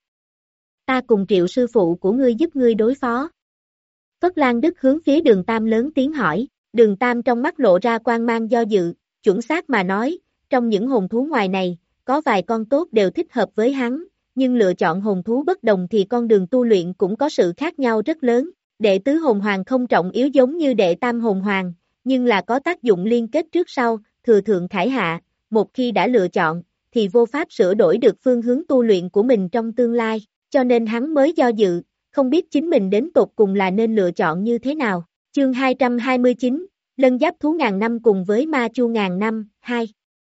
Ta cùng Triệu sư phụ của ngươi giúp ngươi đối phó. Phất Lan Đức hướng phía Đường Tam lớn tiếng hỏi. Đường Tam trong mắt lộ ra quang mang do dự, chuẩn xác mà nói, trong những hồn thú ngoài này, có vài con tốt đều thích hợp với hắn, nhưng lựa chọn hồn thú bất đồng thì con đường tu luyện cũng có sự khác nhau rất lớn. Đệ tứ hồn hoàng không trọng yếu giống như đệ tam hồn hoàng, nhưng là có tác dụng liên kết trước sau, thừa thượng khải hạ, một khi đã lựa chọn, thì vô pháp sửa đổi được phương hướng tu luyện của mình trong tương lai, cho nên hắn mới do dự, không biết chính mình đến tột cùng là nên lựa chọn như thế nào. Chương hai trăm hai mươi chín, Lân Giáp Thú ngàn năm cùng với Ma Chu ngàn năm, hai.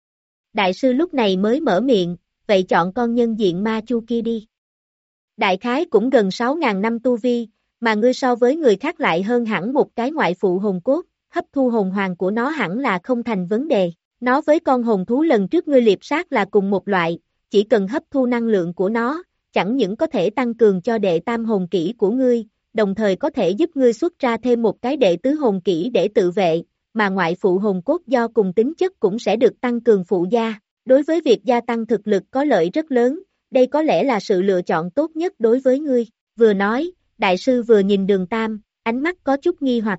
Đại sư lúc này mới mở miệng, vậy chọn con nhân diện Ma Chu kia đi. Đại khái cũng gần sáu ngàn năm tu vi, mà ngươi so với người khác lại hơn hẳn một cái ngoại phụ hồn cốt, hấp thu hồn hoàng của nó hẳn là không thành vấn đề. Nó với con hồn thú lần trước ngươi liệp sát là cùng một loại, chỉ cần hấp thu năng lượng của nó, chẳng những có thể tăng cường cho đệ tam hồn kỹ của ngươi, đồng thời có thể giúp ngươi xuất ra thêm một cái đệ tứ hồn kỹ để tự vệ, mà ngoại phụ hồn cốt do cùng tính chất cũng sẽ được tăng cường phụ gia. Đối với việc gia tăng thực lực có lợi rất lớn, đây có lẽ là sự lựa chọn tốt nhất đối với ngươi. Vừa nói, đại sư vừa nhìn Đường Tam, ánh mắt có chút nghi hoặc.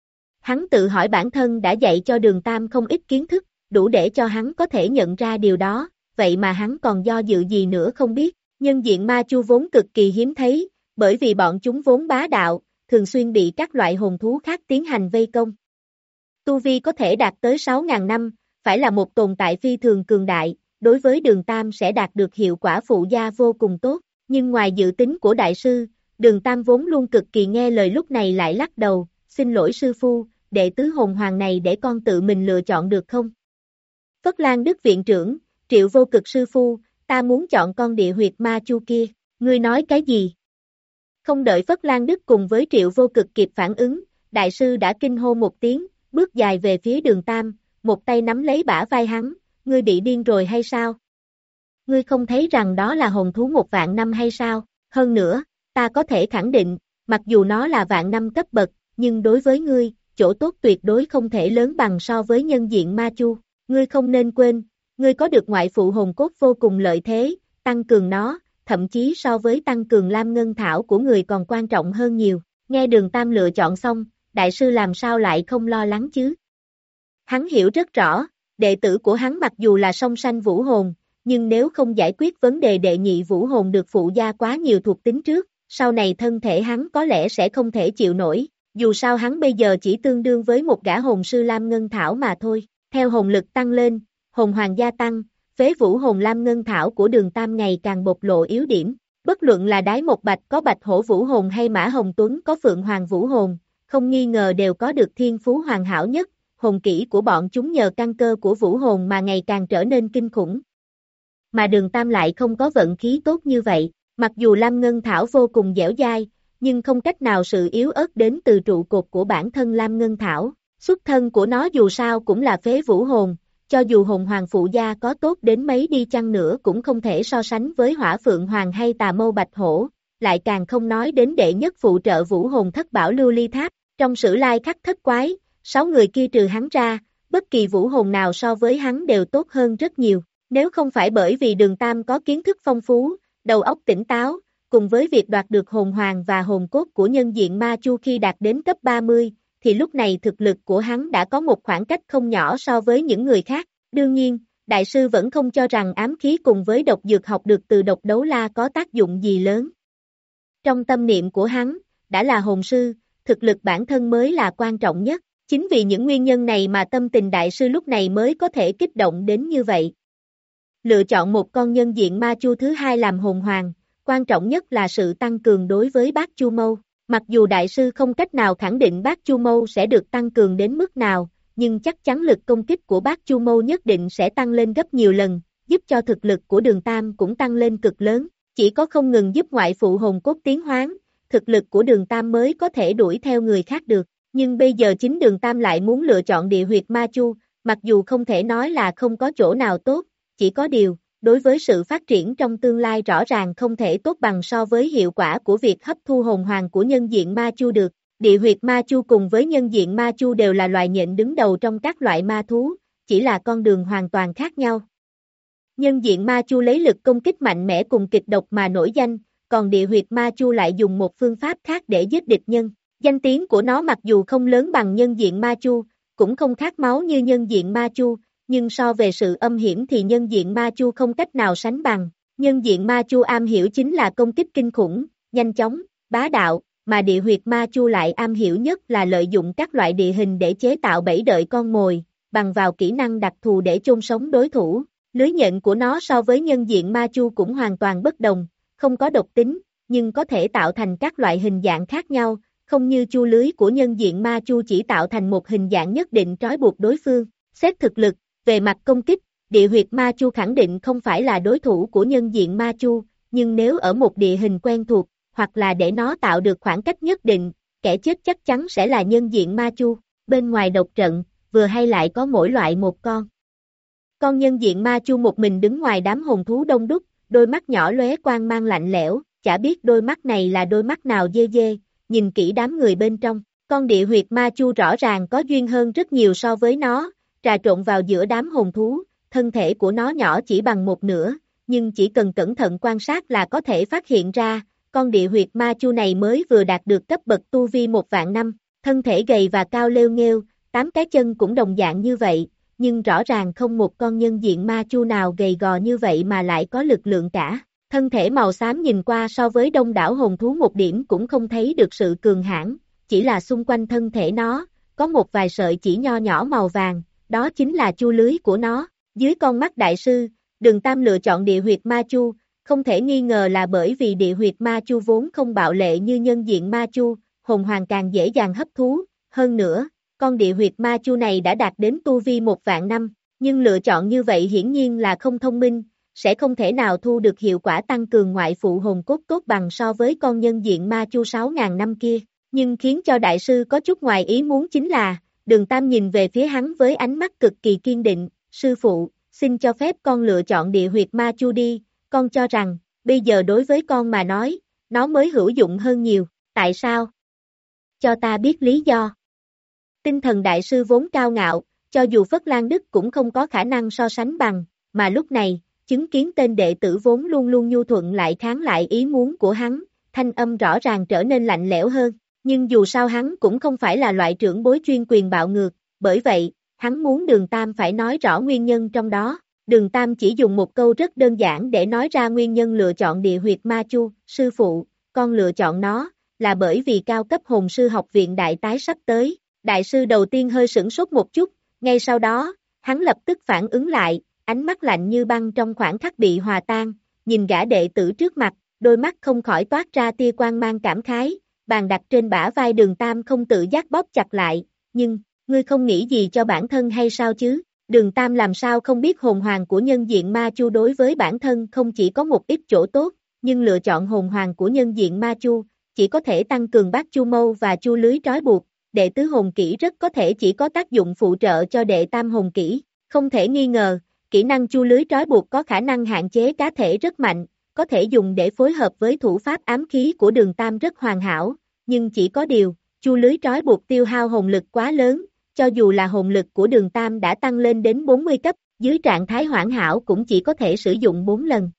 Hắn tự hỏi bản thân đã dạy cho Đường Tam không ít kiến thức, đủ để cho hắn có thể nhận ra điều đó, vậy mà hắn còn do dự gì nữa không biết. Nhân diện ma chu vốn cực kỳ hiếm thấy, bởi vì bọn chúng vốn bá đạo, thường xuyên bị các loại hồn thú khác tiến hành vây công. Tu vi có thể đạt tới sáu ngàn năm, phải là một tồn tại phi thường cường đại, đối với Đường Tam sẽ đạt được hiệu quả phụ gia vô cùng tốt, nhưng ngoài dự tính của đại sư, Đường Tam vốn luôn cực kỳ nghe lời lúc này lại lắc đầu, xin lỗi sư phu, đệ tứ hồn hoàng này để con tự mình lựa chọn được không? Phất Lan Đức viện trưởng, Triệu Vô Cực sư phu, ta muốn chọn con địa huyệt ma chu kia, ngươi nói cái gì? Không đợi Phất Lan Đức cùng với Triệu Vô Cực kịp phản ứng, đại sư đã kinh hô một tiếng, bước dài về phía Đường Tam, một tay nắm lấy bả vai hắn, ngươi bị điên rồi hay sao? Ngươi không thấy rằng đó là hồn thú một vạn năm hay sao? Hơn nữa, ta có thể khẳng định, mặc dù nó là vạn năm cấp bậc, nhưng đối với ngươi, chỗ tốt tuyệt đối không thể lớn bằng so với nhân diện ma chu. Ngươi không nên quên, ngươi có được ngoại phụ hồn cốt vô cùng lợi thế, tăng cường nó, thậm chí so với tăng cường lam ngân thảo của người còn quan trọng hơn nhiều. Nghe Đường Tam lựa chọn xong, đại sư làm sao lại không lo lắng chứ? Hắn hiểu rất rõ, đệ tử của hắn mặc dù là song sanh vũ hồn, nhưng nếu không giải quyết vấn đề đệ nhị vũ hồn được phụ gia quá nhiều thuộc tính trước, sau này thân thể hắn có lẽ sẽ không thể chịu nổi, dù sao hắn bây giờ chỉ tương đương với một gã hồn sư lam ngân thảo mà thôi. Theo hồn lực tăng lên, hồn hoàng gia tăng, phế vũ hồn lam ngân thảo của Đường Tam ngày càng bộc lộ yếu điểm. Bất luận là Đái Một Bạch có bạch hổ vũ hồn hay Mã Hồng Tuấn có phượng hoàng vũ hồn, không nghi ngờ đều có được thiên phú hoàn hảo nhất, hồn kỹ của bọn chúng nhờ căn cơ của vũ hồn mà ngày càng trở nên kinh khủng. Mà Đường Tam lại không có vận khí tốt như vậy, mặc dù Lam Ngân Thảo vô cùng dẻo dai, nhưng không cách nào sự yếu ớt đến từ trụ cột của bản thân Lam Ngân Thảo. Xuất thân của nó dù sao cũng là phế vũ hồn, cho dù hồn hoàng phụ gia có tốt đến mấy đi chăng nữa cũng không thể so sánh với Hỏa Phượng Hoàng hay Tà Mâu Bạch Hổ, lại càng không nói đến đệ nhất phụ trợ vũ hồn thất bảo Lưu Ly Tháp. Trong Sử Lai Khắc Thất Quái, sáu người kia trừ hắn ra, bất kỳ vũ hồn nào so với hắn đều tốt hơn rất nhiều. Nếu không phải bởi vì Đường Tam có kiến thức phong phú, đầu óc tỉnh táo, cùng với việc đoạt được hồn hoàng và hồn cốt của nhân diện ma chu khi đạt đến cấp ba mươi, thì lúc này thực lực của hắn đã có một khoảng cách không nhỏ so với những người khác. Đương nhiên, đại sư vẫn không cho rằng ám khí cùng với độc dược học được từ độc đấu la có tác dụng gì lớn. Trong tâm niệm của hắn, đã là hồn sư, thực lực bản thân mới là quan trọng nhất. Chính vì những nguyên nhân này mà tâm tình đại sư lúc này mới có thể kích động đến như vậy. Lựa chọn một con nhân diện ma chu thứ hai làm hồn hoàng, quan trọng nhất là sự tăng cường đối với bát chu mâu. Mặc dù đại sư không cách nào khẳng định bát chu mâu sẽ được tăng cường đến mức nào, nhưng chắc chắn lực công kích của bát chu mâu nhất định sẽ tăng lên gấp nhiều lần, giúp cho thực lực của Đường Tam cũng tăng lên cực lớn. Chỉ có không ngừng giúp ngoại phụ hồn cốt tiến hóa, thực lực của Đường Tam mới có thể đuổi theo người khác được. Nhưng bây giờ chính Đường Tam lại muốn lựa chọn địa huyệt ma chu, mặc dù không thể nói là không có chỗ nào tốt, chỉ có điều, đối với sự phát triển trong tương lai rõ ràng không thể tốt bằng so với hiệu quả của việc hấp thu hồn hoàng của nhân diện ma chu được. Địa huyệt ma chu cùng với nhân diện ma chu đều là loài nhện đứng đầu trong các loại ma thú, chỉ là con đường hoàn toàn khác nhau. Nhân diện ma chu lấy lực công kích mạnh mẽ cùng kịch độc mà nổi danh, còn địa huyệt ma chu lại dùng một phương pháp khác để giết địch nhân. Danh tiếng của nó mặc dù không lớn bằng nhân diện ma chu, cũng không khát máu như nhân diện ma chu, nhưng so về sự âm hiểm thì nhân diện ma chu không cách nào sánh bằng. Nhân diện ma chu am hiểu chính là công kích kinh khủng, nhanh chóng, bá đạo, mà địa huyệt ma chu lại am hiểu nhất là lợi dụng các loại địa hình để chế tạo bẫy đợi con mồi, bằng vào kỹ năng đặc thù để chôn sống đối thủ. Lưới nhện của nó so với nhân diện ma chu cũng hoàn toàn bất đồng, không có độc tính, nhưng có thể tạo thành các loại hình dạng khác nhau, không như chu lưới của nhân diện ma chu chỉ tạo thành một hình dạng nhất định trói buộc đối phương. Xét thực lực, về mặt công kích, địa huyệt ma chu khẳng định không phải là đối thủ của nhân diện ma chu, nhưng nếu ở một địa hình quen thuộc, hoặc là để nó tạo được khoảng cách nhất định, kẻ chết chắc chắn sẽ là nhân diện ma chu. Bên ngoài độc trận, vừa hay lại có mỗi loại một con. Con nhân diện ma chu một mình đứng ngoài đám hồn thú đông đúc, đôi mắt nhỏ lóe quang mang lạnh lẽo, chả biết đôi mắt này là đôi mắt nào dê dê, nhìn kỹ đám người bên trong. Con địa huyệt ma chu rõ ràng có duyên hơn rất nhiều so với nó, trà trộn vào giữa đám hồn thú, thân thể của nó nhỏ chỉ bằng một nửa, nhưng chỉ cần cẩn thận quan sát là có thể phát hiện ra, con địa huyệt ma chu này mới vừa đạt được cấp bậc tu vi một vạn năm, thân thể gầy và cao lêu nghêu, tám cái chân cũng đồng dạng như vậy, nhưng rõ ràng không một con nhân diện ma chu nào gầy gò như vậy mà lại có lực lượng cả. Thân thể màu xám nhìn qua so với đông đảo hồn thú một điểm cũng không thấy được sự cường hãn, chỉ là xung quanh thân thể nó, có một vài sợi chỉ nho nhỏ màu vàng, đó chính là chu lưới của nó. Dưới con mắt đại sư, Đường Tam lựa chọn địa huyệt ma chu, không thể nghi ngờ là bởi vì địa huyệt ma chu vốn không bạo lệ như nhân diện ma chu, hồn hoàng càng dễ dàng hấp thú, hơn nữa, con địa huyệt ma chu này đã đạt đến tu vi một vạn năm, nhưng lựa chọn như vậy hiển nhiên là không thông minh, sẽ không thể nào thu được hiệu quả tăng cường ngoại phụ hồn cốt tốt bằng so với con nhân diện ma chu sáu ngàn năm kia, nhưng khiến cho đại sư có chút ngoài ý muốn chính là, Đường Tam nhìn về phía hắn với ánh mắt cực kỳ kiên định, sư phụ, xin cho phép con lựa chọn địa huyệt ma chu đi, con cho rằng, bây giờ đối với con mà nói, nó mới hữu dụng hơn nhiều, tại sao? Cho ta biết lý do. Tinh thần đại sư vốn cao ngạo, cho dù Phất Lan Đức cũng không có khả năng so sánh bằng, mà lúc này, chứng kiến tên đệ tử vốn luôn luôn nhu thuận lại kháng lại ý muốn của hắn, thanh âm rõ ràng trở nên lạnh lẽo hơn, nhưng dù sao hắn cũng không phải là loại trưởng bối chuyên quyền bạo ngược, bởi vậy, hắn muốn Đường Tam phải nói rõ nguyên nhân trong đó. Đường Tam chỉ dùng một câu rất đơn giản để nói ra nguyên nhân lựa chọn địa huyệt ma chu, sư phụ, con lựa chọn nó, là bởi vì cao cấp hồn sư học viện đại tái sắp tới. Đại sư đầu tiên hơi sửng sốt một chút, ngay sau đó, hắn lập tức phản ứng lại, ánh mắt lạnh như băng trong khoảng khắc bị hòa tan, nhìn gã đệ tử trước mặt, đôi mắt không khỏi toát ra tia quang mang cảm khái, bàn đặt trên bả vai Đường Tam không tự giác bóp chặt lại, nhưng, Ngươi không nghĩ gì cho bản thân hay sao chứ? Đường Tam làm sao không biết hồn hoàng của nhân diện ma chu đối với bản thân không chỉ có một ít chỗ tốt, nhưng lựa chọn hồn hoàng của nhân diện ma chu, chỉ có thể tăng cường bát chu mâu và chu lưới trói buộc, đệ tứ hồn kỹ rất có thể chỉ có tác dụng phụ trợ cho đệ tam hồn kỹ, không thể nghi ngờ, kỹ năng chu lưới trói buộc có khả năng hạn chế cá thể rất mạnh, có thể dùng để phối hợp với thủ pháp ám khí của đường Tam rất hoàn hảo, nhưng chỉ có điều, chu lưới trói buộc tiêu hao hồn lực quá lớn, cho dù là hồn lực của đường Tam đã tăng lên đến bốn mươi cấp, dưới trạng thái hoàn hảo cũng chỉ có thể sử dụng bốn lần.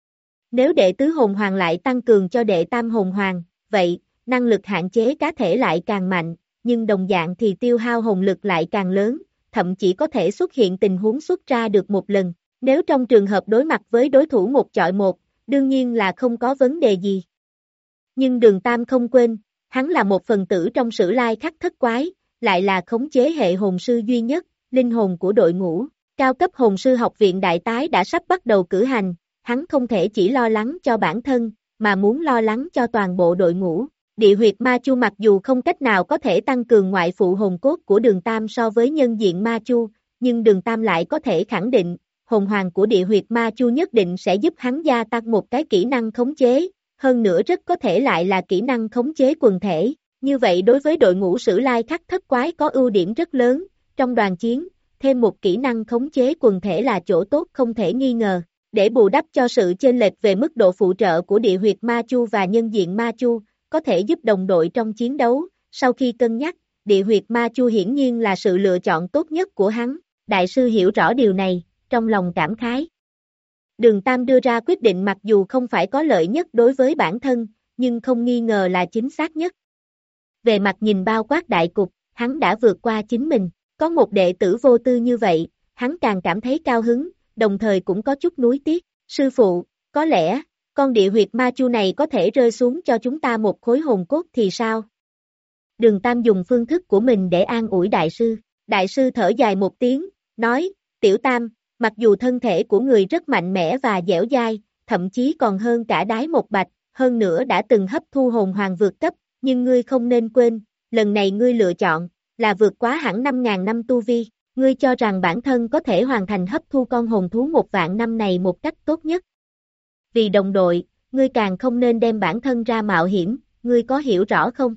Nếu đệ tứ hồn hoàng lại tăng cường cho đệ tam hồn hoàng, vậy, năng lực hạn chế cá thể lại càng mạnh, nhưng đồng dạng thì tiêu hao hồn lực lại càng lớn, thậm chỉ có thể xuất hiện tình huống xuất ra được một lần. Nếu trong trường hợp đối mặt với đối thủ một chọi một, đương nhiên là không có vấn đề gì. Nhưng đường Tam không quên, hắn là một phần tử trong sử lai khắc thất quái, lại là khống chế hệ hồn sư duy nhất, linh hồn của đội ngũ. Cao cấp hồn sư học viện đại tái đã sắp bắt đầu cử hành, hắn không thể chỉ lo lắng cho bản thân, mà muốn lo lắng cho toàn bộ đội ngũ. Địa huyệt ma chu mặc dù không cách nào có thể tăng cường ngoại phụ hồn cốt của đường Tam so với nhân diện ma chu, nhưng đường Tam lại có thể khẳng định, hồn hoàng của địa huyệt ma chu nhất định sẽ giúp hắn gia tăng một cái kỹ năng khống chế, hơn nữa rất có thể lại là kỹ năng khống chế quần thể. Như vậy đối với đội ngũ sử lai khắc thất quái có ưu điểm rất lớn, trong đoàn chiến, thêm một kỹ năng khống chế quần thể là chỗ tốt không thể nghi ngờ, để bù đắp cho sự chênh lệch về mức độ phụ trợ của địa huyệt ma chu và nhân diện ma chu, có thể giúp đồng đội trong chiến đấu, sau khi cân nhắc, địa huyệt ma chu hiển nhiên là sự lựa chọn tốt nhất của hắn, đại sư hiểu rõ điều này, trong lòng cảm khái. Đường Tam đưa ra quyết định mặc dù không phải có lợi nhất đối với bản thân, nhưng không nghi ngờ là chính xác nhất. Về mặt nhìn bao quát đại cục, hắn đã vượt qua chính mình, có một đệ tử vô tư như vậy, hắn càng cảm thấy cao hứng, đồng thời cũng có chút nuối tiếc, sư phụ, có lẽ, con địa huyệt ma chu này có thể rơi xuống cho chúng ta một khối hồn cốt thì sao? Đường Tam dùng phương thức của mình để an ủi đại sư, đại sư thở dài một tiếng, nói, tiểu Tam, mặc dù thân thể của người rất mạnh mẽ và dẻo dai, thậm chí còn hơn cả đái một bạch, hơn nữa đã từng hấp thu hồn hoàng vượt cấp, nhưng ngươi không nên quên, lần này ngươi lựa chọn, là vượt quá hẳn năm ngàn năm tu vi, ngươi cho rằng bản thân có thể hoàn thành hấp thu con hồn thú một vạn năm này một cách tốt nhất. Vì đồng đội, ngươi càng không nên đem bản thân ra mạo hiểm, ngươi có hiểu rõ không?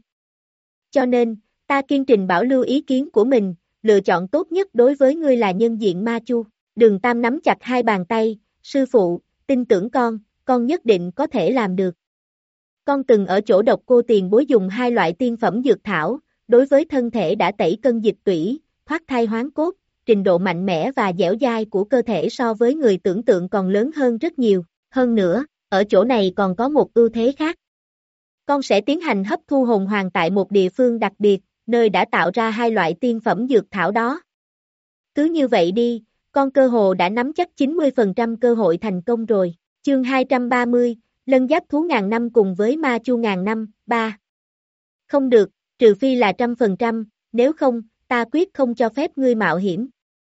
Cho nên, ta kiên trình bảo lưu ý kiến của mình, lựa chọn tốt nhất đối với ngươi là nhân diện ma chu. Đường Tam nắm chặt hai bàn tay, sư phụ, tin tưởng con, con nhất định có thể làm được. Con từng ở chỗ độc cô tiền bối dùng hai loại tiên phẩm dược thảo, đối với thân thể đã tẩy cân dịch tủy, thoát thai hoán cốt, trình độ mạnh mẽ và dẻo dai của cơ thể so với người tưởng tượng còn lớn hơn rất nhiều. Hơn nữa, ở chỗ này còn có một ưu thế khác. Con sẽ tiến hành hấp thu hồn hoàng tại một địa phương đặc biệt, nơi đã tạo ra hai loại tiên phẩm dược thảo đó. Cứ như vậy đi, con cơ hồ đã nắm chắc chín mươi phần trăm cơ hội thành công rồi. Chương hai trăm ba mươi, lân giáp thú ngàn năm cùng với ma chu ngàn năm, ba. Không được, trừ phi là trăm phần trăm, nếu không, ta quyết không cho phép ngươi mạo hiểm.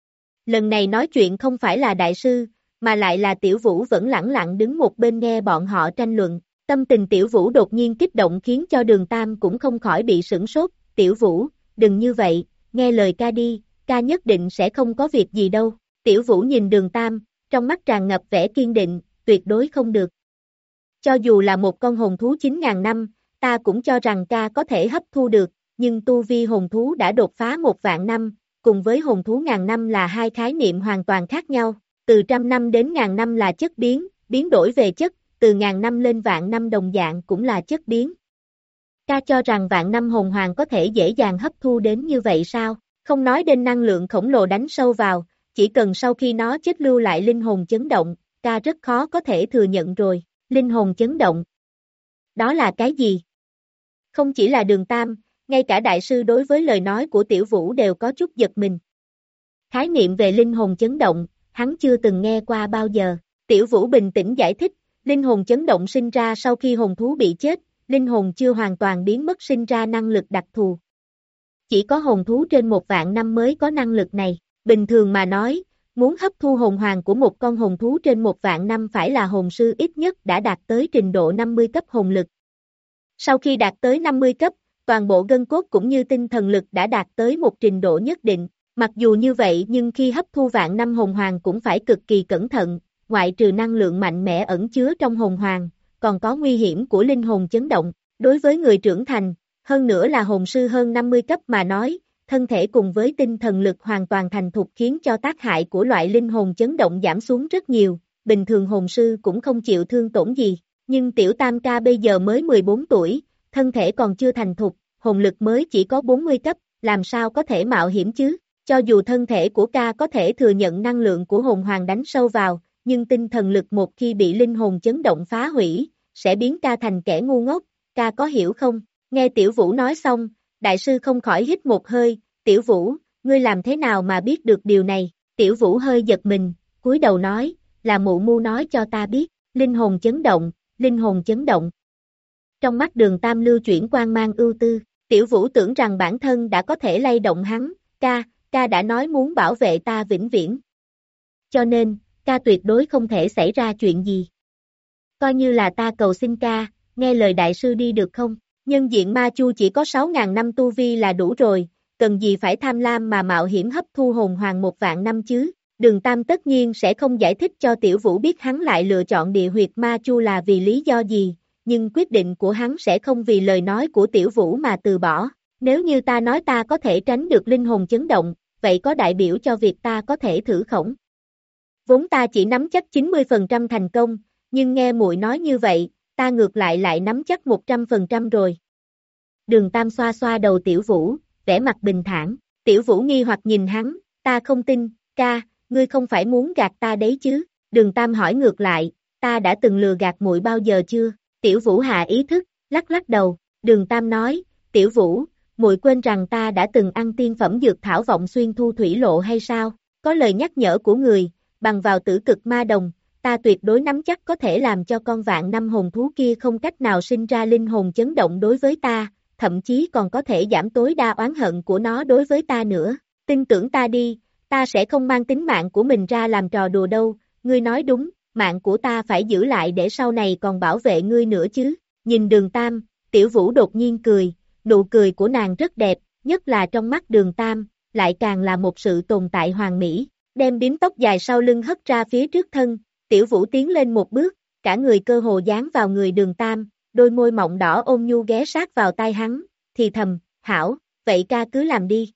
Lần này nói chuyện không phải là đại sư, mà lại là Tiểu Vũ vẫn lẳng lặng đứng một bên nghe bọn họ tranh luận. Tâm tình Tiểu Vũ đột nhiên kích động khiến cho Đường Tam cũng không khỏi bị sửng sốt. Tiểu Vũ, đừng như vậy, nghe lời ca đi, ca nhất định sẽ không có việc gì đâu. Tiểu Vũ nhìn Đường Tam, trong mắt tràn ngập vẻ kiên định, tuyệt đối không được. Cho dù là một con hồn thú chín ngàn năm, ta cũng cho rằng ca có thể hấp thu được, nhưng tu vi hồn thú đã đột phá một vạn năm, cùng với hồn thú ngàn năm là hai khái niệm hoàn toàn khác nhau. Từ trăm năm đến ngàn năm là chất biến, biến đổi về chất, từ ngàn năm lên vạn năm đồng dạng cũng là chất biến. Ca cho rằng vạn năm hồn hoàng có thể dễ dàng hấp thu đến như vậy sao? Không nói đến năng lượng khổng lồ đánh sâu vào, chỉ cần sau khi nó chết lưu lại linh hồn chấn động, ca rất khó có thể thừa nhận rồi. Linh hồn chấn động. Đó là cái gì? Không chỉ là Đường Tam, ngay cả đại sư đối với lời nói của Tiểu Vũ đều có chút giật mình. Khái niệm về linh hồn chấn động, hắn chưa từng nghe qua bao giờ. Tiểu Vũ bình tĩnh giải thích, linh hồn chấn động sinh ra sau khi hồn thú bị chết, linh hồn chưa hoàn toàn biến mất sinh ra năng lực đặc thù. Chỉ có hồn thú trên một vạn năm mới có năng lực này. Bình thường mà nói, muốn hấp thu hồn hoàng của một con hồn thú trên một vạn năm phải là hồn sư ít nhất đã đạt tới trình độ năm mươi cấp hồn lực. Sau khi đạt tới năm mươi cấp, toàn bộ gân cốt cũng như tinh thần lực đã đạt tới một trình độ nhất định. Mặc dù như vậy nhưng khi hấp thu vạn năm hồn hoàng cũng phải cực kỳ cẩn thận, ngoại trừ năng lượng mạnh mẽ ẩn chứa trong hồn hoàng, còn có nguy hiểm của linh hồn chấn động. Đối với người trưởng thành, hơn nữa là hồn sư hơn năm mươi cấp mà nói, thân thể cùng với tinh thần lực hoàn toàn thành thục khiến cho tác hại của loại linh hồn chấn động giảm xuống rất nhiều, bình thường hồn sư cũng không chịu thương tổn gì, nhưng tiểu tam ca bây giờ mới mười bốn tuổi, thân thể còn chưa thành thục, hồn lực mới chỉ có bốn mươi cấp, làm sao có thể mạo hiểm chứ? Cho dù thân thể của ca có thể thừa nhận năng lượng của hồn hoàng đánh sâu vào, nhưng tinh thần lực một khi bị linh hồn chấn động phá hủy, sẽ biến ca thành kẻ ngu ngốc, ca có hiểu không? Nghe Tiểu Vũ nói xong, đại sư không khỏi hít một hơi, Tiểu Vũ, ngươi làm thế nào mà biết được điều này? Tiểu Vũ hơi giật mình, cúi đầu nói, là mụ mu nói cho ta biết, linh hồn chấn động, linh hồn chấn động. Trong mắt Đường Tam lưu chuyển quang mang ưu tư, Tiểu Vũ tưởng rằng bản thân đã có thể lay động hắn, ca, ca đã nói muốn bảo vệ ta vĩnh viễn. Cho nên, ca tuyệt đối không thể xảy ra chuyện gì. Coi như là ta cầu xin ca, nghe lời đại sư đi được không? Nhân diện ma chu chỉ có sáu ngàn năm tu vi là đủ rồi, cần gì phải tham lam mà mạo hiểm hấp thu hồn hoàng một vạn năm chứ? Đường Tam tất nhiên sẽ không giải thích cho Tiểu Vũ biết hắn lại lựa chọn địa huyệt ma chu là vì lý do gì, nhưng quyết định của hắn sẽ không vì lời nói của Tiểu Vũ mà từ bỏ. Nếu như ta nói ta có thể tránh được linh hồn chấn động, vậy có đại biểu cho việc ta có thể thử khổng. Vốn ta chỉ nắm chắc chín mươi phần trăm thành công, nhưng nghe muội nói như vậy, ta ngược lại lại nắm chắc một trăm phần trăm rồi. Đường Tam xoa xoa đầu Tiểu Vũ, vẻ mặt bình thản. Tiểu Vũ nghi hoặc nhìn hắn, ta không tin, ca, ngươi không phải muốn gạt ta đấy chứ? Đường Tam hỏi ngược lại, ta đã từng lừa gạt muội bao giờ chưa? Tiểu Vũ hạ ý thức, lắc lắc đầu. Đường Tam nói, Tiểu Vũ, muội quên rằng ta đã từng ăn tiên phẩm dược thảo vọng xuyên thu thủy lộ hay sao? Có lời nhắc nhở của người, bằng vào tử cực ma đồng, ta tuyệt đối nắm chắc có thể làm cho con vạn năm hồn thú kia không cách nào sinh ra linh hồn chấn động đối với ta, thậm chí còn có thể giảm tối đa oán hận của nó đối với ta nữa. Tin tưởng ta đi, ta sẽ không mang tính mạng của mình ra làm trò đùa đâu, ngươi nói đúng, mạng của ta phải giữ lại để sau này còn bảo vệ ngươi nữa chứ. Nhìn Đường Tam, Tiểu Vũ đột nhiên cười, nụ cười của nàng rất đẹp, nhất là trong mắt Đường Tam, lại càng là một sự tồn tại hoàn mỹ, đem bím tóc dài sau lưng hất ra phía trước thân, Tiểu Vũ tiến lên một bước, cả người cơ hồ dán vào người Đường Tam, đôi môi mọng đỏ ôn nhu ghé sát vào tai hắn, thì thầm, hảo, vậy ca cứ làm đi.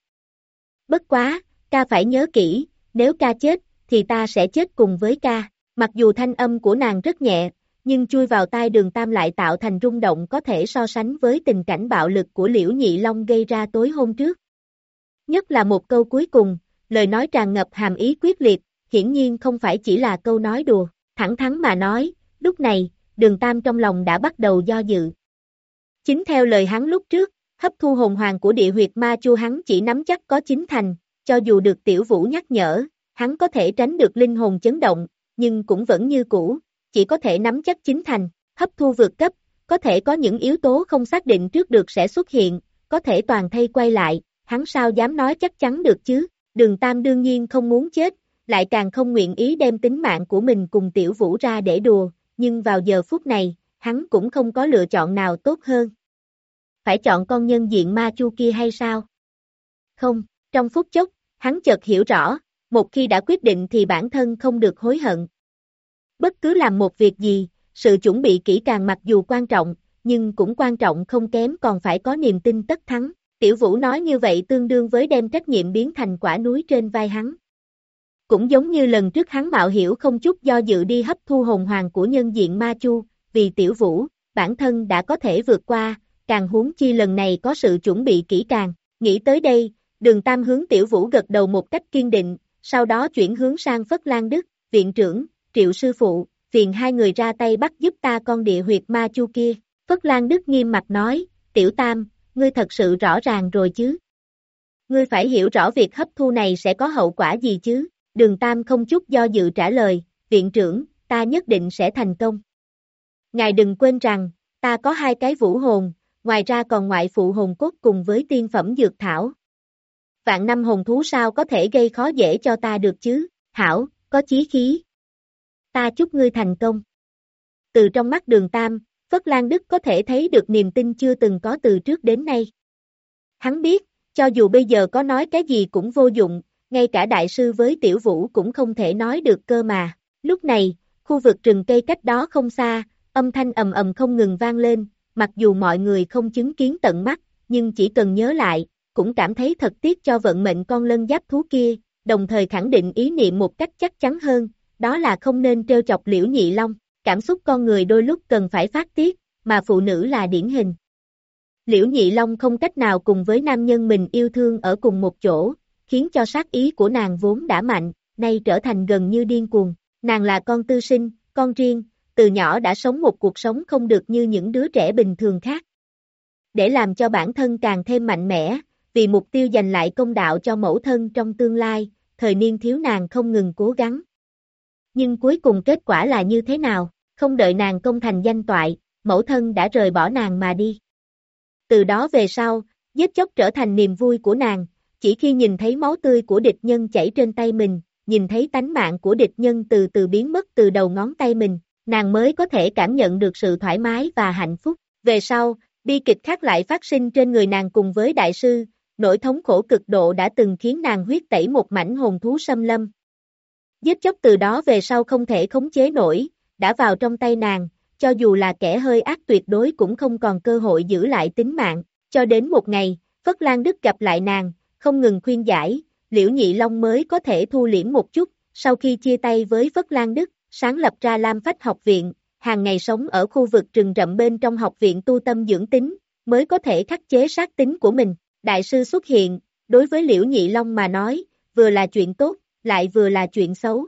Bất quá, ca phải nhớ kỹ, nếu ca chết, thì ta sẽ chết cùng với ca. Mặc dù thanh âm của nàng rất nhẹ, nhưng chui vào tai Đường Tam lại tạo thành rung động có thể so sánh với tình cảnh bạo lực của Liễu Nhị Long gây ra tối hôm trước. Nhất là một câu cuối cùng, lời nói tràn ngập hàm ý quyết liệt, hiển nhiên không phải chỉ là câu nói đùa, thẳng thắn mà nói, lúc này, Đường Tam trong lòng đã bắt đầu do dự. Chính theo lời hắn lúc trước, hấp thu hồn hoàng của địa huyệt ma chu hắn chỉ nắm chắc có chín thành, cho dù được Tiểu Vũ nhắc nhở, hắn có thể tránh được linh hồn chấn động, nhưng cũng vẫn như cũ, chỉ có thể nắm chắc chín thành, hấp thu vượt cấp, có thể có những yếu tố không xác định trước được sẽ xuất hiện, có thể toàn thay quay lại, hắn sao dám nói chắc chắn được chứ? Đường Tam đương nhiên không muốn chết, lại càng không nguyện ý đem tính mạng của mình cùng Tiểu Vũ ra để đùa, nhưng vào giờ phút này, hắn cũng không có lựa chọn nào tốt hơn. Phải chọn con nhân diện ma chu kia hay sao? Không, trong phút chốc, hắn chợt hiểu rõ, một khi đã quyết định thì bản thân không được hối hận. Bất cứ làm một việc gì, sự chuẩn bị kỹ càng mặc dù quan trọng, nhưng cũng quan trọng không kém còn phải có niềm tin tất thắng. Tiểu Vũ nói như vậy tương đương với đem trách nhiệm biến thành quả núi trên vai hắn. Cũng giống như lần trước hắn mạo hiểu không chút do dự đi hấp thu hồn hoàng của nhân diện ma chu, vì Tiểu Vũ, bản thân đã có thể vượt qua, càng huống chi lần này có sự chuẩn bị kỹ càng. Nghĩ tới đây, Đường Tam hướng Tiểu Vũ gật đầu một cách kiên định, sau đó chuyển hướng sang Phất Lan Đức, viện trưởng, Triệu sư phụ, phiền hai người ra tay bắt giúp ta con địa huyệt ma chu kia. Phất Lan Đức nghiêm mặt nói, Tiểu Tam, ngươi thật sự rõ ràng rồi chứ? Ngươi phải hiểu rõ việc hấp thu này sẽ có hậu quả gì chứ? Đường Tam không chút do dự trả lời, viện trưởng, ta nhất định sẽ thành công. Ngài đừng quên rằng, ta có hai cái vũ hồn, ngoài ra còn ngoại phụ hồn cốt cùng với tiên phẩm dược thảo. Vạn năm hồn thú sao có thể gây khó dễ cho ta được chứ? Hảo, có chí khí. Ta chúc ngươi thành công. Từ trong mắt Đường Tam, Phất Lan Đức có thể thấy được niềm tin chưa từng có từ trước đến nay. Hắn biết, cho dù bây giờ có nói cái gì cũng vô dụng, ngay cả đại sư với Tiểu Vũ cũng không thể nói được cơ mà. Lúc này, khu vực rừng cây cách đó không xa, âm thanh ầm ầm không ngừng vang lên, mặc dù mọi người không chứng kiến tận mắt, nhưng chỉ cần nhớ lại, cũng cảm thấy thật tiếc cho vận mệnh con lân giáp thú kia, đồng thời khẳng định ý niệm một cách chắc chắn hơn, đó là không nên trêu chọc Liễu Nhị Long. Cảm xúc con người đôi lúc cần phải phát tiết, mà phụ nữ là điển hình. Liễu Nhị Long không cách nào cùng với nam nhân mình yêu thương ở cùng một chỗ, khiến cho sát ý của nàng vốn đã mạnh, nay trở thành gần như điên cuồng. Nàng là con tư sinh, con riêng, từ nhỏ đã sống một cuộc sống không được như những đứa trẻ bình thường khác. Để làm cho bản thân càng thêm mạnh mẽ, vì mục tiêu giành lại công đạo cho mẫu thân trong tương lai, thời niên thiếu nàng không ngừng cố gắng. Nhưng cuối cùng kết quả là như thế nào? Không đợi nàng công thành danh toại, mẫu thân đã rời bỏ nàng mà đi. Từ đó về sau, giết chóc trở thành niềm vui của nàng, chỉ khi nhìn thấy máu tươi của địch nhân chảy trên tay mình, nhìn thấy tánh mạng của địch nhân từ từ biến mất từ đầu ngón tay mình, nàng mới có thể cảm nhận được sự thoải mái và hạnh phúc. Về sau, bi kịch khác lại phát sinh trên người nàng cùng với đại sư, nỗi thống khổ cực độ đã từng khiến nàng huyết tẩy một mảnh hồn thú xâm lâm. Giết chóc từ đó về sau không thể khống chế nổi, đã vào trong tay nàng, cho dù là kẻ hơi ác tuyệt đối cũng không còn cơ hội giữ lại tính mạng, cho đến một ngày, Phất Lan Đức gặp lại nàng, không ngừng khuyên giải, Liễu Nhị Long mới có thể thu liễm một chút, sau khi chia tay với Phất Lan Đức, sáng lập ra Lam Phách học viện, hàng ngày sống ở khu vực rừng rậm bên trong học viện tu tâm dưỡng tính, mới có thể khắc chế sát tính của mình. Đại sư xuất hiện, đối với Liễu Nhị Long mà nói, vừa là chuyện tốt, lại vừa là chuyện xấu.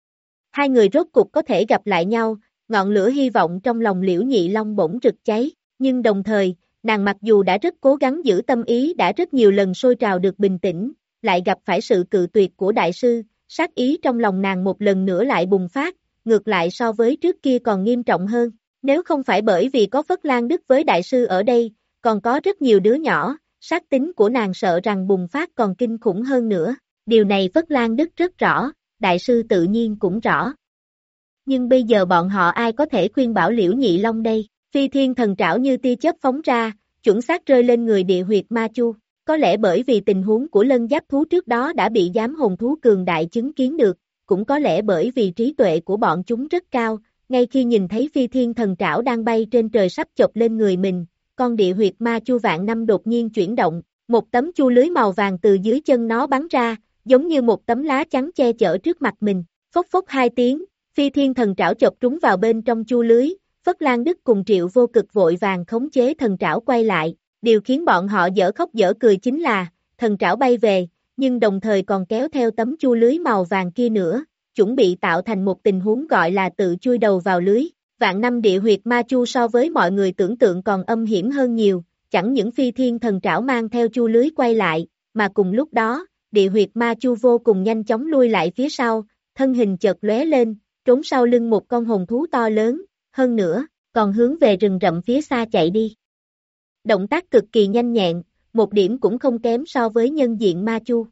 Hai người rốt cục có thể gặp lại nhau, ngọn lửa hy vọng trong lòng Liễu Nhị Long bỗng rực cháy, nhưng đồng thời, nàng mặc dù đã rất cố gắng giữ tâm ý đã rất nhiều lần sôi trào được bình tĩnh, lại gặp phải sự cự tuyệt của đại sư, sát ý trong lòng nàng một lần nữa lại bùng phát, ngược lại so với trước kia còn nghiêm trọng hơn. Nếu không phải bởi vì có Phất Lan Đức với đại sư ở đây, còn có rất nhiều đứa nhỏ, sát tính của nàng sợ rằng bùng phát còn kinh khủng hơn nữa. Điều này Phất Lan Đức rất rõ, đại sư tự nhiên cũng rõ. Nhưng bây giờ bọn họ ai có thể khuyên bảo Liễu Nhị Long đây? Phi thiên thần trảo như tia chớp phóng ra, chuẩn xác rơi lên người địa huyệt ma chu. Có lẽ bởi vì tình huống của lân giáp thú trước đó đã bị giám hồn thú cường đại chứng kiến được, cũng có lẽ bởi vì trí tuệ của bọn chúng rất cao, ngay khi nhìn thấy phi thiên thần trảo đang bay trên trời sắp chộp lên người mình, con địa huyệt ma chu vạn năm đột nhiên chuyển động, một tấm chu lưới màu vàng từ dưới chân nó bắn ra, giống như một tấm lá chắn che chở trước mặt mình, phốc phốc hai tiếng, phi thiên thần trảo chộp trúng vào bên trong chu lưới, Phất Lan Đức cùng Triệu Vô Cực vội vàng khống chế thần trảo quay lại, điều khiến bọn họ dở khóc dở cười chính là, thần trảo bay về, nhưng đồng thời còn kéo theo tấm chu lưới màu vàng kia nữa, chuẩn bị tạo thành một tình huống gọi là tự chui đầu vào lưới. Vạn năm địa huyệt ma chu so với mọi người tưởng tượng còn âm hiểm hơn nhiều, chẳng những phi thiên thần trảo mang theo chu lưới quay lại, mà cùng lúc đó, địa huyệt ma chu vô cùng nhanh chóng lui lại phía sau, thân hình chợt lóe lên, trốn sau lưng một con hồn thú to lớn, hơn nữa, còn hướng về rừng rậm phía xa chạy đi. Động tác cực kỳ nhanh nhẹn, một điểm cũng không kém so với nhân diện ma chu.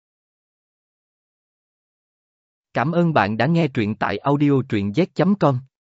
Cảm ơn bạn đã nghe truyện tại audio truyện z chấm com.